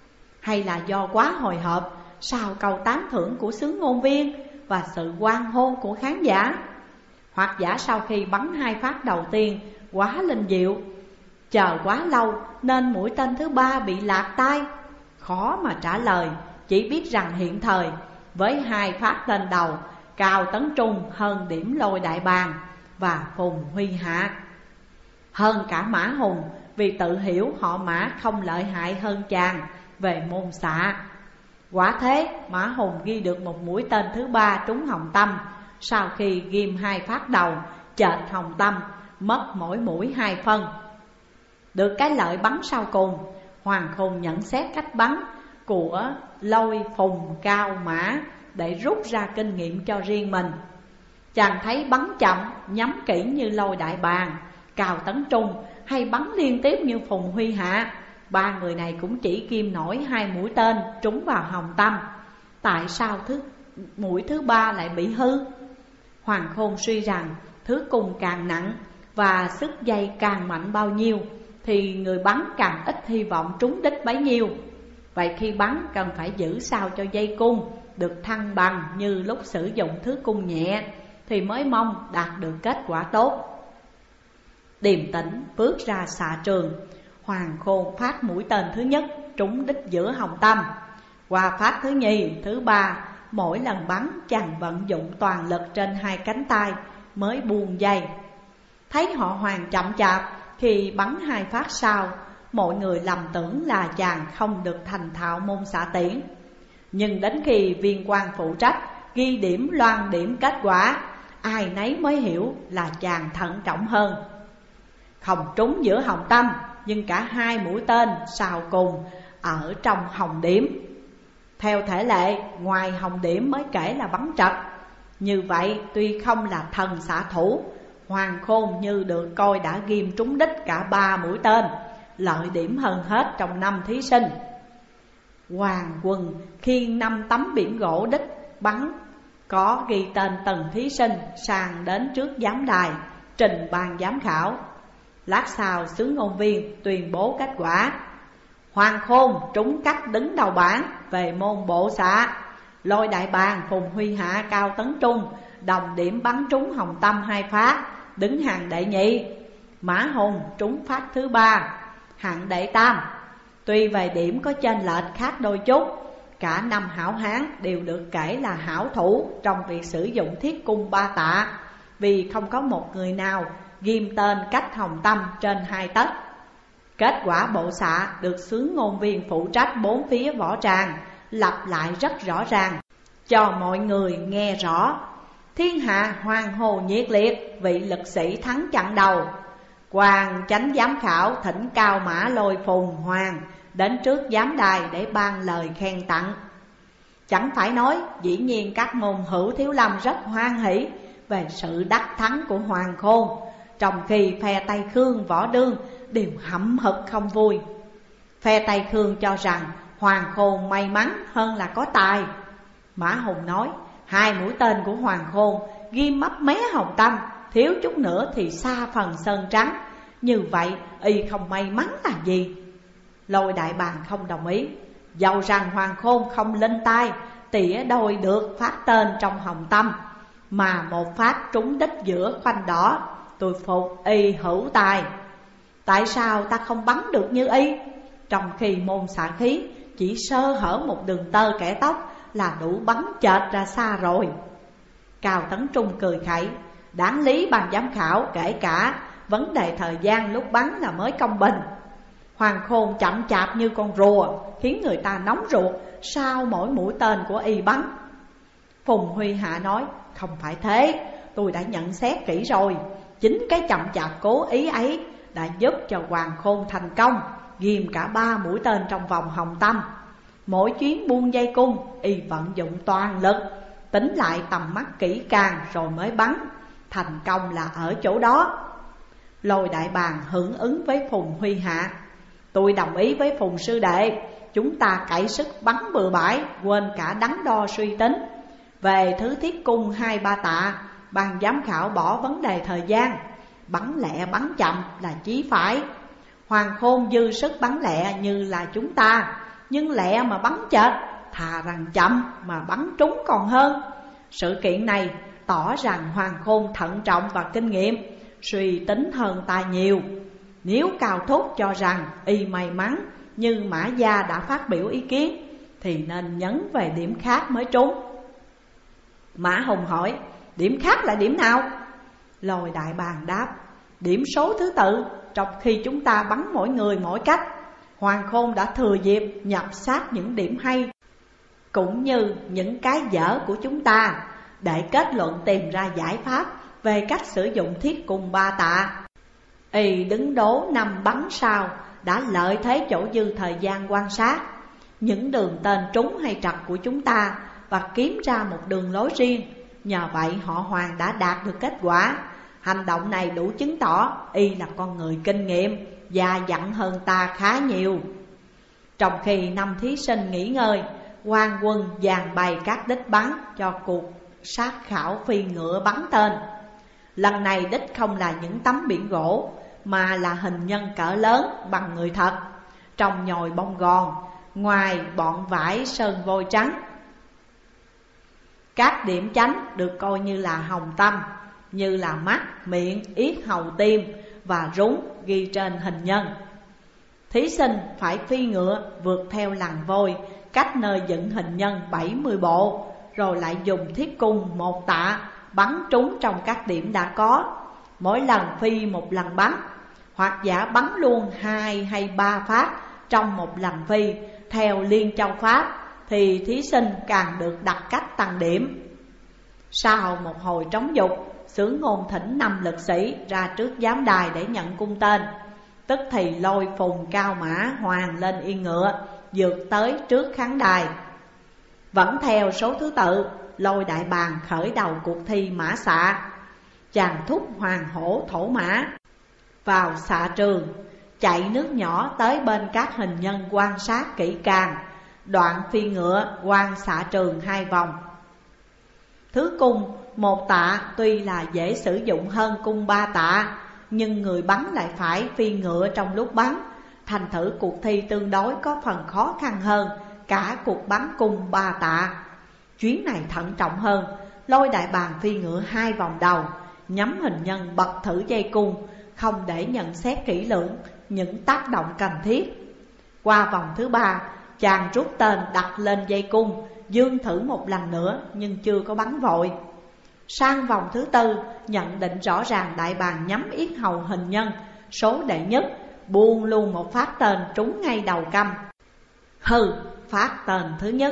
Hay là do quá hồi hộp sau câu tán thưởng của xướng ngôn viên và sự hoan hô của khán giả? Hoặc giả sau khi bắn 2 phát đầu tiên quá linh diệu, chờ quá lâu nên mũi tên thứ ba bị lạc tay? Khó mà trả lời, chỉ biết rằng hiện thời với 2 phát tên đầu, Cao Tấn Trung hơn điểm lôi đại bàng và Phùng Huy Hạ. Hơn cả Mã Hùng, vì tự hiểu họ Mã không lợi hại hơn chàng về môn xạ. Quả thế, Mã Hùng ghi được một mũi tên thứ ba trúng Hồng Tâm, sau khi ghim 2 phát đầu chệch Hồng Tâm, mất mỗi mũi 2 phân. Được cái lợi bắn sau cùng, Hoàng Khôn nhận xét cách bắn của Lôi, Phùng, Cao, Mã để rút ra kinh nghiệm cho riêng mình. Chàng thấy bắn chậm, nhắm kỹ như Lôi đại bàng, Cao Tấn Trung, hay bắn liên tiếp như Phùng Huy Hạ, 3 người này cũng chỉ ghim nổi 2 mũi tên trúng vào Hồng Tâm. Tại sao mũi thứ ba lại bị hư? Hoàng Khôn suy rằng thứ cung càng nặng và sức dây càng mạnh bao nhiêu thì người bắn càng ít hy vọng trúng đích bấy nhiêu. Vậy khi bắn cần phải giữ sao cho dây cung được thăng bằng như lúc sử dụng thứ cung nhẹ thì mới mong đạt được kết quả tốt. Điềm tĩnh bước ra xạ trường, Hoàng Khôn phát mũi tên thứ nhất trúng đích giữa Hồng Tâm. Qua phát thứ nhì, thứ ba, mỗi lần bắn chàng vận dụng toàn lực trên 2 cánh tay mới buông dây. Thấy họ Hoàng chậm chạp khi bắn 2 phát sau, mọi người lầm tưởng là chàng không được thành thạo môn xạ tiễn. Nhưng đến khi viên quan phụ trách ghi điểm loan điểm kết quả, ai nấy mới hiểu là chàng thận trọng hơn. Không trúng giữa Hồng Tâm, nhưng cả 2 mũi tên sau cùng ở trong hồng điểm. Theo thể lệ, ngoài hồng điểm mới kể là bắn trật. Như vậy tuy không là thần xạ thủ, Hoàng Khôn như được coi đã ghim trúng đích cả 3 mũi tên, lợi điểm hơn hết trong 5 thí sinh. Hoàng Quân khiêng 5 tấm biển gỗ đích bắn, có ghi tên từng thí sinh sang đến trước giám đài trình ban giám khảo. Lát sau xướng ngôn viên tuyên bố kết quả. Hoàng Khôn trúng cách đứng đầu bảng về môn bộ xạ. Lôi đại bàng Phùng Huy Hạ, Cao Tấn Trung đồng điểm bắn trúng Hồng Tâm 2 phát, đứng hạng đệ nhị. Mã Hùng trúng phát thứ 3, hạng đệ tam. Tuy về điểm có chênh lệch khác đôi chút, cả 5 hảo hán đều được kể là hảo thủ trong việc sử dụng thiết cung 3 tạ, vì không có một người nào ghim tên cách Hồng Tâm trên 2 tấc. Kết quả bộ xạ được xướng ngôn viên phụ trách 4 phía võ tràng lặp lại rất rõ ràng. cho mọi người nghe rõ. Thiên hạ hoan hô nhiệt liệt, vị lực sĩ thắng chặn đầu. Hoàng chánh giám khảo thỉnh Cao Mã Lôi Phùng Hoàng đến trước giám đài để ban lời khen tặng. Chẳng phải nói, dĩ nhiên các môn hữu thiếu lâm rất hoan hỷ về sự đắc thắng của Hoàng Khôn, trong khi phe Tây Khương Võ Đương đều hậm hực không vui. Phe Tây Khương cho rằng Hoàng Khôn may mắn hơn là có tài. Mã Hùng nói, 2 mũi tên của Hoàng Khôn ghim mấp mé hồng tâm, thiếu chút nữa thì xa phần sơn trắng. Như vậy y không may mắn là gì? Lôi Đại Bàng không đồng ý. Dầu rằng Hoàng Khôn không lên tay, tỉa đôi được phát tên trong hồng tâm, mà một phát trúng đích giữa khoanh đỏ, tôi phục y hữu tài. Tại sao ta không bắn được như y? Trong khi môn xạ khí chỉ sơ hở một đường tơ kẻ tóc là đủ bắn chệch ra xa rồi. Cao Tấn Trung cười khẩy, đáng lý ban giám khảo kể cả vấn đề thời gian lúc bắn là mới công bình. Hoàng Khôn chậm chạp như con rùa, khiến người ta nóng ruột sau mỗi mũi tên của y bắn. Phùng Huy Hạ nói, không phải thế, tôi đã nhận xét kỹ rồi. Chính cái chậm chạp cố ý ấy đã giúp cho Hoàng Khôn thành công ghim cả 3 mũi tên trong vòng hồng tâm. Mỗi chuyến buông dây cung, y vận dụng toàn lực, tính lại tầm mắt kỹ càng rồi mới bắn. Thành công là ở chỗ đó. Lôi Đại Bàng hưởng ứng với Phùng Huy Hạ, tôi đồng ý với Phùng sư đệ, chúng ta cậy sức bắn bừa bãi, quên cả đắn đo suy tính. Về thứ thiết cung 2-3 tạ, ban giám khảo bỏ vấn đề thời gian, bắn lẹ bắn chậm là chí phải. Hoàng Khôn dư sức bắn lẹ như là chúng ta, nhưng lẹ mà bắn chệch, thà rằng chậm mà bắn trúng còn hơn. Sự kiện này tỏ rằng Hoàng Khôn thận trọng và kinh nghiệm, suy tính hơn ta nhiều. Nếu Cao Thúc cho rằng y may mắn như Mã Gia đã phát biểu ý kiến, thì nên nhấn về điểm khác mới trúng. Mã Hùng hỏi, điểm khác là điểm nào? Lôi Đại Bàng đáp, điểm số thứ tự, trong khi chúng ta bắn mỗi người mỗi cách. Hoàng Khôn đã thừa dịp nhập sát những điểm hay cũng như những cái dở của chúng ta, để kết luận tìm ra giải pháp về cách sử dụng thiết cung 3 tạ. Y đứng đố 5 bắn sau, đã lợi thế chỗ dư thời gian quan sát những đường tên trúng hay trật của chúng ta và kiếm ra một đường lối riêng. Nhờ vậy họ Hoàng đã đạt được kết quả. Hành động này đủ chứng tỏ y là con người kinh nghiệm và dặn hơn ta khá nhiều. Trong khi 5 thí sinh nghỉ ngơi, quan quân dàn bày các đích bắn cho cuộc sát khảo phi ngựa bắn tên. Lần này đích không là những tấm biển gỗ, mà là hình nhân cỡ lớn bằng người thật, trong nhồi bông gòn, ngoài bọn vải sơn vôi trắng. Các điểm chánh được coi như là hồng tâm, như là mắt, miệng, yết hầu tim và rúng ghi trên hình nhân. Thí sinh phải phi ngựa vượt theo lằn vôi cách nơi dựng hình nhân 70 bộ, rồi lại dùng thiết cung 1 tạ bắn trúng trong các điểm đã có. Mỗi lần phi 1 lần bắn, hoặc giả bắn luôn 2 hay 3 phát trong 1 lần phi theo liên châu pháp, thì thí sinh càng được đặt cách tăng điểm. Sau một hồi trống dục, xướng ngôn thỉnh 5 lực sĩ ra trước giám đài để nhận cung tên. Tức thì Lôi Phùng Cao Mã Hoàng lên yên ngựa, vượt tới trước khán đài. Vẫn theo số thứ tự, Lôi Đại Bàng khởi đầu cuộc thi mã xạ. Chàng thúc Hoàng Hổ thổ mã vào xạ trường, chạy nước nhỏ tới bên các hình nhân quan sát kỹ càng. Đoạn phi ngựa quan xạ trường 2 vòng. Thứ cung 1 tạ tuy là dễ sử dụng hơn cung 3 tạ, nhưng người bắn lại phải phi ngựa trong lúc bắn, thành thử cuộc thi tương đối có phần khó khăn hơn cả cuộc bắn cung 3 tạ. Chuyến này thận trọng hơn, Lôi Đại Bàng phi ngựa 2 vòng đầu, nhắm hình nhân bật thử dây cung, không để nhận xét kỹ lưỡng những tác động cần thiết. Qua vòng thứ 3, chàng rút tên đặt lên dây cung, dương thử 1 lần nữa nhưng chưa có bắn vội. Sang vòng thứ 4, nhận định rõ ràng Đại Bàng nhắm yết hầu hình nhân số đệ nhất, buông luôn một phát tên trúng ngay đầu căm. Hừ, phát tên thứ nhất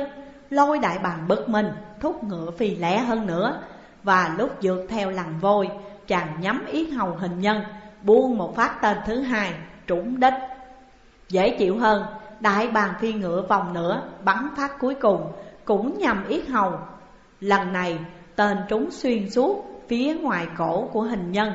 Lôi Đại Bàng bực mình, thúc ngựa phi lẻ hơn nữa. Và lúc vượt theo lằn vôi, chàng nhắm yết hầu hình nhân, buông một phát tên thứ hai, trúng đích. Dễ chịu hơn, Đại Bàng phi ngựa vòng nữa, bắn phát cuối cùng, cũng nhằm yết hầu. Lần này tên trúng xuyên suốt phía ngoài cổ của hình nhân.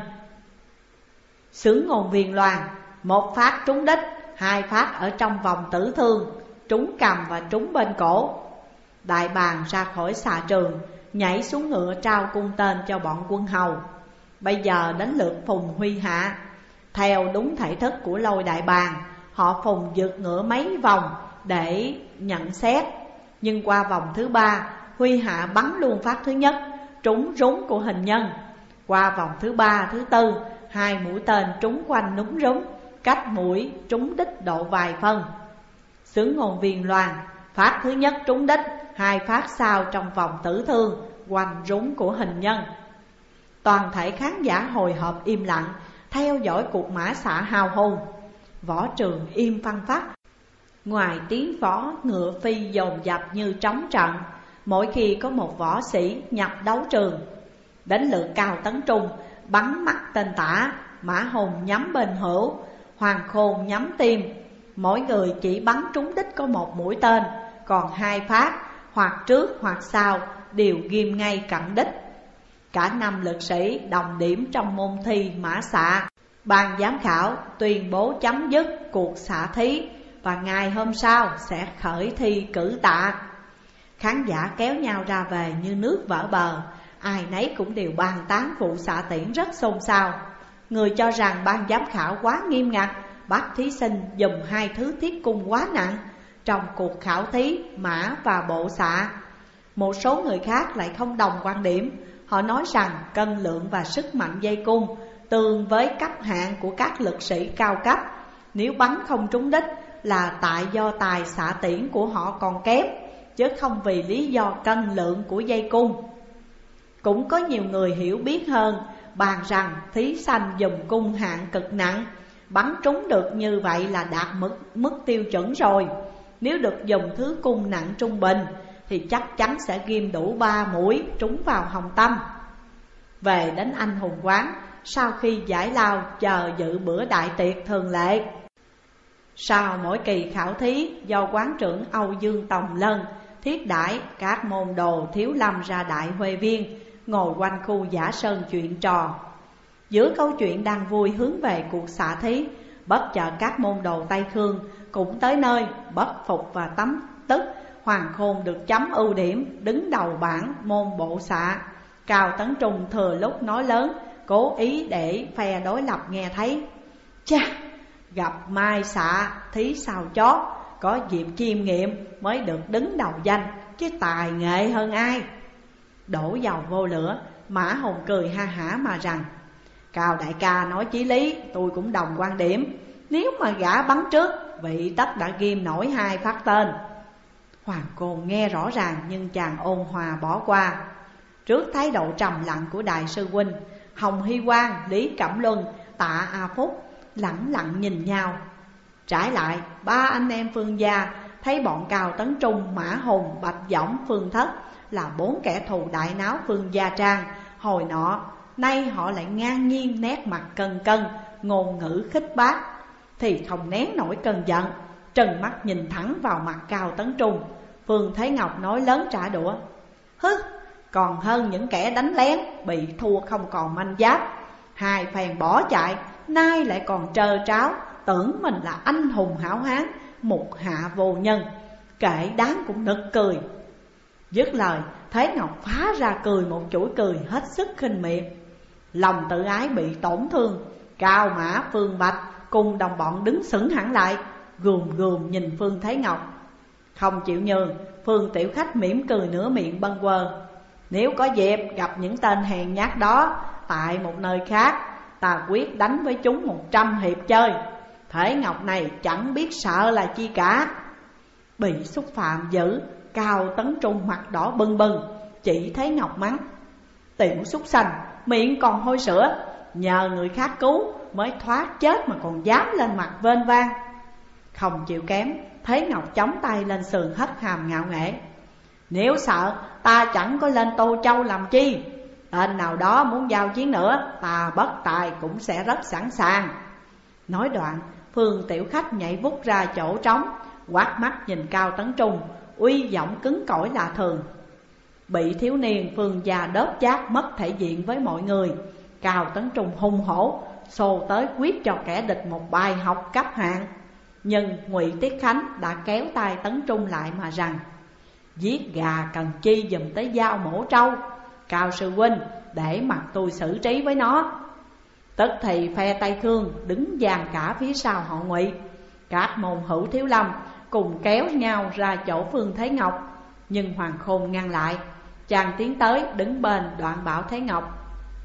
Xướng ngôn viên loan, một phát trúng đích, hai phát ở trong vòng tử thương, trúng cầm và trúng bên cổ. Đại Bàng ra khỏi xà trường, nhảy xuống ngựa trao cung tên cho bọn quân hầu. Bây giờ đến lượt Phùng Huy Hạ. Theo đúng thể thức của Lôi Đại Bàng, họ Phùng vượt ngựa mấy vòng để nhận xét. Nhưng qua vòng thứ ba, Huy Hạ bắn luôn phát thứ nhất, trúng rúng của hình nhân. Qua vòng thứ ba, thứ tư, hai mũi tên trúng quanh núm rúng, cách mũi trúng đích độ vài phân. Xướng ngôn viên loan, phát thứ nhất trúng đích, hai phát sau trong vòng tử thương, quanh rúng của hình nhân. Toàn thể khán giả hồi hộp im lặng, theo dõi cuộc mã xạ hào hùng. Võ trường im phăng phắc, ngoài tiếng võ ngựa phi dồn dập như trống trận, mỗi khi có một võ sĩ nhập đấu trường. Đến lượt Cao Tấn Trung bắn mắt tên tả, Mã Hùng nhắm bên hữu, Hoàng Khôn nhắm tim. Mỗi người chỉ bắn trúng đích có một mũi tên, còn hai phát hoặc trước hoặc sau đều ghim ngay cận đích. Cả 5 lực sĩ đồng điểm trong môn thi mã xạ. Ban giám khảo tuyên bố chấm dứt cuộc xạ thí, và ngày hôm sau sẽ khởi thi cử tạ. Khán giả kéo nhau ra về như nước vỡ bờ, ai nấy cũng đều bàn tán vụ xạ tiễn rất xôn xao. Người cho rằng ban giám khảo quá nghiêm ngặt, bắt thí sinh dùng hai thứ thiết cung quá nặng trong cuộc khảo thí mã và bộ xạ. Một số người khác lại không đồng quan điểm. Họ nói rằng cân lượng và sức mạnh dây cung tương với cấp hạn của các lực sĩ cao cấp. Nếu bắn không trúng đích là tại do tài xạ tiễn của họ còn kém, chứ không vì lý do cân lượng của dây cung. Cũng có nhiều người hiểu biết hơn, bàn rằng thí sanh dùng cung hạng cực nặng, bắn trúng được như vậy là đạt mức tiêu chuẩn rồi. Nếu được dùng thứ cung nặng trung bình thì chắc chắn sẽ ghim đủ 3 mũi trúng vào hồng tâm. Về đến anh hùng quán, sau khi giải lao chờ dự bữa đại tiệc thường lệ. Sau mỗi kỳ khảo thí, do quán trưởng Âu Dương Tòng Lân thiết đãi các môn đồ thiếu lâm ra đại huệ viên, ngồi quanh khu giả sơn chuyện trò. Giữa câu chuyện đang vui hướng về cuộc xạ thí, bất chợt các môn đồ Tây Khương cũng tới nơi, bất phục và tấm tức. Hoàng Khôn được chấm ưu điểm, đứng đầu bảng môn bộ xạ. Cao Tấn Trung thừa lúc nói lớn, cố ý để phe đối lập nghe thấy. Chà, gặp mai xạ thí sao chót, có dịp chiêm nghiệm mới được đứng đầu danh, chứ tài nghệ hơn ai. Đổ dầu vô lửa, Mã Hùng cười ha hả mà rằng: Cao đại ca nói chí lý, tôi cũng đồng quan điểm. Nếu mà gã bắn trước, vị tất đã ghim nổi 2 phát tên. Hoàng Côn nghe rõ ràng nhưng chàng ôn hòa bỏ qua. Trước thái độ trầm lặng của đại sư huynh, Hồng Hy Quang, Lý Cẩm Luân, Tạ A Phúc lẳng lặng nhìn nhau. Trải lại, 3 anh em Phương gia thấy bọn Cao Tấn Trung, Mã Hùng, Bạch Võng, Phương Thất là 4 kẻ thù đại náo Phương Gia Trang hồi nọ. Nay họ lại ngang nhiên nét mặt cân cân, ngôn ngữ khích bác, thì không nén nổi cơn giận, trừng mắt nhìn thẳng vào mặt Cao Tấn Trung. Phương Thế Ngọc nói lớn trả đũa: Hứ, còn hơn những kẻ đánh lén, bị thua không còn manh giáp. 2 phen bỏ chạy, nay lại còn trơ tráo, tưởng mình là anh hùng hảo hán, mục hạ vô nhân, kệ đáng cũng nực cười. Dứt lời, Thế Ngọc phá ra cười một chuỗi cười hết sức khinh miệt. Lòng tự ái bị tổn thương, Cao Mã, Phương Bạch cùng đồng bọn đứng sững hẳn lại, gườm gườm nhìn Phương Thế Ngọc. Không chịu nhường, Phương tiểu khách mỉm cười nửa miệng bâng quơ: Nếu có dịp gặp những tên hèn nhát đó tại một nơi khác, ta quyết đánh với chúng 100 hiệp chơi. Thế Ngọc này chẳng biết sợ là chi cả. Bị xúc phạm dữ, Cao Tấn Trung mặt đỏ bừng bừng, chỉ Thế Ngọc mắng: Tiểu súc sanh, miệng còn hôi sữa, nhờ người khác cứu mới thoát chết mà còn dám lên mặt vênh vang. Không chịu kém, Thế Ngọc chống tay lên sườn hất hàm ngạo nghễ: Nếu sợ ta chẳng có lên Tô Châu làm chi. Tên nào đó muốn giao chiến nữa, ta bất tài cũng sẽ rất sẵn sàng. Nói đoạn, Phương Tiểu Khách nhảy vút ra chỗ trống, quát mắt nhìn Cao Tấn Trung, uy vọng cứng cỏi lạ thường. Bị thiếu niên Phương gia đớp chát mất thể diện với mọi người, Cao Tấn Trung hung hổ xô tới quyết cho kẻ địch một bài học cấp hạng. Nhưng Ngụy Tiết Khánh đã kéo tay Tấn Trung lại mà rằng: giết gà cần chi dùm tới dao mổ trâu, Cao sư huynh để mặc tôi xử trí với nó. Tức thì phe Tây Khương đứng dàn cả phía sau họ Ngụy. Các môn hữu Thiếu Lâm cùng kéo nhau ra chỗ Phương Thế Ngọc, nhưng Hoàng Khôn ngăn lại. Chàng tiến tới đứng bên đoạn bảo Thế Ngọc: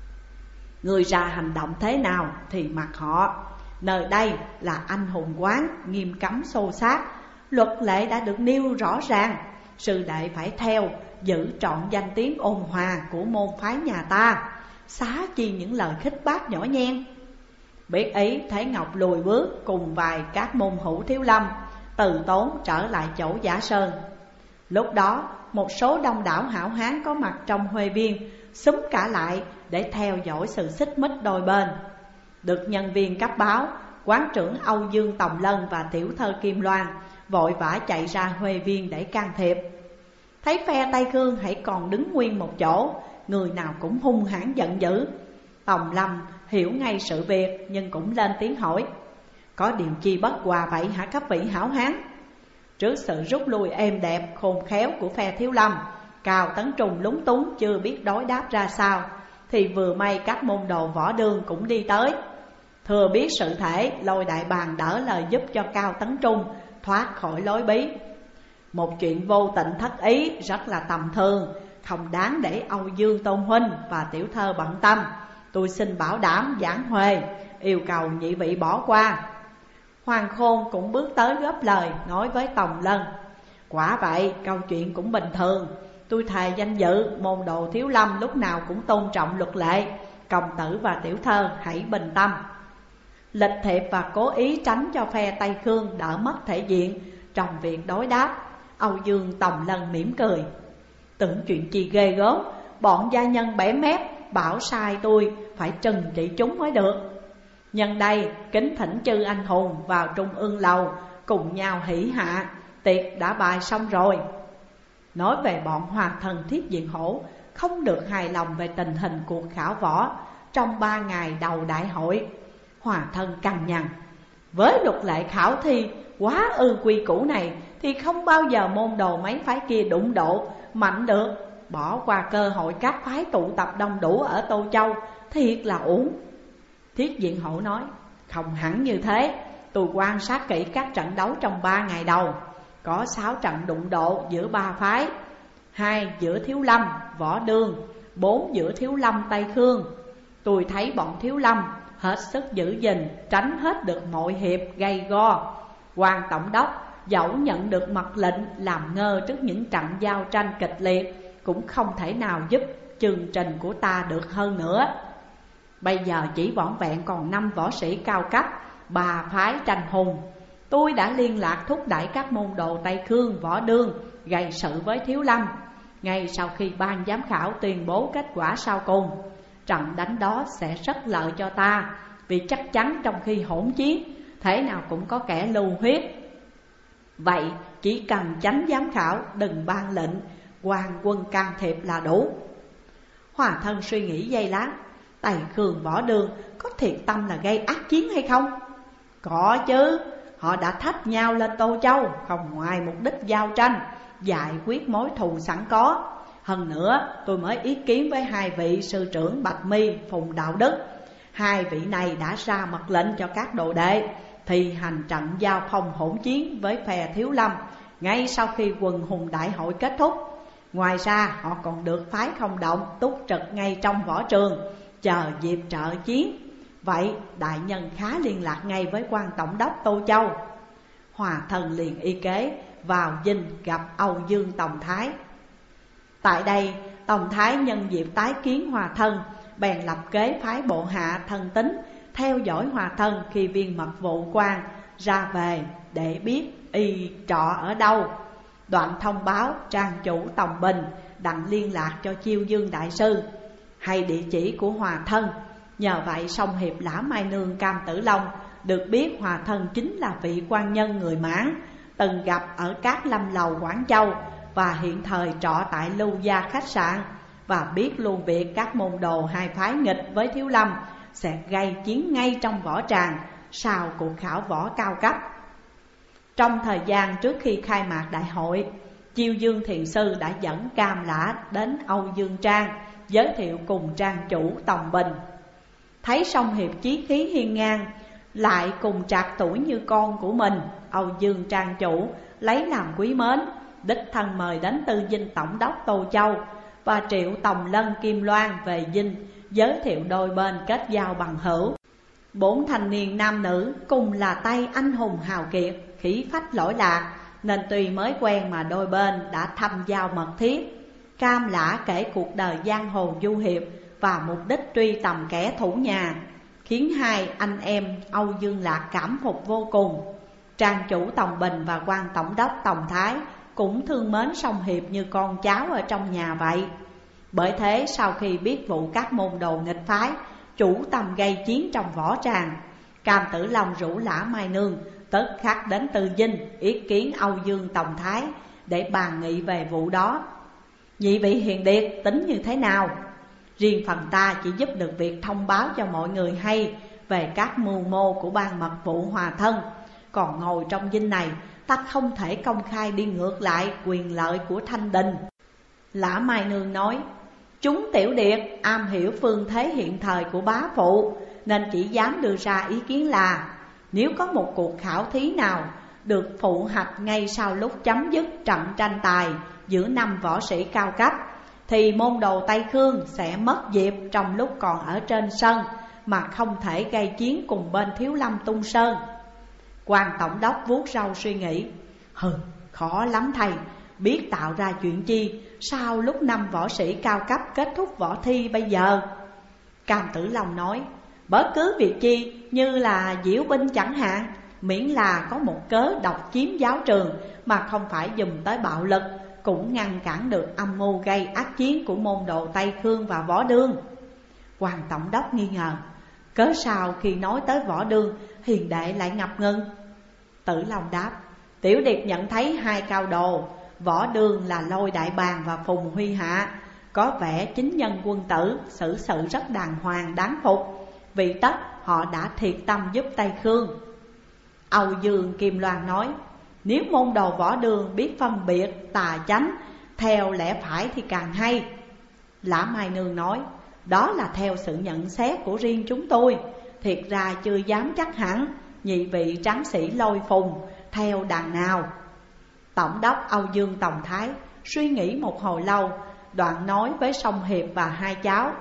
người ra hành động thế nào thì mặc họ. Nơi đây là anh hùng quán, nghiêm cấm xô xát, luật lệ đã được nêu rõ ràng. Sư đệ phải theo, giữ trọn danh tiếng ôn hòa của môn phái nhà ta, xá chi những lời khích bác nhỏ nhen. Biết ý, Thế Ngọc lùi bước cùng vài các môn hữu Thiếu Lâm từ tốn trở lại chỗ Giả Sơn. Lúc đó một số đông đảo hảo hán có mặt trong huê viên xúm cả lại để theo dõi sự xích mích đôi bên. Được nhân viên cấp báo, quán trưởng Âu Dương Tòng Lân và tiểu thơ Kim Loan vội vã chạy ra huê viên để can thiệp. Thấy phe Tây Khương hãy còn đứng nguyên một chỗ, người nào cũng hung hãn giận dữ. Tòng Lâm hiểu ngay sự việc nhưng cũng lên tiếng hỏi: có điều chi bất hòa vậy hả các vị hảo hán? Trước sự rút lui êm đẹp khôn khéo của phe Thiếu Lâm, Cao Tấn Trung lúng túng chưa biết đối đáp ra sao, thì vừa may các môn đồ Võ Đương cũng đi tới. Thừa biết sự thể, lôi đại bàng đỡ lời giúp cho Cao Tấn Trung thoát khỏi lối bí. Một chuyện vô tình thất ý rất là tầm thường, không đáng để Âu Dương Tôn huynh và tiểu thơ bận tâm. Tôi xin bảo đảm giảng huề, yêu cầu nhị vị bỏ qua. Hoàng Khôn cũng bước tới góp lời nói với Tòng Lân: quả vậy, câu chuyện cũng bình thường. Tôi thề danh dự môn đồ Thiếu Lâm lúc nào cũng tôn trọng luật lệ. Công tử và tiểu thơ hãy bình tâm. Lịch thiệp và cố ý tránh cho phe Tây Khương đỡ mất thể diện trong việc đối đáp, Âu Dương Tòng Lân mỉm cười: tưởng chuyện chi ghê gớm, bọn gia nhân bẻ mép bảo sai tôi phải trừng trị chúng mới được. Nhân đây kính thỉnh chư anh hùng vào Trung Ương Lầu cùng nhau hỷ hạ, tiệc đã bài xong rồi. Nói về bọn Hòa Thần Thiết Diện Hổ không được hài lòng về tình hình cuộc khảo võ trong 3 ngày đầu đại hội. Hòa Thân cằn nhằn: với luật lệ khảo thi quá ư quy củ này thì không bao giờ môn đồ mấy phái kia đụng độ mạnh được. Bỏ qua cơ hội các phái tụ tập đông đủ ở Tô Châu thiệt là uổng. Thiết Diện Hổ nói: không hẳn như thế. Tôi quan sát kỹ các trận đấu trong 3 ngày đầu, có 6 trận đụng độ giữa 3 phái: 2 giữa Thiếu Lâm, Võ Đương, 4 giữa Thiếu Lâm, Tây Khương. Tôi thấy bọn Thiếu Lâm hết sức giữ gìn, tránh hết được mọi hiệp gay go. Quan tổng đốc dẫu nhận được mật lệnh làm ngơ trước những trận giao tranh kịch liệt, cũng không thể nào giúp chương trình của ta được hơn nữa. Bây giờ chỉ vỏn vẹn còn 5 võ sĩ cao cấp, 3 phái tranh hùng. Tôi đã liên lạc thúc đẩy các môn đồ Tây Khương, Võ Đương gây sự với Thiếu Lâm. Ngay sau khi ban giám khảo tuyên bố kết quả sau cùng, trận đánh đó sẽ rất lợi cho ta, vì chắc chắn trong khi hỗn chiến thế nào cũng có kẻ lưu huyết. Vậy chỉ cần chánh giám khảo đừng ban lệnh quan quân can thiệp là đủ. Hòa Thân suy nghĩ giây lát: Tây Khương, Võ Đương có thiệt tâm là gây ác chiến hay không? Có chứ, họ đã thách nhau lên Tô Châu không ngoài mục đích giao tranh, giải quyết mối thù sẵn có. Hơn nữa tôi mới ý kiến với 2 vị sư trưởng Bạch Mi, Phùng Đạo Đức. 2 vị này đã ra mật lệnh cho các đồ đệ thi hành trận giao phong hỗn chiến với phe Thiếu Lâm ngay sau khi quần hùng đại hội kết thúc. Ngoài ra họ còn được phái không động túc trực ngay trong võ trường, chờ dịp trợ chiến. Vậy đại nhân khá liên lạc ngay với quan tổng đốc Tô Châu. Hòa Thân liền y kế vào dinh gặp Âu Dương Tòng Thái. Tại đây Tòng Thái nhân dịp tái kiến Hòa Thân, bèn lập kế phái bộ hạ thân tín theo dõi Hòa Thân khi viên mật vụ quan ra về để biết y trọ ở đâu. Đoạn thông báo trang chủ Tòng Bình đặng liên lạc cho Chiêu Dương đại sư hay địa chỉ của hòa thân. Nhờ vậy song hiệp Lã Mai Nương Cam Tử Long được biết hòa thân chính là vị quan nhân người Mãn, từng gặp ở Cát Lâm Lầu Quảng Châu và hiện thời trọ tại Lưu Gia khách sạn, và biết luôn việc các môn đồ hai phái nghịch với Thiếu Lâm sẽ gây chiến ngay trong võ tràng sau cuộc khảo võ cao cấp. Trong thời gian trước khi khai mạc đại hội, Chiêu Dương thiền sư đã dẫn Cam Lã đến Âu Dương Trang giới thiệu cùng trang chủ Tòng Bình. Thấy song hiệp chí khí hiên ngang, lại cùng trạc tuổi như con của mình, Âu Dương trang chủ lấy làm quý mến, đích thân mời đến Tư Dinh tổng đốc Tô Châu và triệu Tòng Lân Kim Loan về Dinh, giới thiệu đôi bên kết giao bằng hữu. 4 thanh niên nam nữ cùng là tay anh hùng hào kiệt, khí phách lỗi lạc, nên tuy mới quen mà đôi bên đã thâm giao mật thiết. Cam Lã kể cuộc đời giang hồ du hiệp và mục đích truy tầm kẻ thủ nhà, khiến hai anh em Âu Dương Lạc cảm phục vô cùng. Trang chủ Tòng Bình và quan tổng đốc Tòng Thái cũng thương mến song hiệp như con cháu ở trong nhà vậy. Bởi thế sau khi biết vụ các môn đồ nghịch phái chủ tâm gây chiến trong võ tràng, Cam Tử Long rủ Lã Mai Nương tức khắc đến Tư Dinh ý kiến Âu Dương Tòng Thái để bàn nghị về vụ đó. Nhị vị hiền điệt tính như thế nào? Riêng phần ta chỉ giúp được việc thông báo cho mọi người hay về các mưu mô của ban mật vụ hòa thân, còn ngồi trong dinh này ta không thể công khai đi ngược lại quyền lợi của Thanh Đình. Lã Mai Nương nói: chúng tiểu điệt am hiểu phương thế hiện thời của bá phụ, nên chỉ dám đưa ra ý kiến là nếu có một cuộc khảo thí nào được phụ hạch ngay sau lúc chấm dứt trận tranh tài giữa 5 võ sĩ cao cấp, thì môn đồ Tây Khương sẽ mất dịp trong lúc còn ở trên sân mà không thể gây chiến cùng bên Thiếu Lâm Tung Sơn. Quan tổng đốc vuốt râu suy nghĩ: khó lắm thầy, biết tạo ra chuyện chi sau lúc 5 võ sĩ cao cấp kết thúc võ thi bây giờ? Cam Tử Long nói: bất cứ việc chi như là diễu binh chẳng hạn, miễn là có một cớ độc chiếm giáo trường mà không phải dùng tới bạo lực, cũng ngăn cản được âm mưu gây ác chiến của môn đồ Tây Khương và Võ Đương. Quan tổng đốc nghi ngờ: cớ sao khi nói tới Võ Đương hiền đệ lại ngập ngừng? Tử Long đáp: tiểu điệt nhận thấy hai cao đồ Võ Đương là Lôi Đại Bàng và Phùng Huy Hạ có vẻ chính nhân quân tử, xử sự rất đàng hoàng đáng phục, vì tất họ đã thiệt tâm giúp Tây Khương. Âu Dương Kim Loan nói: nếu môn đồ Võ Đương biết phân biệt tà chánh theo lẽ phải thì càng hay. Lã Mai Nương nói: đó là theo sự nhận xét của riêng chúng tôi, thiệt ra chưa dám chắc hẳn nhị vị tráng sĩ Lôi Phùng theo đằng nào. Tổng đốc Âu Dương Tòng Thái suy nghĩ một hồi lâu, đoạn nói với song hiệp và hai cháu: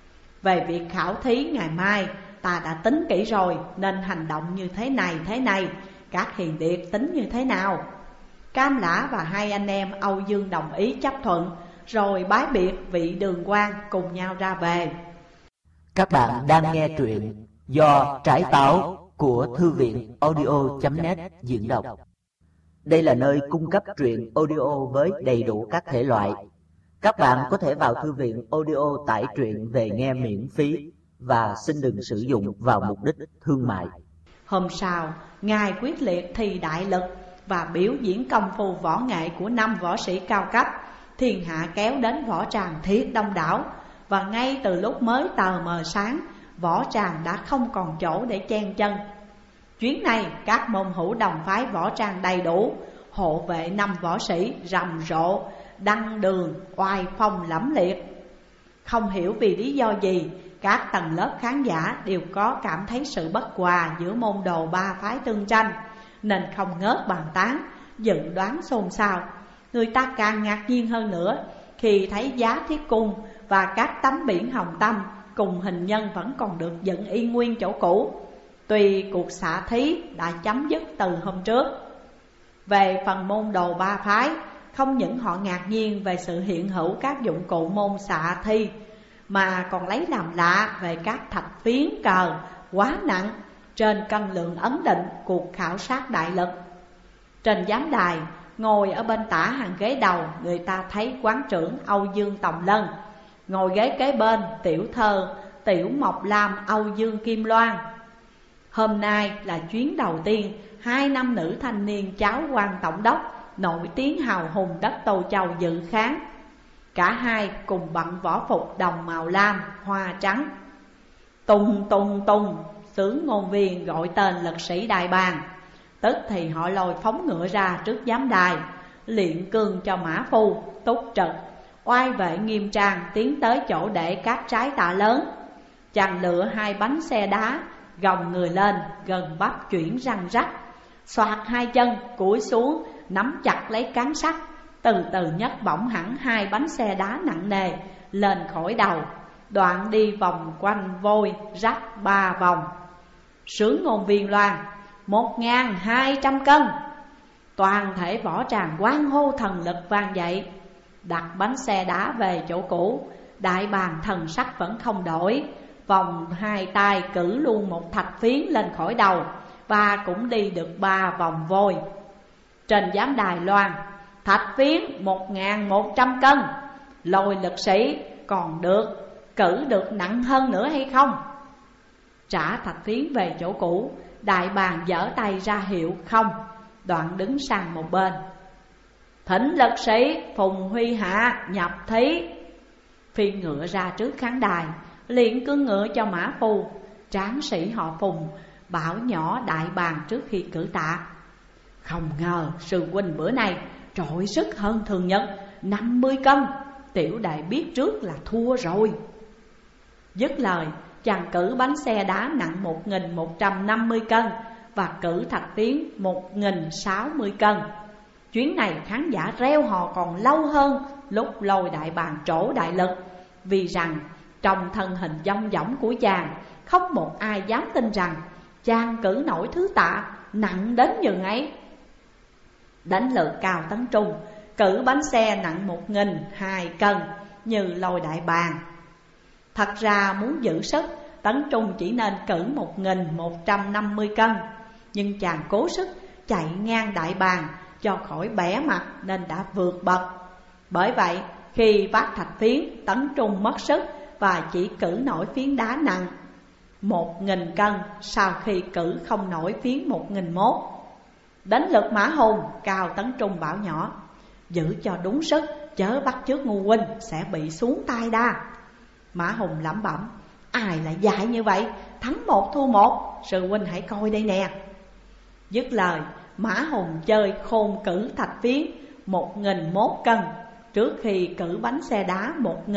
về việc khảo thí ngày mai ta đã tính kỹ rồi, nên hành động như thế này, các hiền điệt tính như thế nào? Cam Lã và hai anh em Âu Dương đồng ý chấp thuận, rồi bái biệt vị đường quan cùng nhau ra về. Các bạn đang nghe truyện do Trái Táo của Thư viện audio.net diễn đọc. Đây là nơi cung cấp truyện audio với đầy đủ các thể loại. Các bạn có thể vào thư viện audio tải truyện về nghe miễn phí và xin đừng sử dụng vào mục đích thương mại. Hôm sau, ngài quyết liệt thi đại lực và biểu diễn công phu võ nghệ của 5 võ sĩ cao cấp. Thiên hạ kéo đến võ tràng thiết đông đảo, và ngay từ lúc mới tờ mờ sáng, võ tràng đã không còn chỗ để chen chân. Chuyến này các môn hữu đồng phái võ tràng đầy đủ, hộ vệ 5 võ sĩ rầm rộ, đăng đường oai phong lẫm liệt. Không hiểu vì lý do gì, các tầng lớp khán giả đều có cảm thấy sự bất hòa giữa môn đồ ba phái tương tranh, nên không ngớt bàn tán, dự đoán xôn xao. Người ta càng ngạc nhiên hơn nữa khi thấy giá thiết cung và các tấm biển hồng tâm cùng hình nhân vẫn còn được dựng y nguyên chỗ cũ, tuy cuộc xạ thí đã chấm dứt từ hôm trước. Về phần môn đồ ba phái, không những họ ngạc nhiên về sự hiện hữu các dụng cụ môn xạ thi, mà còn lấy làm lạ về các thạch phiến cờ quá nặng trên cân lượng ấn định cuộc khảo sát đại lực. Trên giám đài, ngồi ở bên tả hàng ghế đầu, người ta thấy quán trưởng Âu Dương Tòng Lân. Ngồi ghế kế bên tiểu thơ Tiểu Mộc Lam Âu Dương Kim Loan. Hôm nay là chuyến đầu tiên 2 nam nữ thanh niên cháu quan tổng đốc nổi tiếng hào hùng đất Tô Châu dự khán. Cả hai cùng bận võ phục đồng màu lam hoa trắng. Tùng tùng tùng, xướng ngôn viên gọi tên lực sĩ đại bàng. Tức thì họ lôi phóng ngựa ra trước giám đài, luyện cương cho mã phu túc trực. Oai vệ nghiêm trang tiến tới chỗ để các trái tạ lớn. Chàng lựa 2 bánh xe đá, gồng người lên, gần bắp chuyển răng rắc. Xoạt 2 chân, cúi xuống, nắm chặt lấy cán sắt. Từ từ nhấc bổng hẳn 2 bánh xe đá nặng nề lên khỏi đầu. Đoạn đi vòng quanh vôi rắc 3 vòng. Sướng ngôn viên loan 1.200 cân. Toàn thể võ tràng hoan hô thần lực vang dậy. Đặt bánh xe đá về chỗ cũ, đại bàng thần sắc vẫn không đổi. Vòng 2 tay cử luôn một thạch phiến lên khỏi đầu, và cũng đi được 3 vòng vôi. Trên giám đài loan, thạch phiến 1.100 cân. Lôi lực sĩ còn được, cử được nặng hơn nữa hay không? Trả thạch phiến về chỗ cũ, đại bàng giở tay ra hiệu không. Đoạn đứng sang một bên. Thỉnh lực sĩ Phùng Huy Hạ nhập thí. Phiên ngựa ra trước khán đài, liền cương ngựa cho mã phu. Tráng sĩ họ Phùng bảo nhỏ đại bàng trước khi cử tạ: không ngờ sư huynh bữa nay trội sức hơn thường nhật 50 cân. Tiểu đệ biết trước là thua rồi. Dứt lời, chàng cử bánh xe đá nặng 1.150 cân và cử thạch phiến 1.060 cân. Chuyến này khán giả reo hò còn lâu hơn lúc lôi đại bàng trổ đại lực, vì rằng trong thân hình dong dỏng của chàng, không một ai dám tin rằng chàng cử nổi thứ tạ nặng đến nhường ấy. Đến lượt Cao Tấn Trung cử bánh xe nặng 1.200 cân như lôi đại bàng. Thật ra muốn giữ sức, Tấn Trung chỉ nên cử 1.150 cân, nhưng chàng cố sức chạy ngang đại bàng cho khỏi bẻ mặt nên đã vượt bậc. Bởi vậy khi vác thạch phiến, Tấn Trung mất sức và chỉ cử nổi phiến đá nặng 1.000 cân, sau khi cử không nổi phiến 1.001. Đến lượt Mã Hùng, Cao Tấn Trung bảo nhỏ: giữ cho đúng sức, chớ bắt chước ngu huynh sẽ bị xuống tay đa. Mã Hùng lẩm bẩm: ai lại dạy như vậy, thắng 1 thua 1, sư huynh hãy coi đây nè. Dứt lời, Mã Hùng chơi khôn cử thạch phiến 1.001 cân trước khi cử bánh xe đá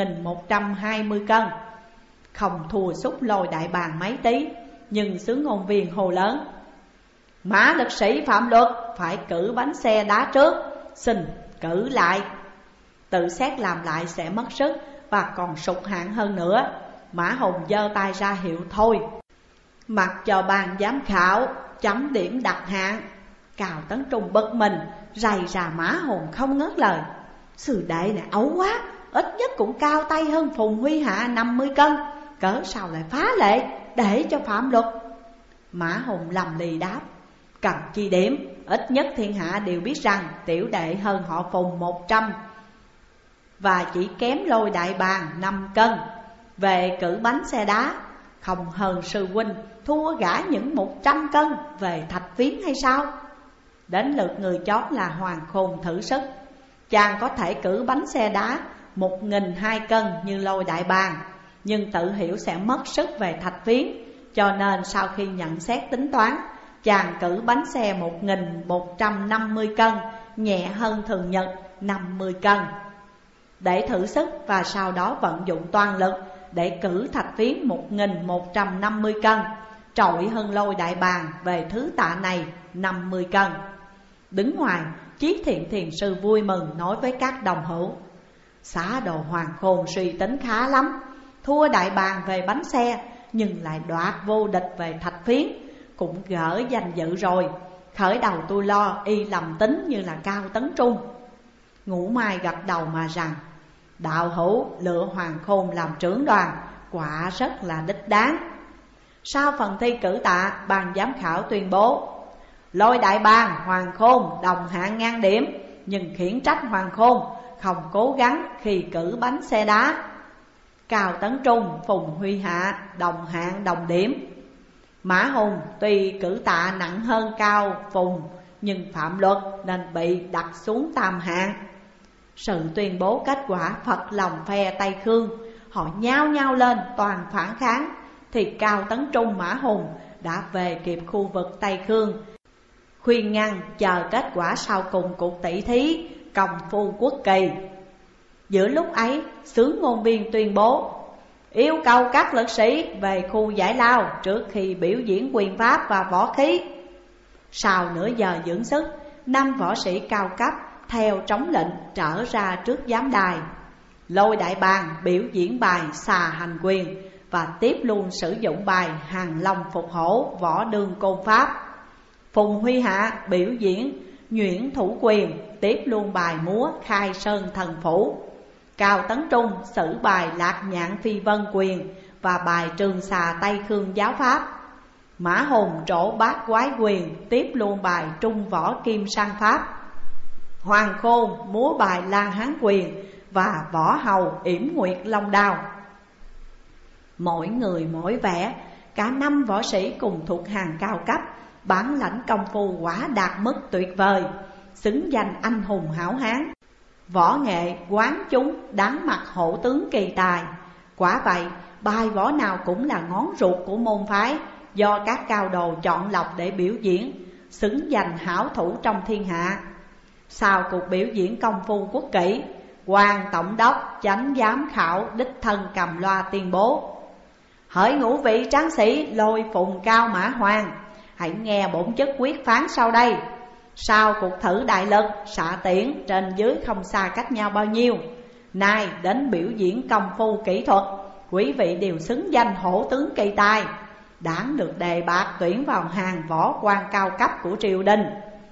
1.120 cân. Không thua xúc lôi đại bàng mấy tí, nhưng xướng ngôn viên hồ lớn: Mã lực sĩ phạm luật phải cử bánh xe đá trước, xin cử lại. Tự xét làm lại sẽ mất sức và còn sụt hạng hơn nữa. Mã Hùng giơ tay ra hiệu thôi, mặc cho ban giám khảo chấm điểm đặt hạng. Cao Tấn Trung bực mình, rầy rà Mã Hùng không ngớt lời: sư đệ này ấu quá, ít nhất cũng cao tay hơn Phùng Huy Hạ 50 cân, cớ sao lại phá lệ để cho phạm luật? Mã Hùng lầm lì đáp: cần chi điểm, ít nhất thiên hạ đều biết rằng tiểu đệ hơn họ Phùng 100 và chỉ kém lôi đại bàng 5 cân. Về cử bánh xe đá, không hơn sư huynh thua gã những 100 cân về thạch phiến hay sao? Đến lượt người chót là Hoàng Khôn thử sức. Chàng có thể cử bánh xe đá 1.200 cân như lôi đại bàng, nhưng tự hiểu sẽ mất sức về thạch phiến, cho nên sau khi nhận xét tính toán, chàng cử bánh xe 1.150 cân, nhẹ hơn thường nhật 50 cân. Để thử sức và sau đó vận dụng toàn lực để cử thạch phiến 1.150 cân, trội hơn lôi đại bàng về thứ tạ này 50 cân. Đứng ngoài, Chí Thiện Thiền Sư vui mừng nói với các đồng hữu: xã đồ Hoàng Khôn suy tính khá lắm, thua đại bàng về bánh xe nhưng lại đoạt vô địch về thạch phiến, cũng gỡ danh dự rồi. Khởi đầu tôi lo y lầm tính như là Cao Tấn Trung. Ngũ Mai gật đầu mà rằng: đạo hữu lựa Hoàng Khôn làm trưởng đoàn quả rất là đích đáng. Sau phần thi cử tạ, ban giám khảo tuyên bố: lôi đại bàng Hoàng Khôn đồng hạng ngang điểm, nhưng khiển trách Hoàng Khôn không cố gắng khi cử bánh xe đá. Cao Tấn Trung, Phùng Huy Hạ đồng hạng đồng điểm. Mã Hùng tuy cử tạ nặng hơn Cao Phùng nhưng phạm luật nên bị đặt xuống tam hạng. Sự tuyên bố kết quả phật lòng phe Tây Khương, họ nhao nhao lên toàn phản kháng, thì Cao Tấn Trung, Mã Hùng đã về kịp khu vực Tây Khương, khuyên ngăn chờ kết quả sau cùng cuộc tỷ thí Công Phu Quốc Kỳ. Giữa lúc ấy, xướng ngôn viên tuyên bố yêu cầu các lực sĩ về khu giải lao trước khi biểu diễn quyền pháp và võ khí. Sau nửa giờ dưỡng sức, 5 võ sĩ cao cấp theo trống lệnh trở ra trước giám đài. Lôi Đại Bàng biểu diễn bài xà hành quyền và tiếp luôn sử dụng bài Hàng Long Phục Hổ võ đương côn pháp. Phùng Huy Hạ biểu diễn nhuyễn thủ quyền, tiếp luôn bài múa Khai Sơn Thần Phủ. Cao Tấn Trung sử bài Lạc Nhạn Phi Vân quyền và bài Trường Xà Tây Khương giáo pháp. Mã Hùng trổ bát quái quyền, tiếp luôn bài Trung Võ Kim Sang pháp. Hoàng Khôn múa bài La Hán quyền và Võ Hầu Yểm Nguyệt Long Đao. Mỗi người mỗi vẻ, cả 5 võ sĩ cùng thuộc hàng cao cấp, bản lãnh công phu quả đạt mức tuyệt vời, xứng danh anh hùng hảo hán. Võ nghệ quán chúng đáng mặt hổ tướng kỳ tài. Quả vậy, bài võ nào cũng là ngón ruột của môn phái, do các cao đồ chọn lọc để biểu diễn, xứng danh hảo thủ trong thiên hạ. Sau cuộc biểu diễn Công Phu Quốc Kỷ, Hoàng Tổng đốc chánh giám khảo đích thân cầm loa tuyên bố: hỡi ngũ vị tráng sĩ Lôi Phùng Cao Mã Hoàng, hãy nghe bổn chức quyết phán sau đây. Sau cuộc thử đại lực, xạ tiễn trên dưới không xa cách nhau bao nhiêu, nay đến biểu diễn công phu kỹ thuật, quý vị đều xứng danh hổ tướng kỳ tài, đáng được đề bạt tuyển vào hàng võ quan cao cấp của triều đình.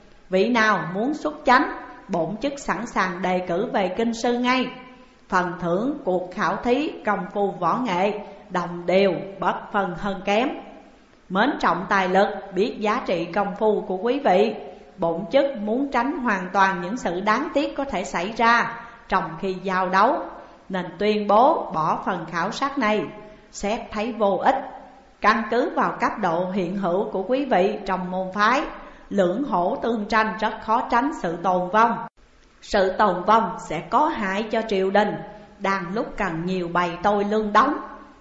Vị nào muốn xuất chánh, bổn chức sẵn sàng đề cử về kinh sư ngay. Phần thưởng cuộc khảo thí công phu võ nghệ đồng đều, bất phân hơn kém. Mến trọng tài lực, biết giá trị công phu của quý vị, bổn chức muốn tránh hoàn toàn những sự đáng tiếc có thể xảy ra trong khi giao đấu, nên tuyên bố bỏ phần khảo sát này, xét thấy vô ích. Căn cứ vào cấp độ hiện hữu của quý vị trong môn phái, lưỡng hổ tương tranh rất khó tránh sự tồn vong. Sự tồn vong sẽ có hại cho triều đình, đang lúc cần nhiều bầy tôi lương đóng.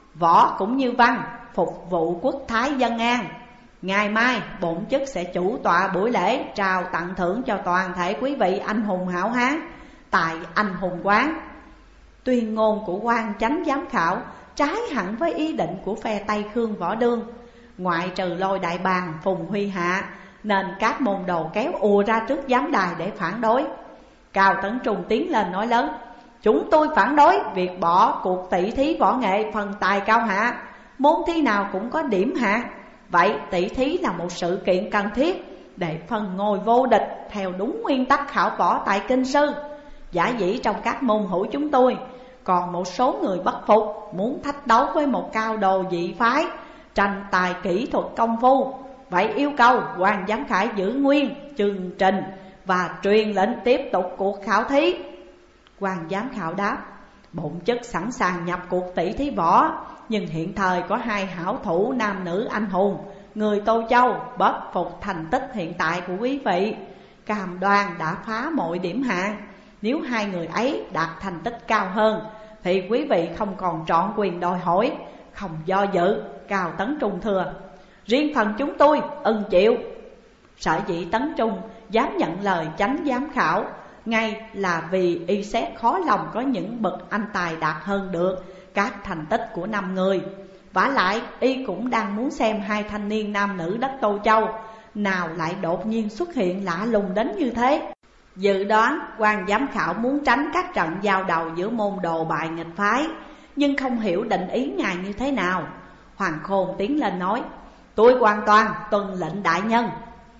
Võ cũng như văn, phục vụ quốc thái dân an. Ngày mai bổn chức sẽ chủ tọa buổi lễ trao tặng thưởng cho toàn thể quý vị anh hùng hảo hán tại Anh Hùng Quán. Tuyên ngôn của quan chánh giám khảo trái hẳn với ý định của phe Tây Khương võ đương. Ngoại trừ Lôi Đại Bàng, Phùng Huy Hạ, nên các môn đồ kéo ùa ra trước giám đài để phản đối. Cao Tấn Trung tiến lên nói lớn: chúng tôi phản đối việc bỏ cuộc tỷ thí võ nghệ phần tài cao hạ. Môn thi nào cũng có điểm hạng, vậy tỷ thí là một sự kiện cần thiết để phân ngôi vô địch theo đúng nguyên tắc khảo võ tại kinh sư. Giả dĩ trong các môn hữu chúng tôi còn một số người bất phục, muốn thách đấu với một cao đồ dị phái, tranh tài kỹ thuật công phu. Vậy yêu cầu quan giám khảo giữ nguyên chương trình và truyền lệnh tiếp tục cuộc khảo thí. Quan giám khảo đáp: bổn chức sẵn sàng nhập cuộc tỷ thí võ, nhưng hiện thời có 2 hảo thủ nam nữ anh hùng người Tô Châu bất phục thành tích hiện tại của quý vị, cam đoan đã phá mọi điểm hạng. Nếu 2 người ấy đạt thành tích cao hơn thì quý vị không còn trọn quyền đòi hỏi. Không do dự, Cao Tấn Trung thưa: riêng phần chúng tôi ưng chịu. Sở dĩ Tấn Trung dám nhận lời chánh giám khảo ngay là vì y xét khó lòng có những bậc anh tài đạt hơn được các thành tích của 5 người. Vả lại y cũng đang muốn xem 2 thanh niên nam nữ đất Tô Châu nào lại đột nhiên xuất hiện lạ lùng đến như thế. Dự đoán quan giám khảo muốn tránh các trận giao đầu giữa môn đồ bài nghịch phái, nhưng không hiểu định ý ngài như thế nào. Hoàng Khôn tiến lên nói: tôi hoàn toàn tuân lệnh đại nhân.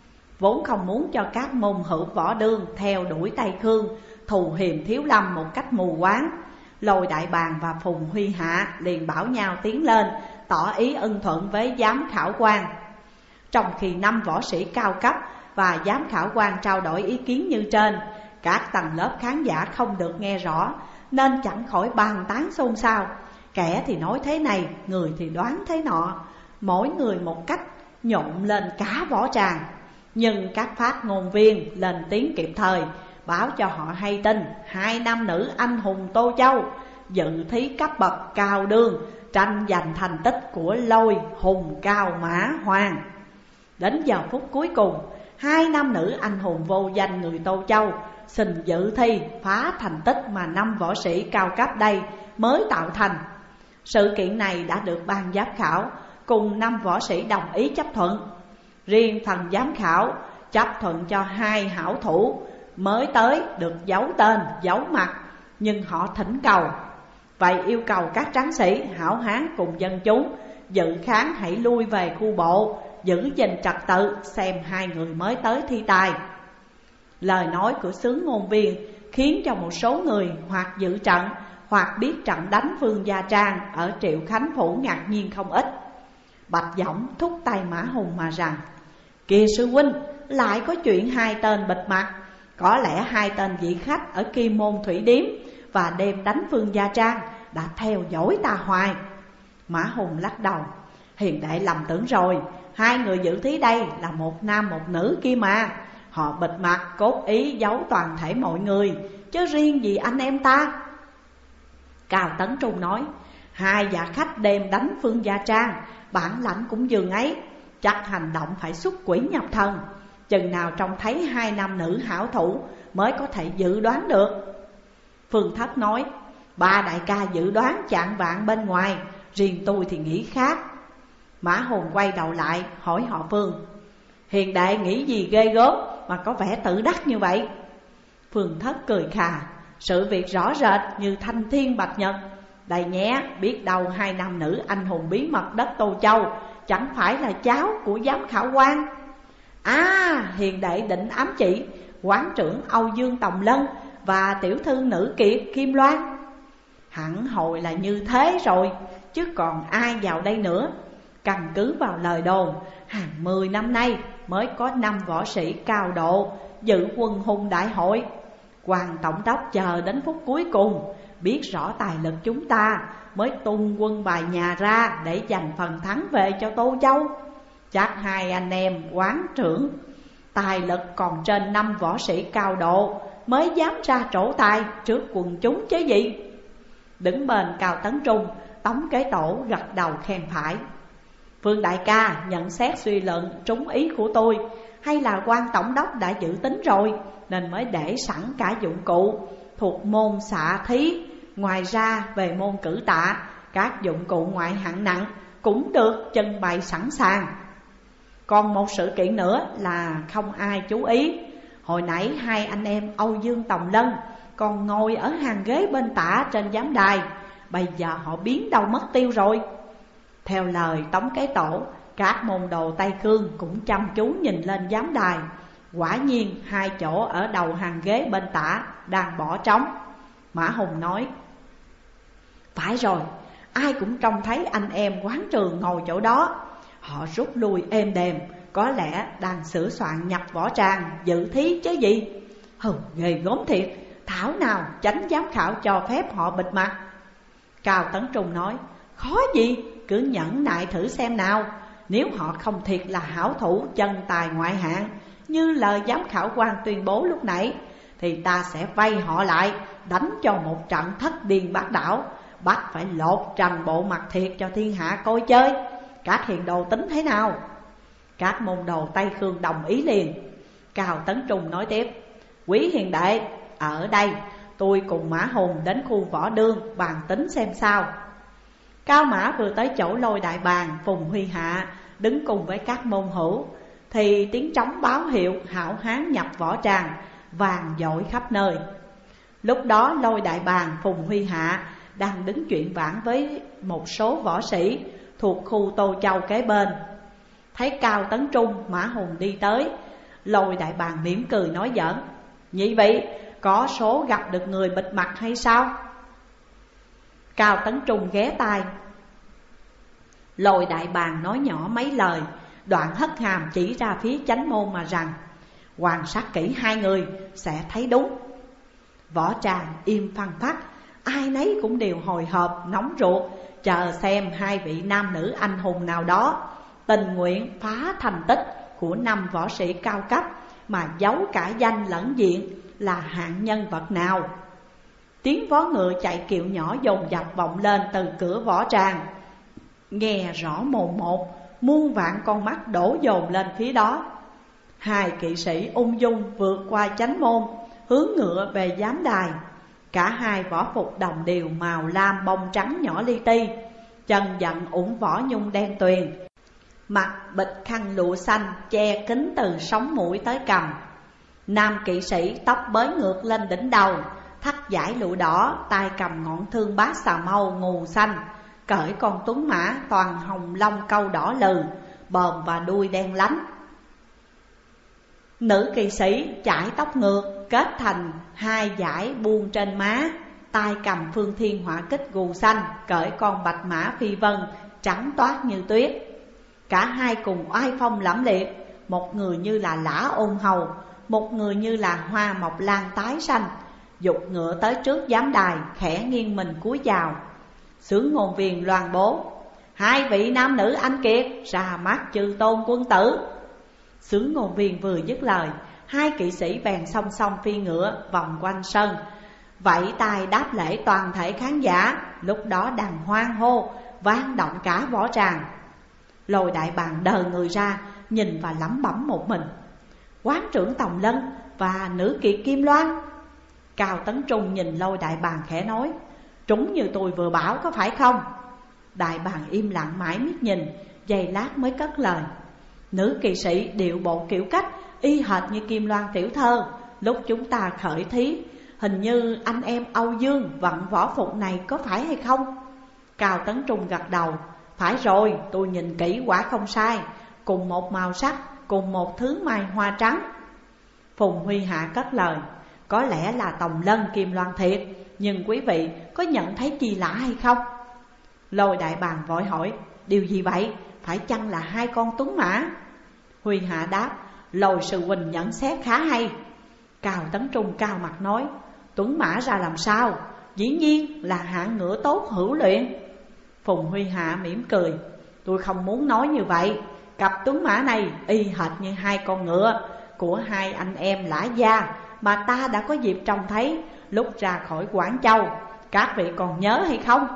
Vốn không muốn cho các môn hữu võ đương theo đuổi Tây Khương, thù hiềm Thiếu Lâm một cách mù quáng, Lôi Đại Bàng và Phùng Huy Hạ liền bảo nhau tiến lên tỏ ý ưng thuận với giám khảo quan. Trong khi 5 võ sĩ cao cấp và giám khảo quan trao đổi ý kiến như trên, Các tầng lớp khán giả không được nghe rõ nên chẳng khỏi bàn tán xôn xao. Kẻ thì nói thế này, người thì đoán thế nọ, mỗi người một cách nhộn lên cả võ tràng. Nhưng các phát ngôn viên lên tiếng kịp thời, báo cho họ hay tin hai nam nữ anh hùng Tô Châu dự thí cấp bậc cao đương, tranh giành thành tích của Lôi, Hùng, Cao, Mã, Hoàng. Đến giờ phút cuối cùng, hai nam nữ anh hùng vô danh người Tô Châu xin dự thi phá thành tích mà 5 võ sĩ cao cấp đây mới tạo thành. Sự kiện này đã được ban giám khảo cùng 5 võ sĩ đồng ý chấp thuận. Riêng phần giám khảo chấp thuận cho 2 hảo thủ mới tới được giấu tên, giấu mặt, nhưng họ thỉnh cầu. Vậy yêu cầu các tráng sĩ, hảo hán cùng dân chúng dự khán hãy lui về khu bộ, giữ gìn trật tự, xem 2 người mới tới thi tài. Lời nói của xướng ngôn viên khiến cho một số người hoặc dự trận hoặc biết trận đánh Vương Gia Trang ở Triệu Khánh Phủ ngạc nhiên không ít. Bạch Dõng thúc tay Mã Hùng mà rằng: "Kìa sư huynh, lại có chuyện 2 tên bịt mặt. Có lẽ 2 tên vị khách ở Kim Môn Thủy Điếm và đêm đánh Vương Gia Trang đã theo dõi ta hoài." Mã Hùng lắc đầu: "Hiền đệ lầm tưởng rồi, 2 người dự thí đây là một nam một nữ kia mà. Họ bịt mặt cốt ý giấu toàn thể mọi người, chứ riêng gì anh em ta." Cao Tấn Trung nói: "2 dạ khách đêm đánh Vương Gia Trang, bản lãnh cũng dường ấy, chắc hành động phải xuất quỷ nhập thần. Chừng nào trông thấy 2 nam nữ hảo thủ mới có thể dự đoán được." Phương Thất nói: "Ba đại ca dự đoán chạng vạng bên ngoài, riêng tôi thì nghĩ khác." Mã Hùng quay đầu lại hỏi họ Phương: "Hiền đệ nghĩ gì ghê gớm mà có vẻ tự đắc như vậy?" Phương Thất cười khà: "Sự việc rõ rệt như thanh thiên bạch nhật. Đây nhé, biết đâu 2 nam nữ anh hùng bí mật đất Tô Châu chẳng phải là cháu của giám khảo quan. À, hiền đệ định ám chỉ quán trưởng Âu Dương Tòng Lân và tiểu thư nữ kiệt Kim Loan. Hẳn hồi là như thế rồi, chứ còn ai vào đây nữa. Căn cứ vào lời đồn, hàng 10 năm nay mới có 5 võ sĩ cao độ dự quân hùng đại hội. Quan tổng đốc chờ đến phút cuối cùng, biết rõ tài lực chúng ta mới tung quân bài nhà ra để giành phần thắng về cho Tô Châu. Chắc 2 anh em quán trưởng tài lực còn trên 5 võ sĩ cao độ mới dám ra trổ tài trước quần chúng chứ gì." Đứng bên Cao Tấn Trung, Tống Kế Tổ gật đầu khen phải: "Phương đại ca nhận xét suy luận trúng ý của tôi, hay là quan tổng đốc đã dự tính rồi nên mới để sẵn cả dụng cụ thuộc môn xạ thí. Ngoài ra về môn cử tạ, các dụng cụ ngoại hạng nặng cũng được trưng bày sẵn sàng. Còn một sự kiện nữa là không ai chú ý. Hồi nãy 2 anh em Âu Dương Tòng Lân còn ngồi ở hàng ghế bên tả trên giám đài, bây giờ họ biến đâu mất tiêu rồi." Theo lời Tống Kế Tổ, các môn đồ Tây Khương cũng chăm chú nhìn lên giám đài. Quả nhiên 2 chỗ ở đầu hàng ghế bên tả đang bỏ trống. Mã Hùng nói: "Phải rồi, ai cũng trông thấy anh em quán trường ngồi chỗ đó. Họ rút lui êm đềm, có lẽ đang sửa soạn nhập võ tràng dự thí chứ gì. Hừ, ghê gớm thiệt, thảo nào chánh giám khảo cho phép họ bịt mặt." Cao Tấn Trung nói: "Khó gì, cứ nhẫn nại thử xem nào. Nếu họ không thiệt là hảo thủ chân tài ngoại hạng như lời giám khảo quan tuyên bố lúc nãy, thì ta sẽ vây họ lại, đánh cho một trận thất điên bát đảo, bắt phải lột trần bộ mặt thiệt cho thiên hạ coi chơi. Các hiền đồ tính thế nào?" Các môn đồ Tây Khương đồng ý liền. Cao Tấn Trung nói tiếp: "Quý hiền đệ, ở đây tôi cùng Mã Hùng đến khu võ đương bàn tính xem sao." Cao Mã vừa tới chỗ Lôi đại bàng, Phùng Huy Hạ đứng cùng với các môn hữu, thì tiếng trống báo hiệu hảo hán nhập võ tràng vàng dội khắp nơi. Lúc đó Lôi đại bàng, Phùng Huy Hạ đang đứng chuyện vãn với một số võ sĩ thuộc khu Tô Châu kế bên. Thấy Cao Tấn Trung, Mã Hùng đi tới, Lôi đại bàng mỉm cười nói giỡn: "Nhị vị, có số gặp được người bịt mặt hay sao?" Cao Tấn Trung ghé tai. Lôi đại bàng nói nhỏ mấy lời, đoạn hất hàm chỉ ra phía chánh môn mà rằng: "Quan sát kỹ 2 người sẽ thấy đúng. Võ Tràng im phăng phắc, ai nấy cũng đều hồi hộp nóng ruột, chờ xem hai vị nam nữ anh hùng nào đó tình nguyện phá thành tích của 5 võ sĩ cao cấp mà giấu cả danh lẫn diện là hạng nhân vật nào. Tiếng vó ngựa chạy kiệu nhỏ dồn dập vọng lên từ cửa võ tràng, nghe rõ mồn một, muôn vạn con mắt đổ dồn lên phía đó. Hai kỵ sĩ ung dung vượt qua chánh môn, hướng ngựa về giám đài. Cả hai võ phục đồng đều màu lam bông trắng nhỏ li ti, chân dặn ủng võ nhung đen tuyền, mặt bịch khăn lụa xanh che kín từ sống mũi tới cằm. Nam kỵ sĩ tóc bới ngược lên đỉnh đầu, thắt dải lụa đỏ, tay cầm ngọn thương bát xà mâu ngù xanh, cởi con tuấn mã toàn hồng lông câu đỏ lừ, bờm và đuôi đen lánh. Nữ kỵ sĩ chải tóc ngược kết thành 2 dải buông trên má, tay cầm phương thiên hỏa kích gù xanh, cởi con bạch mã phi vân trắng toát như tuyết. Cả hai cùng oai phong lẫm liệt, một người như là lã ôn hầu, một người như là hoa mộc lan tái xanh. Dục ngựa tới trước giám đài, khẽ nghiêng mình cúi chào. Xướng ngôn viên loan bố: hai vị nam nữ anh kiệt ra mắt chư tôn quân tử. Xướng ngôn viên vừa dứt lời, hai kỵ sĩ bèn song song phi ngựa vòng quanh sân, vẫy tay đáp lễ toàn thể khán giả. Lúc đó đàn hoan hô vang động cả võ tràng. Lôi đại bàng đờ người ra, nhìn và lẩm bẩm một mình: quán trưởng Tòng Lân và nữ kiệt Kim Loan. Cao Tấn Trung nhìn Lôi đại bàng khẽ nói: trúng như tôi vừa bảo có phải không? Đại bàng im lặng mãi miết nhìn, giây lát mới cất lời: nữ kỵ sĩ điệu bộ kiểu cách y hệt như Kim Loan tiểu thơ lúc chúng ta khởi thí. Hình như anh em Âu Dương vận võ phục này có phải hay không? Cao Tấn Trung gật đầu: phải rồi, tôi nhìn kỹ quả không sai. Cùng một màu sắc, cùng một thứ mai hoa trắng. Phùng Huy Hạ cất lời: có lẽ là Tòng Lân Kim Loan thiệt, nhưng quý vị có nhận thấy gì lạ hay không? Lôi đại bàng vội hỏi: điều gì vậy? Phải chăng là 2 con tuấn mã? Huy Hạ đáp: Lôi sư huynh nhận xét khá hay. Cao Tấn Trung cao mặt nói: tuấn mã ra làm sao? Dĩ nhiên là hạng ngựa tốt hữu luyện. Phùng Huy Hạ mỉm cười: tôi không muốn nói như vậy. Cặp tuấn mã này y hệt như 2 con ngựa của 2 anh em Lã Gia mà ta đã có dịp trông thấy lúc ra khỏi Quảng Châu. Các vị còn nhớ hay không?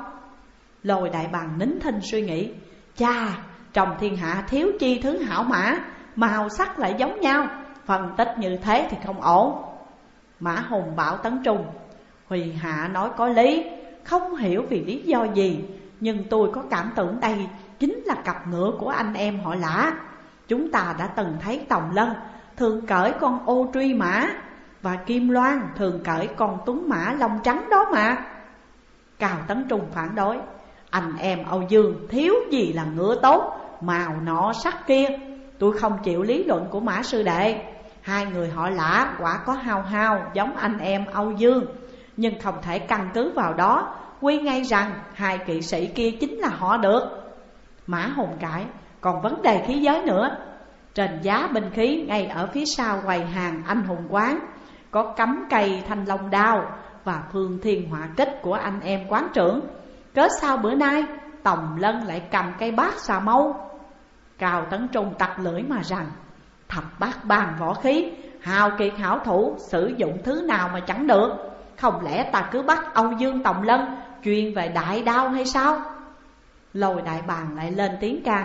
Lôi đại bàng nín thinh suy nghĩ: cha, trong thiên hạ thiếu chi thứ hảo mã, màu sắc lại giống nhau, phân tích như thế thì không ổn. Mã Hùng bảo Tấn Trung: Huy Hạ nói có lý, không hiểu vì lý do gì, nhưng tôi có cảm tưởng đây chính là cặp ngựa của anh em họ Lã. Chúng ta đã từng thấy Tòng Lân thường cởi con ô truy mã, và Kim Loan thường cởi con tuấn mã lông trắng đó mà. Cao Tấn Trung phản đối: anh em Âu Dương thiếu gì là ngựa tốt, màu nọ sắc kia. Tôi không chịu lý luận của Mã sư đệ. 2 người họ Lã quả có hao hao giống anh em Âu Dương, nhưng không thể căn cứ vào đó quy ngay rằng 2 kỵ sĩ kia chính là họ được. Mã Hùng cãi: còn vấn đề khí giới nữa. Trên giá binh khí ngay ở phía sau quầy hàng anh hùng quán có cắm cây thanh long đao và phương thiên hỏa kích của anh em quán trưởng. Cớ sao bữa nay Tòng Lân lại cầm cây bát xà mâu? Cao Tấn Trung tặc lưỡi mà rằng: thập bát bàn võ khí, hào kiệt hảo thủ, sử dụng thứ nào mà chẳng được. Không lẽ ta cứ bắt Âu Dương Tòng Lân chuyên về đại đao hay sao? Lôi đại bàng lại lên tiếng can: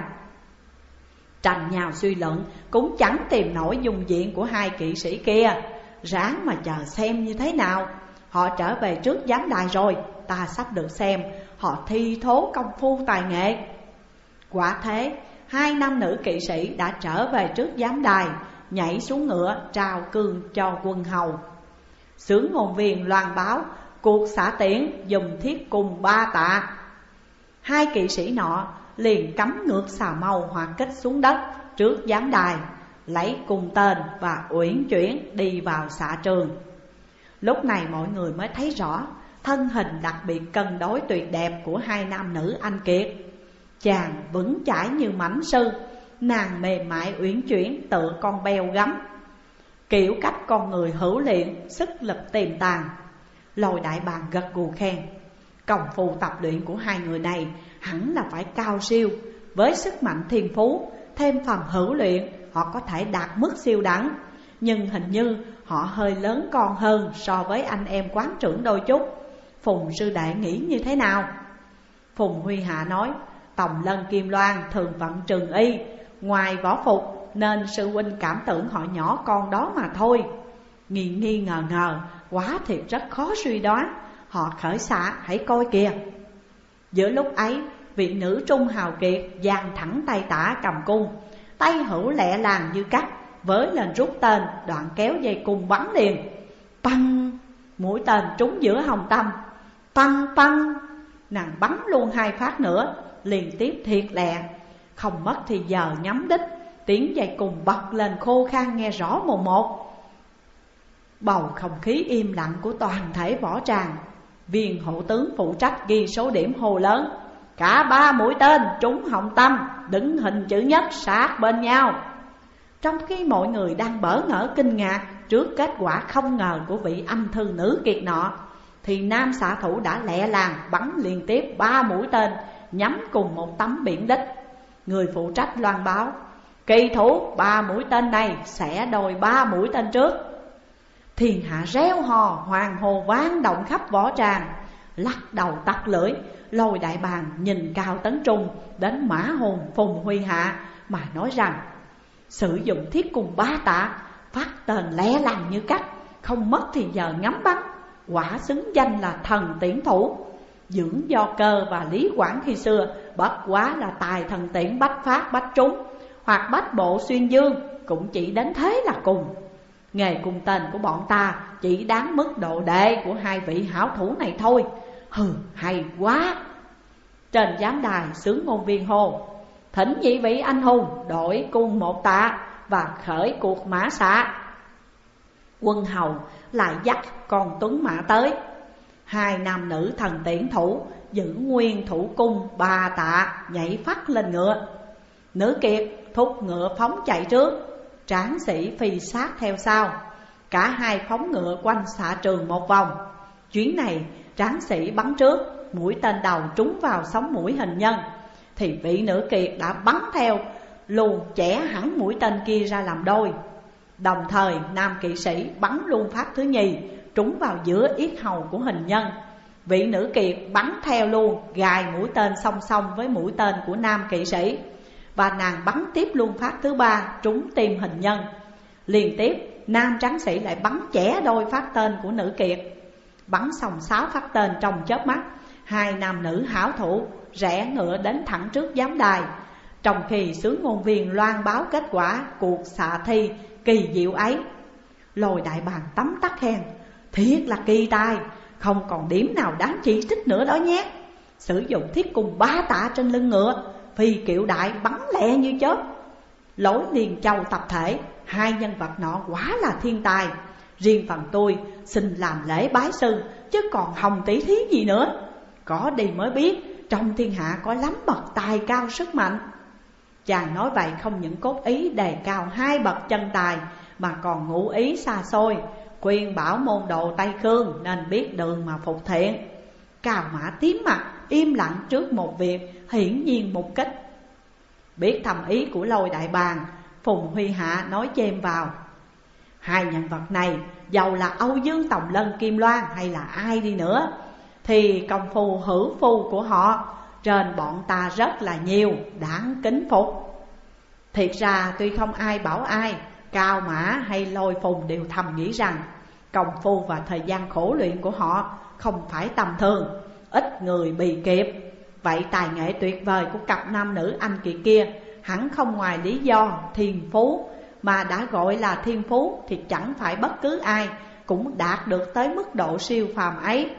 tranh nhau suy luận cũng chẳng tìm nổi dung diện của 2 kỵ sĩ kia. Ráng mà chờ xem như thế nào. Họ trở về trước giám đài rồi, ta sắp được xem họ thi thố công phu tài nghệ. Quả thế, 2 nam nữ kỵ sĩ đã trở về trước giám đài, nhảy xuống ngựa trao cương cho quân hầu. Xướng ngôn viên loan báo cuộc xả tiễn dùng thiết cung 3 tạ. 2 kỵ sĩ nọ liền cắm ngược xà mâu hoặc kích xuống đất trước giám đài, lấy cung tên và uyển chuyển đi vào xạ trường. Lúc này mọi người mới thấy rõ thân hình đặc biệt cân đối tuyệt đẹp của 2 nam nữ anh kiệt. Chàng vững chãi như mãnh sư, nàng mềm mại uyển chuyển tựa con beo gấm. Kiểu cách con người hữu luyện, sức lực tiềm tàng. Lôi Đại Bàng gật gù khen. Công phu tập luyện của hai người này hẳn là phải cao siêu. Với sức mạnh thiên phú, thêm phần hữu luyện, họ có thể đạt mức siêu đẳng. Nhưng hình như họ hơi lớn con hơn so với anh em quán trưởng đôi chút. Phùng sư đệ nghĩ như thế nào? Phùng Huy Hạ nói, Tòng Lân Kim Loan thường vận trường y, ngoài võ phục nên sư huynh cảm tưởng họ nhỏ con đó mà thôi. Nghi ngờ, quá thiệt rất khó suy đoán. Họ khởi xạ hãy coi kìa. Giữa lúc ấy, vị nữ trung hào kiệt dang thẳng tay tả cầm cung, tay hữu lẹ làng như cắt, với lên rút tên, đoạn kéo dây cung bắn liền. Băng, mũi tên trúng giữa hồng tâm. Băng, nàng bắn luôn 2 phát nữa, liên tiếp thiệt lẹ. Không mất thì giờ nhắm đích, tiếng dây cung bật lên khô khan nghe rõ mồn một. Bầu không khí im lặng của toàn thể võ tràng. Viên hộ tướng phụ trách ghi số điểm hô lớn, cả 3 mũi tên trúng hồng tâm, đứng hình chữ nhất sát bên nhau. Trong khi mọi người đang bỡ ngỡ kinh ngạc trước kết quả không ngờ của vị anh thư nữ kiệt nọ, thì nam xạ thủ đã lẹ làng bắn liên tiếp 3 mũi tên nhắm cùng một tấm biển đích. Người phụ trách loan báo, kỳ thủ 3 mũi tên này sẽ đòi 3 mũi tên trước. Thiên hạ réo hò, hoàng hồ vang động khắp võ tràng. Lắc đầu tặc lưỡi, Lôi Đại Bàng nhìn Cao Tấn Trung đến mã hồn Phùng Huy Hạ mà nói rằng, sử dụng thiết cung 3 tạ, phát tên lẻ làng như cắt, không mất thì giờ ngắm bắn, quả xứng danh là thần tiễn thủ. Dưỡng do cơ và lý quản khi xưa bất quá là tài thần tiễn bách phát bách trúng, hoặc bách bộ xuyên dương, cũng chỉ đến thế là cùng. Nghề cung tên của bọn ta chỉ đáng mức độ đệ của 2 vị hảo thủ này thôi. Hừ, hay quá. Trên giám đài xướng ngôn viên hô, thỉnh nhị vị anh hùng đổi cung 1 tạ và khởi cuộc mã xạ. Quân hầu lại dắt con tuấn mã tới. 2 nam nữ thần tiễn thủ giữ nguyên thủ cung 3 tạ, nhảy phắt lên ngựa. Nữ kiệt thúc ngựa phóng chạy trước, tráng sĩ phi sát theo sau. Cả hai phóng ngựa quanh xạ trường một vòng. Chuyến này tráng sĩ bắn trước, mũi tên đầu trúng vào sống mũi hình nhân, thì vị nữ kiệt đã bắn theo, luôn chẻ hẳn mũi tên kia ra làm đôi. Đồng thời nam kỵ sĩ bắn luôn phát thứ nhì, trúng vào giữa yết hầu của hình nhân. Vị nữ kiệt bắn theo luôn, gài mũi tên song song với mũi tên của nam kỵ sĩ, và nàng bắn tiếp luôn phát thứ 3, trúng tim hình nhân. Liên tiếp nam tráng sĩ lại bắn chẻ đôi phát tên của nữ kiệt. Bắn xong 6 phát tên trong chớp mắt, 2 nam nữ hảo thủ rẽ ngựa đến thẳng trước giám đài. Trong khi xướng ngôn viên loan báo kết quả cuộc xạ thi kỳ diệu ấy, Lôi Đại Bàng tấm tắc khen, thiệt là kỳ tài, không còn điểm nào đáng chỉ trích nữa đó nhé. Sử dụng thiết cung 3 tạ trên lưng ngựa, phi kiệu đại bắn lẹ như chớp. Lối Liên Châu tập thể, 2 nhân vật nọ quá là thiên tài. Riêng phần tôi xin làm lễ bái sư, chứ còn hồng tỷ thí gì nữa. Có đi mới biết trong thiên hạ có lắm bậc tài cao sức mạnh. Chàng nói vậy không những cốt ý đề cao 2 bậc chân tài, mà còn ngụ ý xa xôi, khuyên bảo môn đồ Tây Khương nên biết đường mà phục thiện. Cao Mã tím mặt im lặng trước một việc hiển nhiên mục kích. Biết thầm ý của Lôi Đại Bàng, Phùng Huy Hạ nói chêm vào, 2 nhân vật này dầu là Âu Dương Tòng Lân Kim Loan hay là ai đi nữa, thì công phu hữu phu của họ trên bọn ta rất là nhiều, đáng kính phục. Thiệt ra tuy không ai bảo ai, Cao Mã hay Lôi Phùng đều thầm nghĩ rằng công phu và thời gian khổ luyện của họ không phải tầm thường, ít người bì kịp. Vậy tài nghệ tuyệt vời của cặp nam nữ anh kiệt kia hẳn không ngoài lý do thiên phú, mà đã gọi là thiên phú thì chẳng phải bất cứ ai cũng đạt được tới mức độ siêu phàm ấy.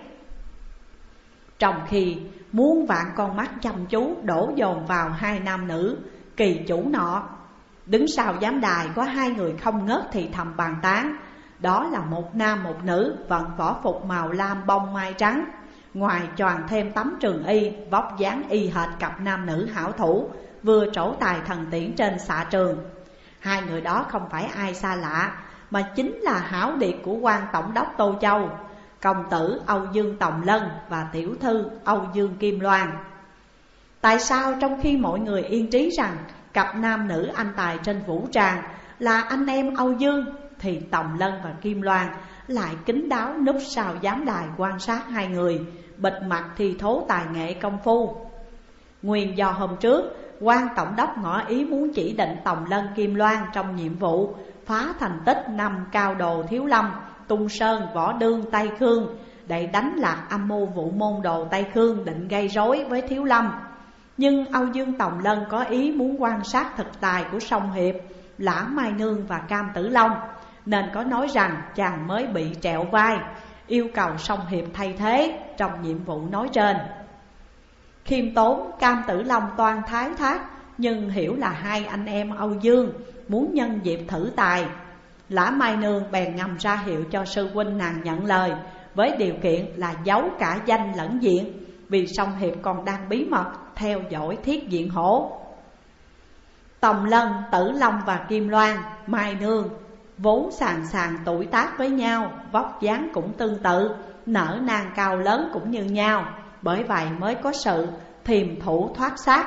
Trong khi muôn vạn con mắt chăm chú đổ dồn vào 2 nam nữ kỳ chủ nọ, đứng sau giám đài có 2 người không ngớt thì thầm bàn tán. Đó là một nam một nữ vận võ phục màu lam bông mai trắng, ngoài choàng thêm tấm trường y, vóc dáng y hệt cặp nam nữ hảo thủ vừa trổ tài thần tiễn trên xạ trường. 2 người đó không phải ai xa lạ, mà chính là hảo điệt của quan tổng đốc Tô Châu, công tử Âu Dương Tòng Lân và tiểu thư Âu Dương Kim Loan. Tại sao trong khi mọi người yên trí rằng cặp nam nữ anh tài trên vũ tràng là anh em Âu Dương, thì Tòng Lân và Kim Loan lại kín đáo núp sau giám đài quan sát hai người bịt mặt thi thố tài nghệ công phu? Nguyên do hôm trước quan tổng đốc ngỏ ý muốn chỉ định Tòng Lân Kim Loan trong nhiệm vụ phá thành tích năm cao đồ Thiếu Lâm, Tung Sơn, Võ Đương, Tây Khương, để đánh lạc âm mưu vụ môn đồ Tây Khương định gây rối với Thiếu Lâm. Nhưng Âu Dương Tòng Lân có ý muốn quan sát thực tài của Song Hiệp, Lã Mai Nương và Cam Tử Long, nên có nói rằng chàng mới bị trẹo vai, yêu cầu Song Hiệp thay thế trong nhiệm vụ nói trên. Khiêm tốn, Cam Tử Long toan thái thác, nhưng hiểu là hai anh em Âu Dương muốn nhân dịp thử tài. Lã Mai Nương bèn ngầm ra hiệu cho sư huynh nàng nhận lời, với điều kiện là giấu cả danh lẫn diện, vì Song Hiệp còn đang bí mật theo dõi Thiết Diện Hổ. Tòng Lân, Tử Long và Kim Loan, Mai Nương vốn sàn tuổi tác với nhau, vóc dáng cũng tương tự, nở nang cao lớn cũng như nhau, bởi vậy mới có sự thiềm thủ thoát xác.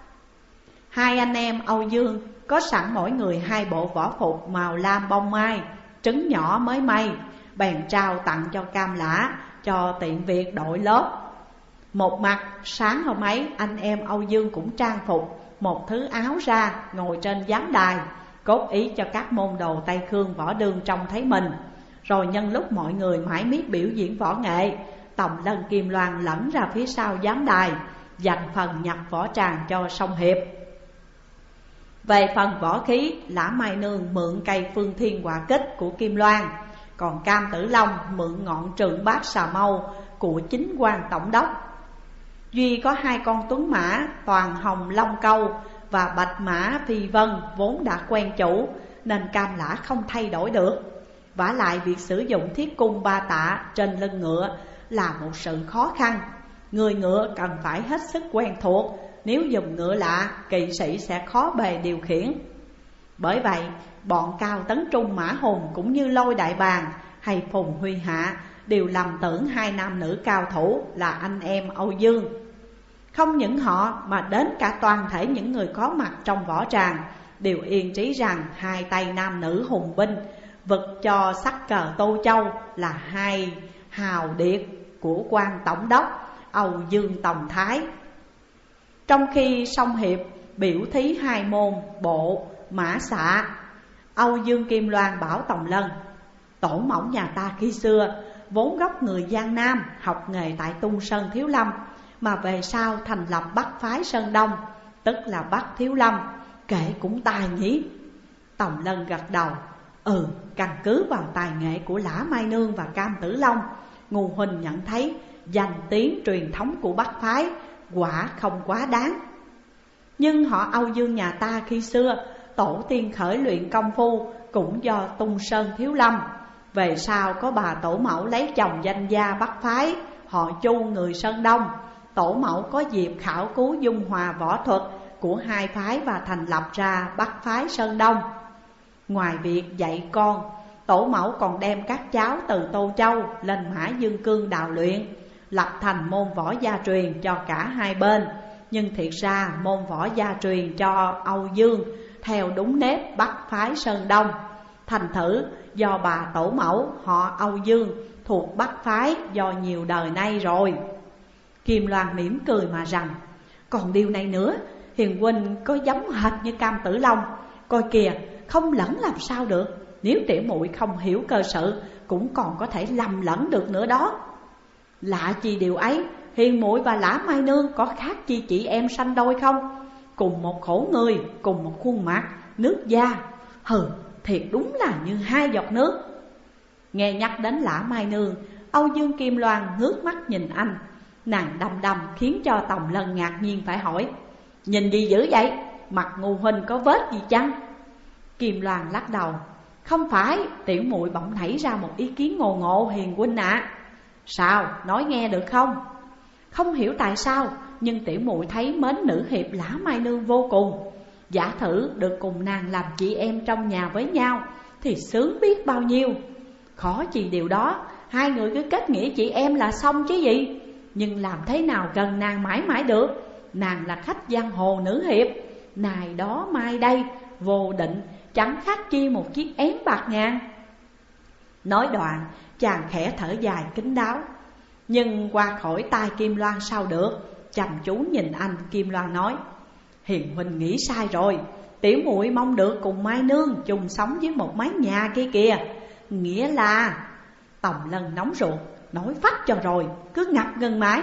Hai anh em Âu Dương có sẵn mỗi người hai bộ võ phục màu lam bông mai, trứng nhỏ mới may, bèn trao tặng cho Cam Lã cho tiện việc đội lớp. Một mặt sáng hôm ấy anh em Âu Dương cũng trang phục một thứ áo ra ngồi trên giám đài, cốt ý cho các môn đồ Tây Khương Võ Đương trông thấy mình. Rồi nhân lúc mọi người mải miết biểu diễn võ nghệ, Tòng Lân Kim Loan lẫn ra phía sau giám đài, dành phần nhập võ tràng cho Song Hiệp. Về phần võ khí, Lã Mai Nương mượn cây Phương Thiên Hỏa Kích của Kim Loan, còn Cam Tử Long mượn ngọn Trượng Bát Xà Mâu của chính quan tổng đốc. Duy có hai con tuấn mã Toàn Hồng Long Câu và Bạch Mã Phi Vân vốn đã quen chủ, nên Cam Lã không thay đổi được. Vả lại việc sử dụng thiết cung ba tạ trên lưng ngựa là một sự khó khăn. Người ngựa cần phải hết sức quen thuộc, nếu dùng ngựa lạ, kỵ sĩ sẽ khó bề điều khiển. Bởi vậy, bọn Cao Tấn Trung Mã Hùng cũng như Lôi Đại Bàng hay Phùng Huy Hạ đều lầm tưởng hai nam nữ cao thủ là anh em Âu Dương. Không những họ mà đến cả toàn thể những người có mặt trong võ tràng đều yên trí rằng hai tay nam nữ hùng binh vực cho sắc cờ Tô Châu là hai hào điệt của quan tổng đốc Âu Dương Tòng Thái. Trong khi Song Hiệp biểu thí hai môn bộ mã xạ, Âu Dương Kim Loan bảo Tòng Lân: tổ mẫu nhà ta khi xưa vốn gốc người Giang Nam, học nghề tại Tung Sơn Thiếu Lâm, mà về sau thành lập Bắc phái Sơn Đông, tức là Bắc Thiếu Lâm, kể cũng tài nhỉ? Tòng Lân gật đầu: căn cứ vào tài nghệ của Lã Mai Nương và Cam Tử Long, Ngô huynh nhận thấy danh tiếng truyền thống của Bắc phái quả không quá đáng. Nhưng họ Âu Dương nhà ta khi xưa tổ tiên khởi luyện công phu cũng do Tung Sơn Thiếu Lâm. Về sau có bà tổ mẫu lấy chồng danh gia Bắc phái, họ Chu người Sơn Đông. Tổ mẫu có dịp khảo cứu dung hòa võ thuật của hai phái và thành lập ra Bắc phái Sơn Đông. Ngoài việc dạy con, tổ mẫu còn đem các cháu từ Tô Châu lên Mã Dương Cương đào luyện, lập thành môn võ gia truyền cho cả hai bên. Nhưng thiệt ra môn võ gia truyền cho Âu Dương theo đúng nếp Bắc phái Sơn Đông. Thành thử do bà tổ mẫu họ Âu Dương thuộc Bắc phái do nhiều đời nay rồi. Kim Loan mỉm cười mà rằng: còn điều này nữa, hiền huynh có giống hệt như Cam Tử Long, coi kìa, không lẫn làm sao được. Nếu tiểu muội không hiểu cơ sự cũng còn có thể lầm lẫn được nữa đó. Lạ chi điều ấy, hiền muội và Lã Mai Nương có khác chi chị em sanh đôi không? Cùng một khổ người, cùng một khuôn mặt, nước da, thiệt đúng là như hai giọt nước. Nghe nhắc đến Lã Mai Nương, Âu Dương Kim Loan ngước mắt nhìn anh. Nàng đăm đăm khiến cho Tòng Lân ngạc nhiên phải hỏi: nhìn gì dữ vậy? Mặt Ngô huynh có vết gì chăng? Kim Loan lắc đầu: không phải, tiểu muội bỗng nảy ra một ý kiến ngộ ngộ hiền huynh ạ. Sao, nói nghe được không? Không hiểu tại sao, nhưng tiểu muội thấy mến nữ hiệp Lã Mai Nương vô cùng. Giả thử được cùng nàng làm chị em trong nhà với nhau thì sướng biết bao nhiêu. Khó chi điều đó, hai người cứ kết nghĩa chị em là xong chứ gì. Nhưng làm thế nào gần nàng mãi mãi được? Nàng là khách giang hồ nữ hiệp, nài đó mai đây, vô định, chẳng khác chi một chiếc én bạc ngàn. Nói đoạn, chàng khẽ thở dài kín đáo, nhưng qua khỏi tai Kim Loan sao được. Chăm chú nhìn anh, Kim Loan nói: Hiền huynh nghĩ sai rồi. Tiểu muội mong được cùng Mai Nương chung sống với một mái nhà kia kìa. Nghĩa là... Tòng Lân nóng ruột, nói phách cho rồi, cứ ngập ngừng mãi.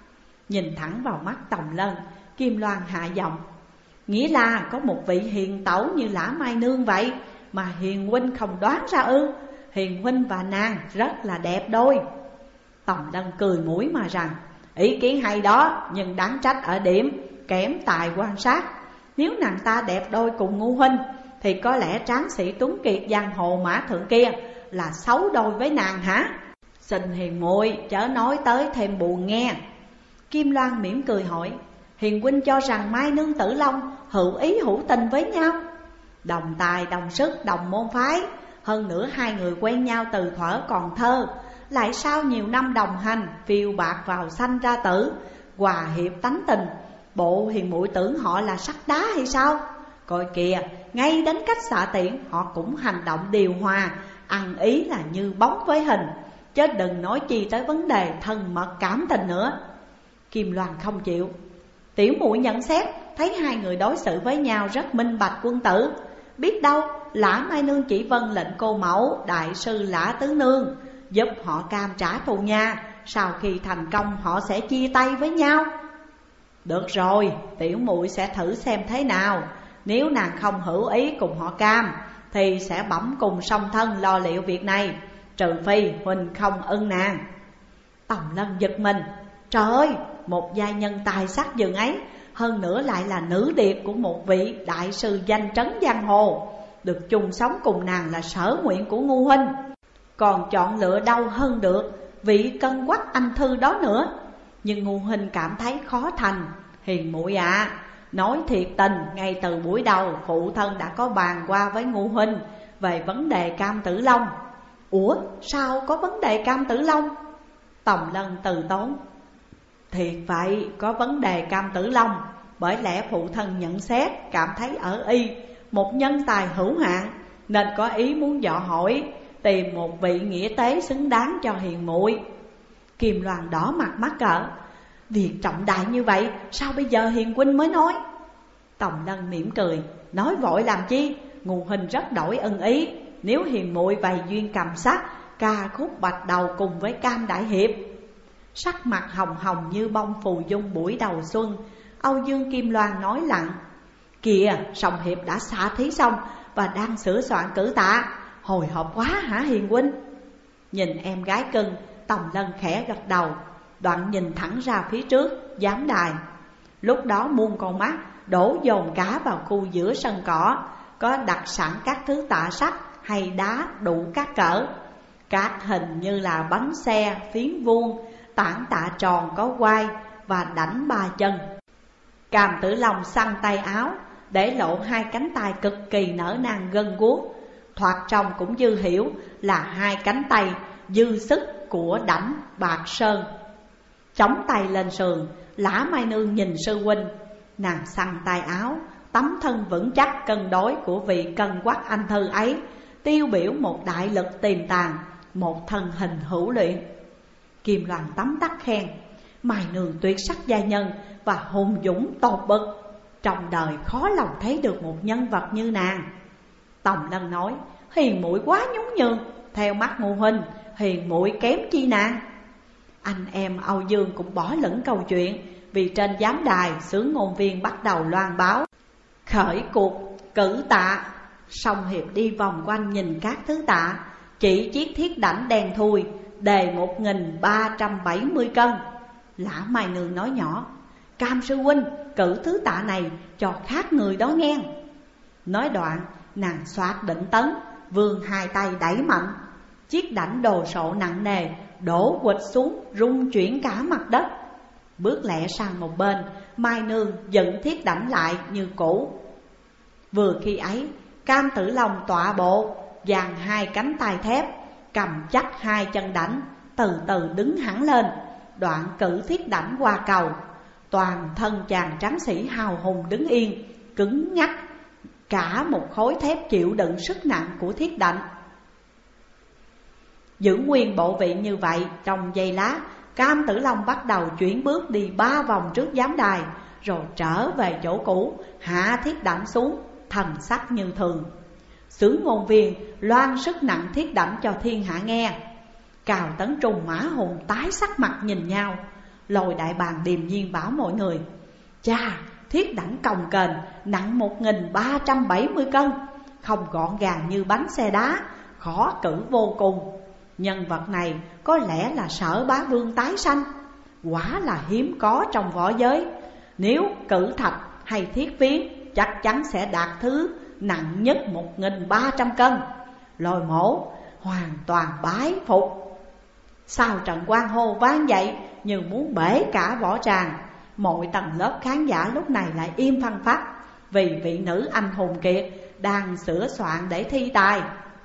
Nhìn thẳng vào mắt Tòng Lân, Kim Loan hạ giọng: Nghĩa là có một vị hiền tẩu như Lã Mai Nương vậy mà hiền huynh không đoán ra ư? Hiền huynh và nàng rất là đẹp đôi. Tòng Lân cười mũi mà rằng: Ý kiến hay đó, nhưng đáng trách ở điểm kém tài quan sát. Nếu nàng ta đẹp đôi cùng Ngu huynh thì có lẽ tráng sĩ tuấn kiệt giang hồ Mã Thượng kia là xấu đôi với nàng hả? Xin hiền muội chớ nói tới thêm buồn nghe. Kim Loan mỉm cười hỏi: Hiền huynh cho rằng Mai Nương Tử Long hữu ý hữu tình với nhau? Đồng tài đồng sức đồng môn phái, hơn nữa hai người quen nhau từ thuở còn thơ, lại sau nhiều năm đồng hành, phiêu bạc vào sanh ra tử, hòa hiệp tánh tình. Bộ hiền muội tưởng họ là sắt đá hay sao? Coi kìa, ngay đến cách xạ tiện họ cũng hành động điều hòa, ăn ý là như bóng với hình, chứ đừng nói chi tới vấn đề thân mật cảm tình nữa. Kim Loan không chịu: Tiểu muội nhận xét thấy hai người đối xử với nhau rất minh bạch quân tử. Biết đâu Lã Mai Nương chỉ vâng lệnh cô mẫu đại sư Lã Tứ Nương giúp họ cam trả thù nha. Sau khi thành công họ sẽ chia tay với nhau. Được rồi, tiểu muội sẽ thử xem thế nào. Nếu nàng không hữu ý cùng họ cam thì sẽ bẩm cùng song thân lo liệu việc này, trừ phi huynh không ưng nàng. Tòng Lân giật mình: Trời ơi, một giai nhân tài sắc dường ấy, hơn nữa lại là nữ điệp của một vị đại sư danh trấn giang hồ, được chung sống cùng nàng là sở nguyện của Ngu huynh. Còn chọn lựa đâu hơn được vị cân quắc anh thư đó nữa. Nhưng Ngu huynh cảm thấy khó thành. Hiền muội ạ, nói thiệt tình, ngay từ buổi đầu phụ thân đã có bàn qua với Ngu huynh về vấn đề Cam Tử Long. Ủa, sao có vấn đề Cam Tử Long? Tòng Lân từ tốn: Thiệt vậy, có vấn đề Cam Tử Long. Bởi lẽ phụ thân nhận xét cảm thấy ở y một nhân tài hữu hạn, nên có ý muốn dò hỏi tìm một vị nghĩa tế xứng đáng cho hiền muội. Kim Loan đỏ mặt mắc cỡ: Việc trọng đại như vậy sao bây giờ hiền huynh mới nói? Tòng Lân mỉm cười: Nói vội làm chi, Ngu huynh rất đổi ưng ý. Nếu hiền muội bày duyên cầm sắc, ca khúc bạch đầu cùng với Cam đại hiệp. Sắc mặt hồng hồng như bông phù dung buổi đầu xuân, Âu Dương Kim Loan nói lặng: Kìa, song hiệp đã xả thí xong và đang sửa soạn cử tạ. Hồi hộp quá hả hiền huynh? Nhìn em gái cưng, Tòng Lân khẽ gật đầu, đoạn nhìn thẳng ra phía trước giám đài. Lúc đó muôn con mắt đổ dồn cả vào khu giữa sân cỏ, có đặt sẵn các thứ tạ sắt hay đá đủ các cỡ, các hình như là bánh xe, phiến vuông, tảng tạ tròn có quai và đảnh ba chân. Cam Tử Long xăng tay áo, để lộ hai cánh tay cực kỳ nở nang gân guốc, thoạt trông cũng dư hiểu là hai cánh tay dư sức của Đảnh Bạc Sơn. Chống tay lên sườn, Lã Mai Nương nhìn sư huynh. Nàng xăng tay áo, tấm thân vững chắc cân đối của vị cân quắc anh thư ấy, tiêu biểu một đại lực tiềm tàng, một thân hình hữu luyện. Kim Loan tấm tắc khen: Mai Nương tuyệt sắc giai nhân và hùng dũng tột bậc, trong đời khó lòng thấy được một nhân vật như nàng. Tòng Lân nói: Hiền muội quá nhún nhường, theo mắt Ngu huynh, hiền muội kém chi nàng. Anh em Âu Dương cũng bỏ lửng câu chuyện, vì trên giám đài xướng ngôn viên bắt đầu loan báo khởi cuộc cử tạ. Song hiệp đi vòng quanh nhìn các thứ tạ, chỉ chiếc thiết đảnh đen thui, đề 1370 cân. Lã Mai Nương nói nhỏ: Cam sư huynh cử thứ tạ này cho khác người đó nghe. Nói đoạn nàng xoát định tấn, vươn hai tay đẩy mạnh, chiếc đảnh đồ sộ nặng nề đổ quịch xuống, rung chuyển cả mặt đất. Bước lẹ sang một bên, Mai Nương dựng thiết đảnh lại như cũ. Vừa khi ấy, Cam Tử Long tọa bộ, dàn hai cánh tay thép, cầm chắc hai chân đảnh, từ từ đứng hẳn lên, đoạn cử thiết đảnh qua cầu. Toàn thân chàng tráng sĩ hào hùng đứng yên, cứng nhắc cả một khối thép chịu đựng sức nặng của thiết đảnh. Giữ nguyên bộ vị như vậy, trong giây lát, Cam Tử Long bắt đầu chuyển bước đi 3 vòng trước giám đài, rồi trở về chỗ cũ, hạ thiết đảnh xuống, thần sắc như thường. Xứ ngôn viên loan sức nặng thiết đảnh cho thiên hạ nghe. Cào Tấn Trung, Mã Hùng tái sắc mặt nhìn nhau. Lôi Đại Bàng điềm nhiên bảo mọi người: Chà, thiết đảnh cồng kềnh, nặng 1370 cân, không gọn gàng như bánh xe đá, khó cử vô cùng. Nhân vật này có lẽ là Sở Bá Vương tái sanh, quả là hiếm có trong võ giới. Nếu cử thạch hay thiết phiến, chắc chắn sẽ đạt thứ nặng nhất 1300 cân. Lôi Mổ hoàn toàn bái phục. Sau trận quan hô vang dậy như muốn bể cả võ tràng, mọi tầng lớp khán giả lúc này lại im phăng phắc, vì vị nữ anh hùng kiệt đang sửa soạn để thi tài.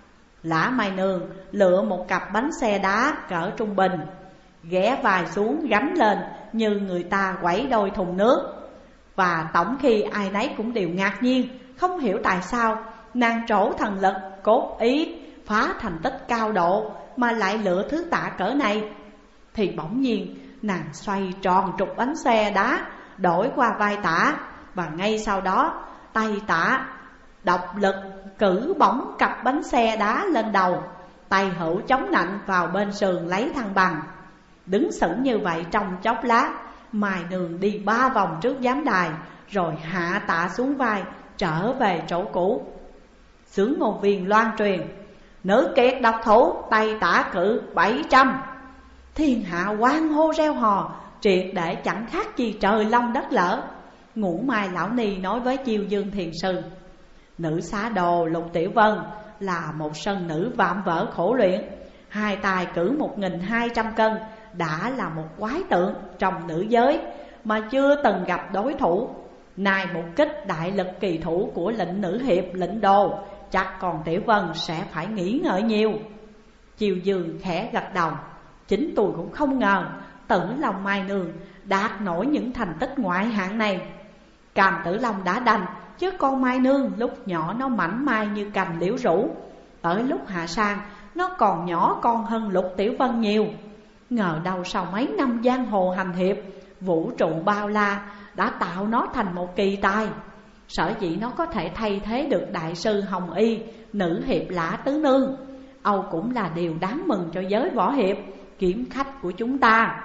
Lã Mai Nương lựa một cặp bánh xe đá cỡ trung bình, ghé vai xuống gánh lên như người ta quẩy đôi thùng nước. Và tổng khi ai nấy cũng đều ngạc nhiên, không hiểu tại sao nàng trổ thần lực cốt ý phá thành tích cao độ mà lại lựa thứ tạ cỡ này. Thì bỗng nhiên nàng xoay tròn trục bánh xe đá đổi qua vai tả, và ngay sau đó tay tả độc lực cử bổng cặp bánh xe đá lên đầu, tay hữu chống nạnh vào bên sườn lấy thăng bằng. Đứng sững như vậy trong chốc lát, Mai Nương đi 3 vòng trước giám đài, rồi hạ tạ xuống vai trở về chỗ cũ. Xướng ngôn viên loan truyền: Nữ kiệt độc thủ, tay tả cự 700. Thiên hạ hoan hô reo hò, triệt để chẳng khác gì trời long đất lở. Ngũ Mai Lão Ni nói với Chiêu Dương Thiền Sư: Nữ xá đồ Lục Tiểu Vân là một sơn nữ vạm vỡ khổ luyện, hai tay cử 1200 cân, đã là một quái tượng trong nữ giới mà chưa từng gặp đối thủ. Nay một kích đại lực kỳ thủ của lệnh nữ hiệp Lệnh Đồ, chắc còn Tiểu Vân sẽ phải nghĩ ngợi nhiều. Chiêu Dương khẽ gật đầu: Chính tôi cũng không ngờ Tử Long Mai Nương đạt nổi những thành tích ngoại hạng này. Cam Tử Long đã đành, chứ con Mai Nương lúc nhỏ nó mảnh mai như cành liễu rũ, tới lúc hạ sang nó còn nhỏ con hơn Lục Tiểu Vân nhiều. Ngờ đâu sau mấy năm giang hồ hành hiệp, vũ trụ bao la đã tạo nó thành một kỳ tài. Sở dĩ nó có thể thay thế được đại sư Hồng Y, nữ hiệp Lã Tứ Nương, âu cũng là điều đáng mừng cho giới võ hiệp, kiếm khách của chúng ta.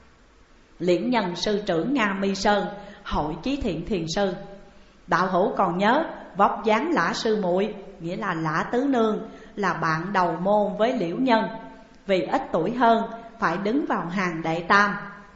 Liễn Nhân sư trưởng Nga Mi Sơn hội Chí Thiện Thiền Sư: Đạo hữu còn nhớ vóc dáng Lã sư muội, nghĩa là Lã Tứ Nương, là bạn đầu môn với Liễu Nhân, vì ít tuổi hơn phải đứng vào hàng đệ tam.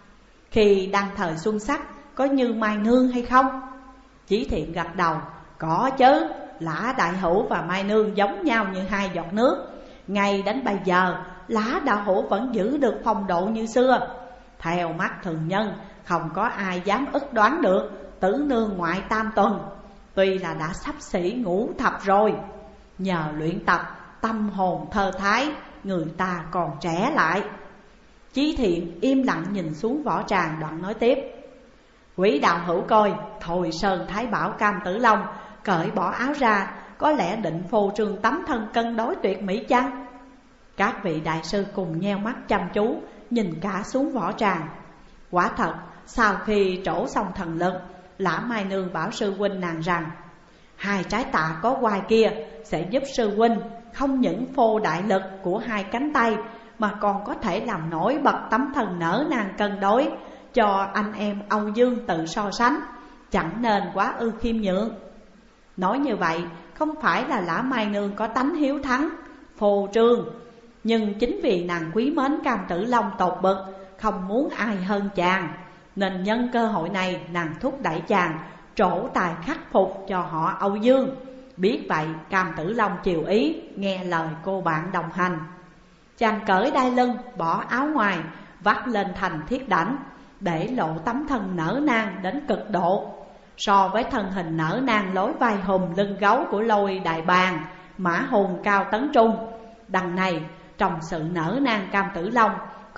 Khi đăng thời xuân sắc có như Mai Nương hay không? Chí Thiện gật đầu: Có chứ, Lã đại hữu và Mai Nương giống nhau như hai giọt nước. Ngay đến bây giờ Lã đạo hữu vẫn giữ được phong độ như xưa. Theo mắt thường nhân, không có ai dám ức đoán được Tứ Nương ngoại tam tuần. Tuy là đã xấp xỉ ngũ thập rồi, nhờ luyện tập tâm hồn thơ thái, người ta còn trẻ lại. Chí Thiện im lặng nhìn xuống võ tràng, đoạn nói tiếp: Quý đạo hữu coi, Thôi Sơn Thái Bảo Cam Tử Long cởi bỏ áo ra, có lẽ định phô trương tấm thân cân đối tuyệt mỹ chăng? Các vị đại sư cùng nheo mắt chăm chú nhìn cả xuống võ tràng. Quả thật, sau khi trổ xong thần lực, Lã Mai Nương bảo sư huynh nàng rằng: Hai trái tạ có quai kia sẽ giúp sư huynh không những phô đại lực của hai cánh tay, mà còn có thể làm nổi bật tấm thân nở nang cân đối, cho anh em Âu Dương tự so sánh, chẳng nên quá ư khiêm nhượng. Nói như vậy không phải là Lã Mai Nương có tánh hiếu thắng, phô trương, nhưng chính vì nàng quý mến Cam Tử Long tột bậc, không muốn ai hơn chàng, nên nhân cơ hội này nàng thúc đẩy chàng trổ tài khắc phục cho họ Âu Dương. Biết vậy, Cam Tử Long chiều ý, nghe lời cô bạn đồng hành. Chàng cởi đai lưng, bỏ áo ngoài, vắt lên thành thiết đảnh, để lộ tấm thân nở nang đến cực độ. So với thân hình nở nang lối vai hùm lưng gấu của Lôi Đại Bàng, Mã Hùng Cao Tấn Trung, đằng này trong sự nở nang Cam Tử Long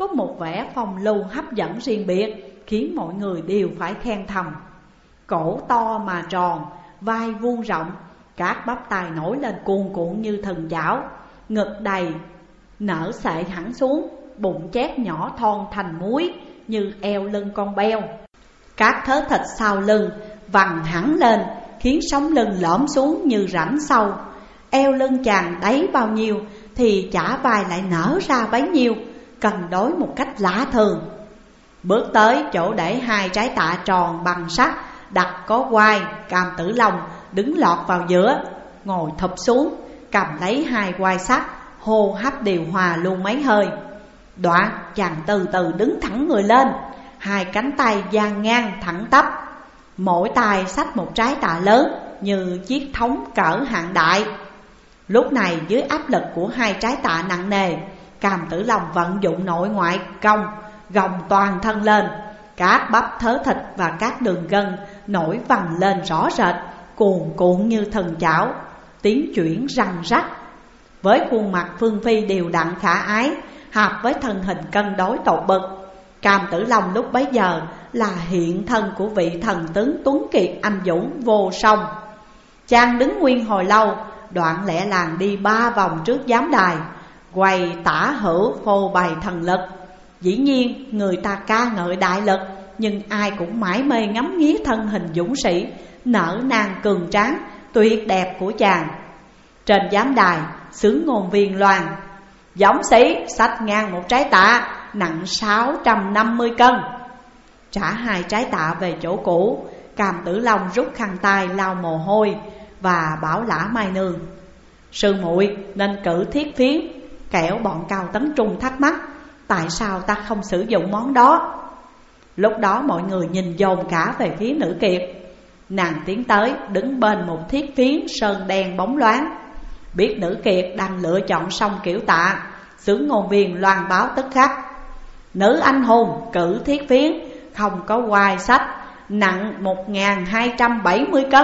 có một vẻ phong lưu hấp dẫn riêng biệt, khiến mọi người đều phải khen thầm. Cổ to mà tròn, vai vuông rộng, các bắp tay nổi lên cuồn cuộn như thần chảo, ngực đầy nở sệ hẳn xuống, bụng chét nhỏ thon thành múi như eo lưng con beo. Các thớ thịt sau lưng vằn hẳn lên, khiến sống lưng lõm xuống như rãnh sâu. Eo lưng chàng đáy bao nhiêu thì chả vai lại nở ra bấy nhiêu, cân đối một cách lạ thường. Bước tới chỗ để hai trái tạ tròn bằng sắt đặt có quai, Cam Tử Long đứng lọt vào giữa, ngồi thụp xuống, cầm lấy hai quai sắt, hô hấp điều hòa luôn mấy hơi. Đoạn chàng từ từ đứng thẳng người lên, hai cánh tay dang ngang thẳng tắp, mỗi tay xách một trái tạ lớn như chiếc thống cỡ hạng đại. Lúc này dưới áp lực của hai trái tạ nặng nề, Cam Tử Long vận dụng nội ngoại công, gồng toàn thân lên. Các bắp thớ thịt và các đường gân nổi vằn lên rõ rệt, cuồn cuộn như thần chảo, tiếng chuyển răng rắc. Với khuôn mặt phương phi đều đặn khả ái, hợp với thân hình cân đối tột bực, Cam Tử Long lúc bấy giờ là hiện thân của vị thần tướng tuấn kiệt anh dũng vô song. Chàng đứng nguyên hồi lâu, đoạn lẹ làng đi 3 vòng trước giám đài, quay tả hữu phô bày thần lực. Dĩ nhiên người ta ca ngợi đại lực, nhưng ai cũng mải mê ngắm nghía thân hình dũng sĩ nở nang cường tráng tuyệt đẹp của chàng. Trên giám đài, xướng ngôn viên loan: "Dũng sĩ xách ngang một trái tạ nặng 650 cân." Trả hai trái tạ về chỗ cũ, Cam Tử Long rút khăn tay lau mồ hôi và bảo Lã Mai Nương: "Sư muội nên cử thiết phiến, kẻo bọn Cao Tấn Trung thắc mắc tại sao ta không sử dụng món đó." Lúc đó mọi người nhìn dồn cả về phía Nữ Kiệt. Nàng tiến tới đứng bên một thiết phiến sơn đen bóng loáng. Biết Nữ Kiệt đang lựa chọn xong kiểu tạ, xướng ngôn viên loan báo tức khắc: "Nữ anh hùng cử thiết phiến, không có quai sách, nặng 1270 cân."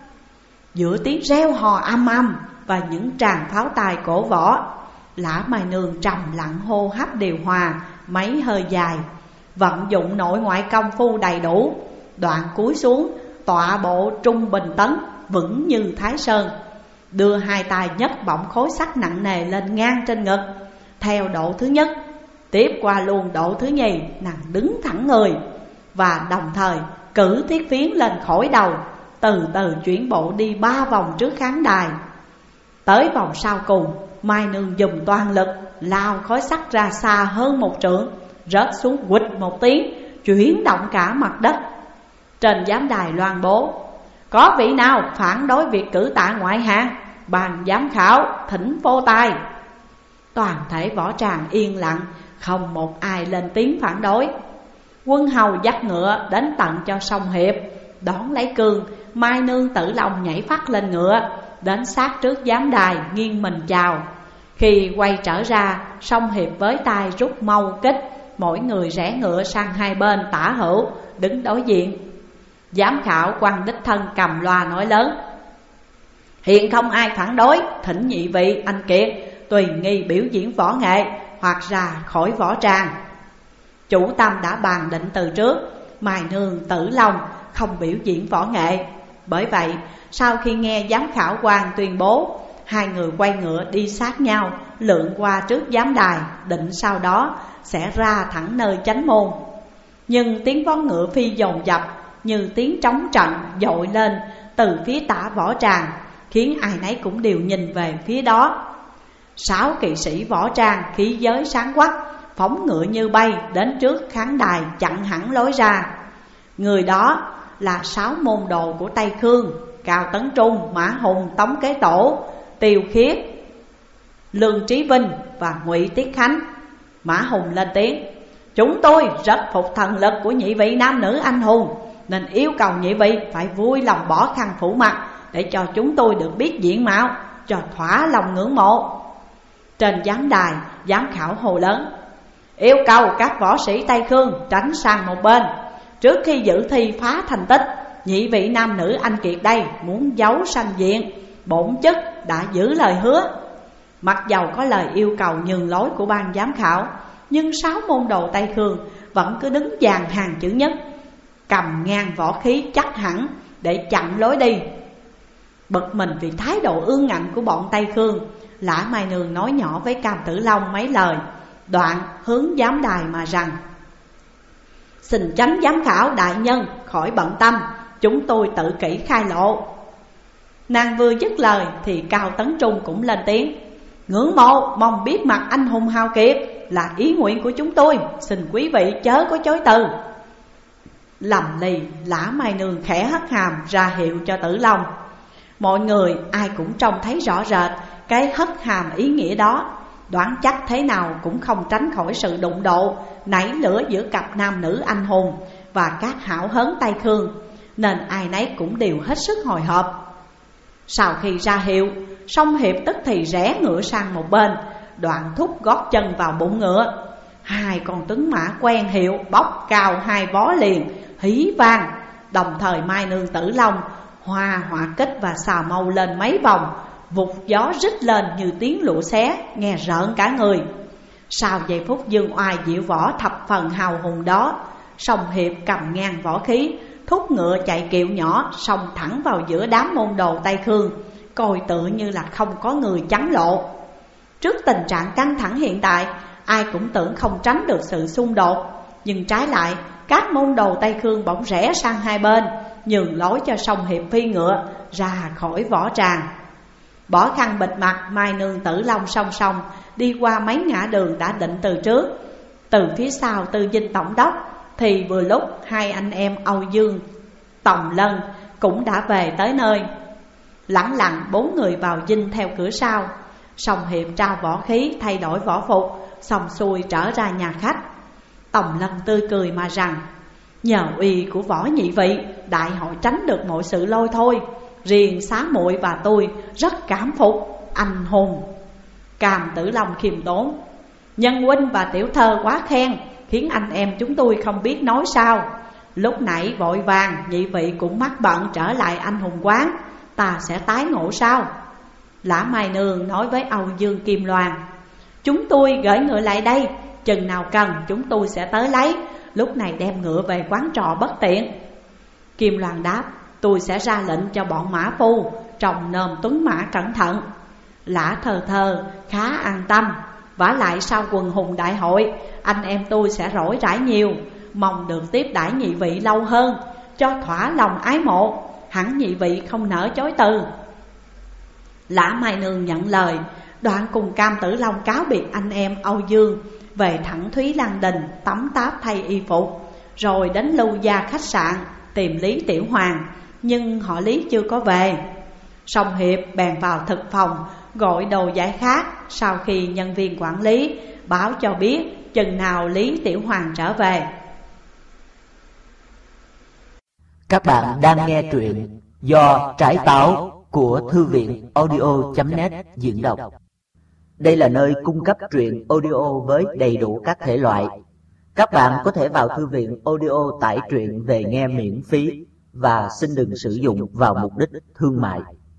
Giữa tiếng reo hò âm âm và những tràng pháo tài cổ võ, Lã Mai Nương trầm lặng hô hấp điều hòa mấy hơi dài, vận dụng nội ngoại công phu đầy đủ. Đoạn cúi xuống, tọa bộ trung bình tấn, vững như Thái Sơn, đưa hai tay nhấc bổng khối sắt nặng nề lên ngang trên ngực. Theo độ thứ nhất, tiếp qua luôn độ thứ nhì, nàng đứng thẳng người và đồng thời cử thiết phiến lên khỏi đầu, từ từ chuyển bộ đi 3 vòng trước khán đài. Tới vòng sau cùng, Mai Nương dùng toàn lực lao khối sắt ra xa hơn 1 trượng, rớt xuống quịch một tiếng, chuyển động cả mặt đất. Trên giám đài loan bố: "Có vị nào phản đối việc cử tạ ngoại hạng? Ban giám khảo thỉnh vô tài." Toàn thể võ tràng yên lặng, không một ai lên tiếng phản đối. Quân hầu dắt ngựa đến tận cho song hiệp, đón lấy cương. Mai Nương Tử Long nhảy phát lên ngựa, đến sát trước giám đài nghiêng mình chào. Khi quay trở ra, song hiệp với tay rút mâu kích, mỗi người rẽ ngựa sang hai bên tả hữu, đứng đối diện. Giám khảo quan đích thân cầm loa nói lớn: "Hiện không ai phản đối, thỉnh nhị vị anh Kiệt tùy nghi biểu diễn võ nghệ hoặc ra khỏi võ tràng." Chủ tâm đã bàn định từ trước, Mai Nương Tử Long không biểu diễn võ nghệ. Bởi vậy sau khi nghe giám khảo quan tuyên bố, hai người quay ngựa đi sát nhau, lượn qua trước giám đài, định sau đó sẽ ra thẳng nơi chánh môn. Nhưng tiếng vó ngựa phi dồn dập như tiếng trống trận dội lên từ phía tả võ tràng, khiến ai nấy cũng đều nhìn về phía đó. 6 kỵ sĩ võ trang khí giới sáng quắc, phóng ngựa như bay đến trước khán đài chặn hẳn lối ra. Người đó là 6 môn đồ của Tây Khương: Cao Tấn Trung, Mã Hùng, Tống Kế Tổ, Tiêu Khiết, Lương Trí Vinh và Ngụy Tiết Khánh. Mã Hùng lên tiếng: "Chúng tôi rất phục thần lực của nhị vị nam nữ anh hùng, nên yêu cầu nhị vị phải vui lòng bỏ khăn phủ mặt, để cho chúng tôi được biết diện mạo, cho thỏa lòng ngưỡng mộ." Trên giám đài, giám khảo hồ lớn: "Yêu cầu các võ sĩ Tây Khương tránh sang một bên. Trước khi dự thi phá thành tích, nhị vị nam nữ anh Kiệt đây muốn giấu sanh diện, bổn chức đã giữ lời hứa." Mặc dầu có lời yêu cầu nhường lối của ban giám khảo, nhưng 6 môn đồ Tây Khương vẫn cứ đứng dàn hàng chữ nhất, cầm ngang võ khí chắc hẳn để chặn lối đi. Bực mình vì thái độ ương ngạnh của bọn Tây Khương, Lã Mai Nương nói nhỏ với Cam Tử Long mấy lời, đoạn hướng giám đài mà rằng: xin chánh giám khảo đại nhân khỏi bận tâm, chúng tôi tự kỷ khai lộ. Nàng vừa dứt lời thì Cao Tấn Trung cũng lên tiếng: ngưỡng mộ mong biết mặt anh hùng hào kiệt là ý nguyện của chúng tôi, xin quý vị chớ có chối từ. Lầm lì, Lã Mai Nương khẽ hất hàm ra hiệu cho Tử Long. Mọi người ai cũng trông thấy rõ rệt cái hất hàm ý nghĩa đó, đoán chắc thế nào cũng không tránh khỏi sự đụng độ nảy lửa giữa cặp nam nữ anh hùng và các hảo hớn Tây Khương, nên ai nấy cũng đều hết sức hồi hộp. Sau khi ra hiệu, Song Hiệp tức thì rẽ ngựa sang một bên, đoạn thúc gót chân vào bụng ngựa. Hai con tuấn mã quen hiệu bốc cao hai vó liền, hí vang. Đồng thời Mai Nương Tử Long hoa họa kích và xà mâu lên mấy vòng, vụt gió rít lên như tiếng lụa xé, nghe rợn cả người. Sau giây phút dương oai diệu võ thập phần hào hùng đó, Song Hiệp cầm ngang võ khí, thúc ngựa chạy kiệu nhỏ, xông thẳng vào giữa đám môn đồ Tây Khương, coi tựa như là không có người chắn lộ. Trước tình trạng căng thẳng hiện tại, ai cũng tưởng không tránh được sự xung đột, nhưng trái lại các môn đồ Tây Khương bỗng rẽ sang hai bên, nhường lối cho Song Hiệp phi ngựa ra khỏi võ tràng. Bỏ khăn bịt mặt, Mai Nương Tử Long song song đi qua mấy ngã đường đã định từ trước. Từ phía sau Tư Dinh tổng đốc thì vừa lúc hai anh em Âu Dương, Tòng Lân cũng đã về tới nơi. Lẳng lặng 4 người vào dinh theo cửa sau. Song Hiệp trao võ khí, thay đổi võ phục, xong xuôi trở ra nhà khách. Tòng Lân tươi cười mà rằng: nhờ uy của võ nhị vị, đại hội tránh được mọi sự lôi thôi. Riêng xá muội và tôi rất cảm phục anh hùng. Cam Tử Long khiêm tốn: nhân huynh và tiểu thơ quá khen, khiến anh em chúng tôi không biết nói sao. Lúc nãy vội vàng, nhị vị cũng mắc bận trở lại anh hùng quán, ta sẽ tái ngộ sao? Lã Mai Nương nói với Âu Dương Kim Loan: chúng tôi gửi ngựa lại đây, chừng nào cần chúng tôi sẽ tới lấy, lúc này đem ngựa về quán trọ bất tiện. Kim Loan đáp: tôi sẽ ra lệnh cho bọn mã phu trồng nơm tuấn mã cẩn thận. Lã Thơ khá an tâm, vả lại sau quần hùng đại hội, anh em tôi sẽ rỗi rãi nhiều, mong được tiếp đãi nhị vị lâu hơn, cho thỏa lòng ái mộ, hẳn nhị vị không nỡ chối từ. Lã Mai Nương nhận lời, đoạn cùng Cam Tử Long cáo biệt anh em Âu Dương, về thẳng Thúy Lan Đình tắm táp thay y phục, rồi đến Lưu Gia khách sạn tìm Lý Tiểu Hoàng, nhưng họ Lý chưa có về. Song Hiệp bèn vào thực phòng gọi đồ giải khát, sau khi nhân viên quản lý báo cho biết chừng nào Lý Tiểu Hoàng trở về. Các bạn đang nghe truyện do Trái Táo của Thư viện audio.net diễn đọc. Đây là nơi cung cấp truyện audio với đầy đủ các thể loại. Các bạn có thể vào thư viện audio tải truyện về nghe miễn phí và xin đừng sử dụng vào mục đích thương mại.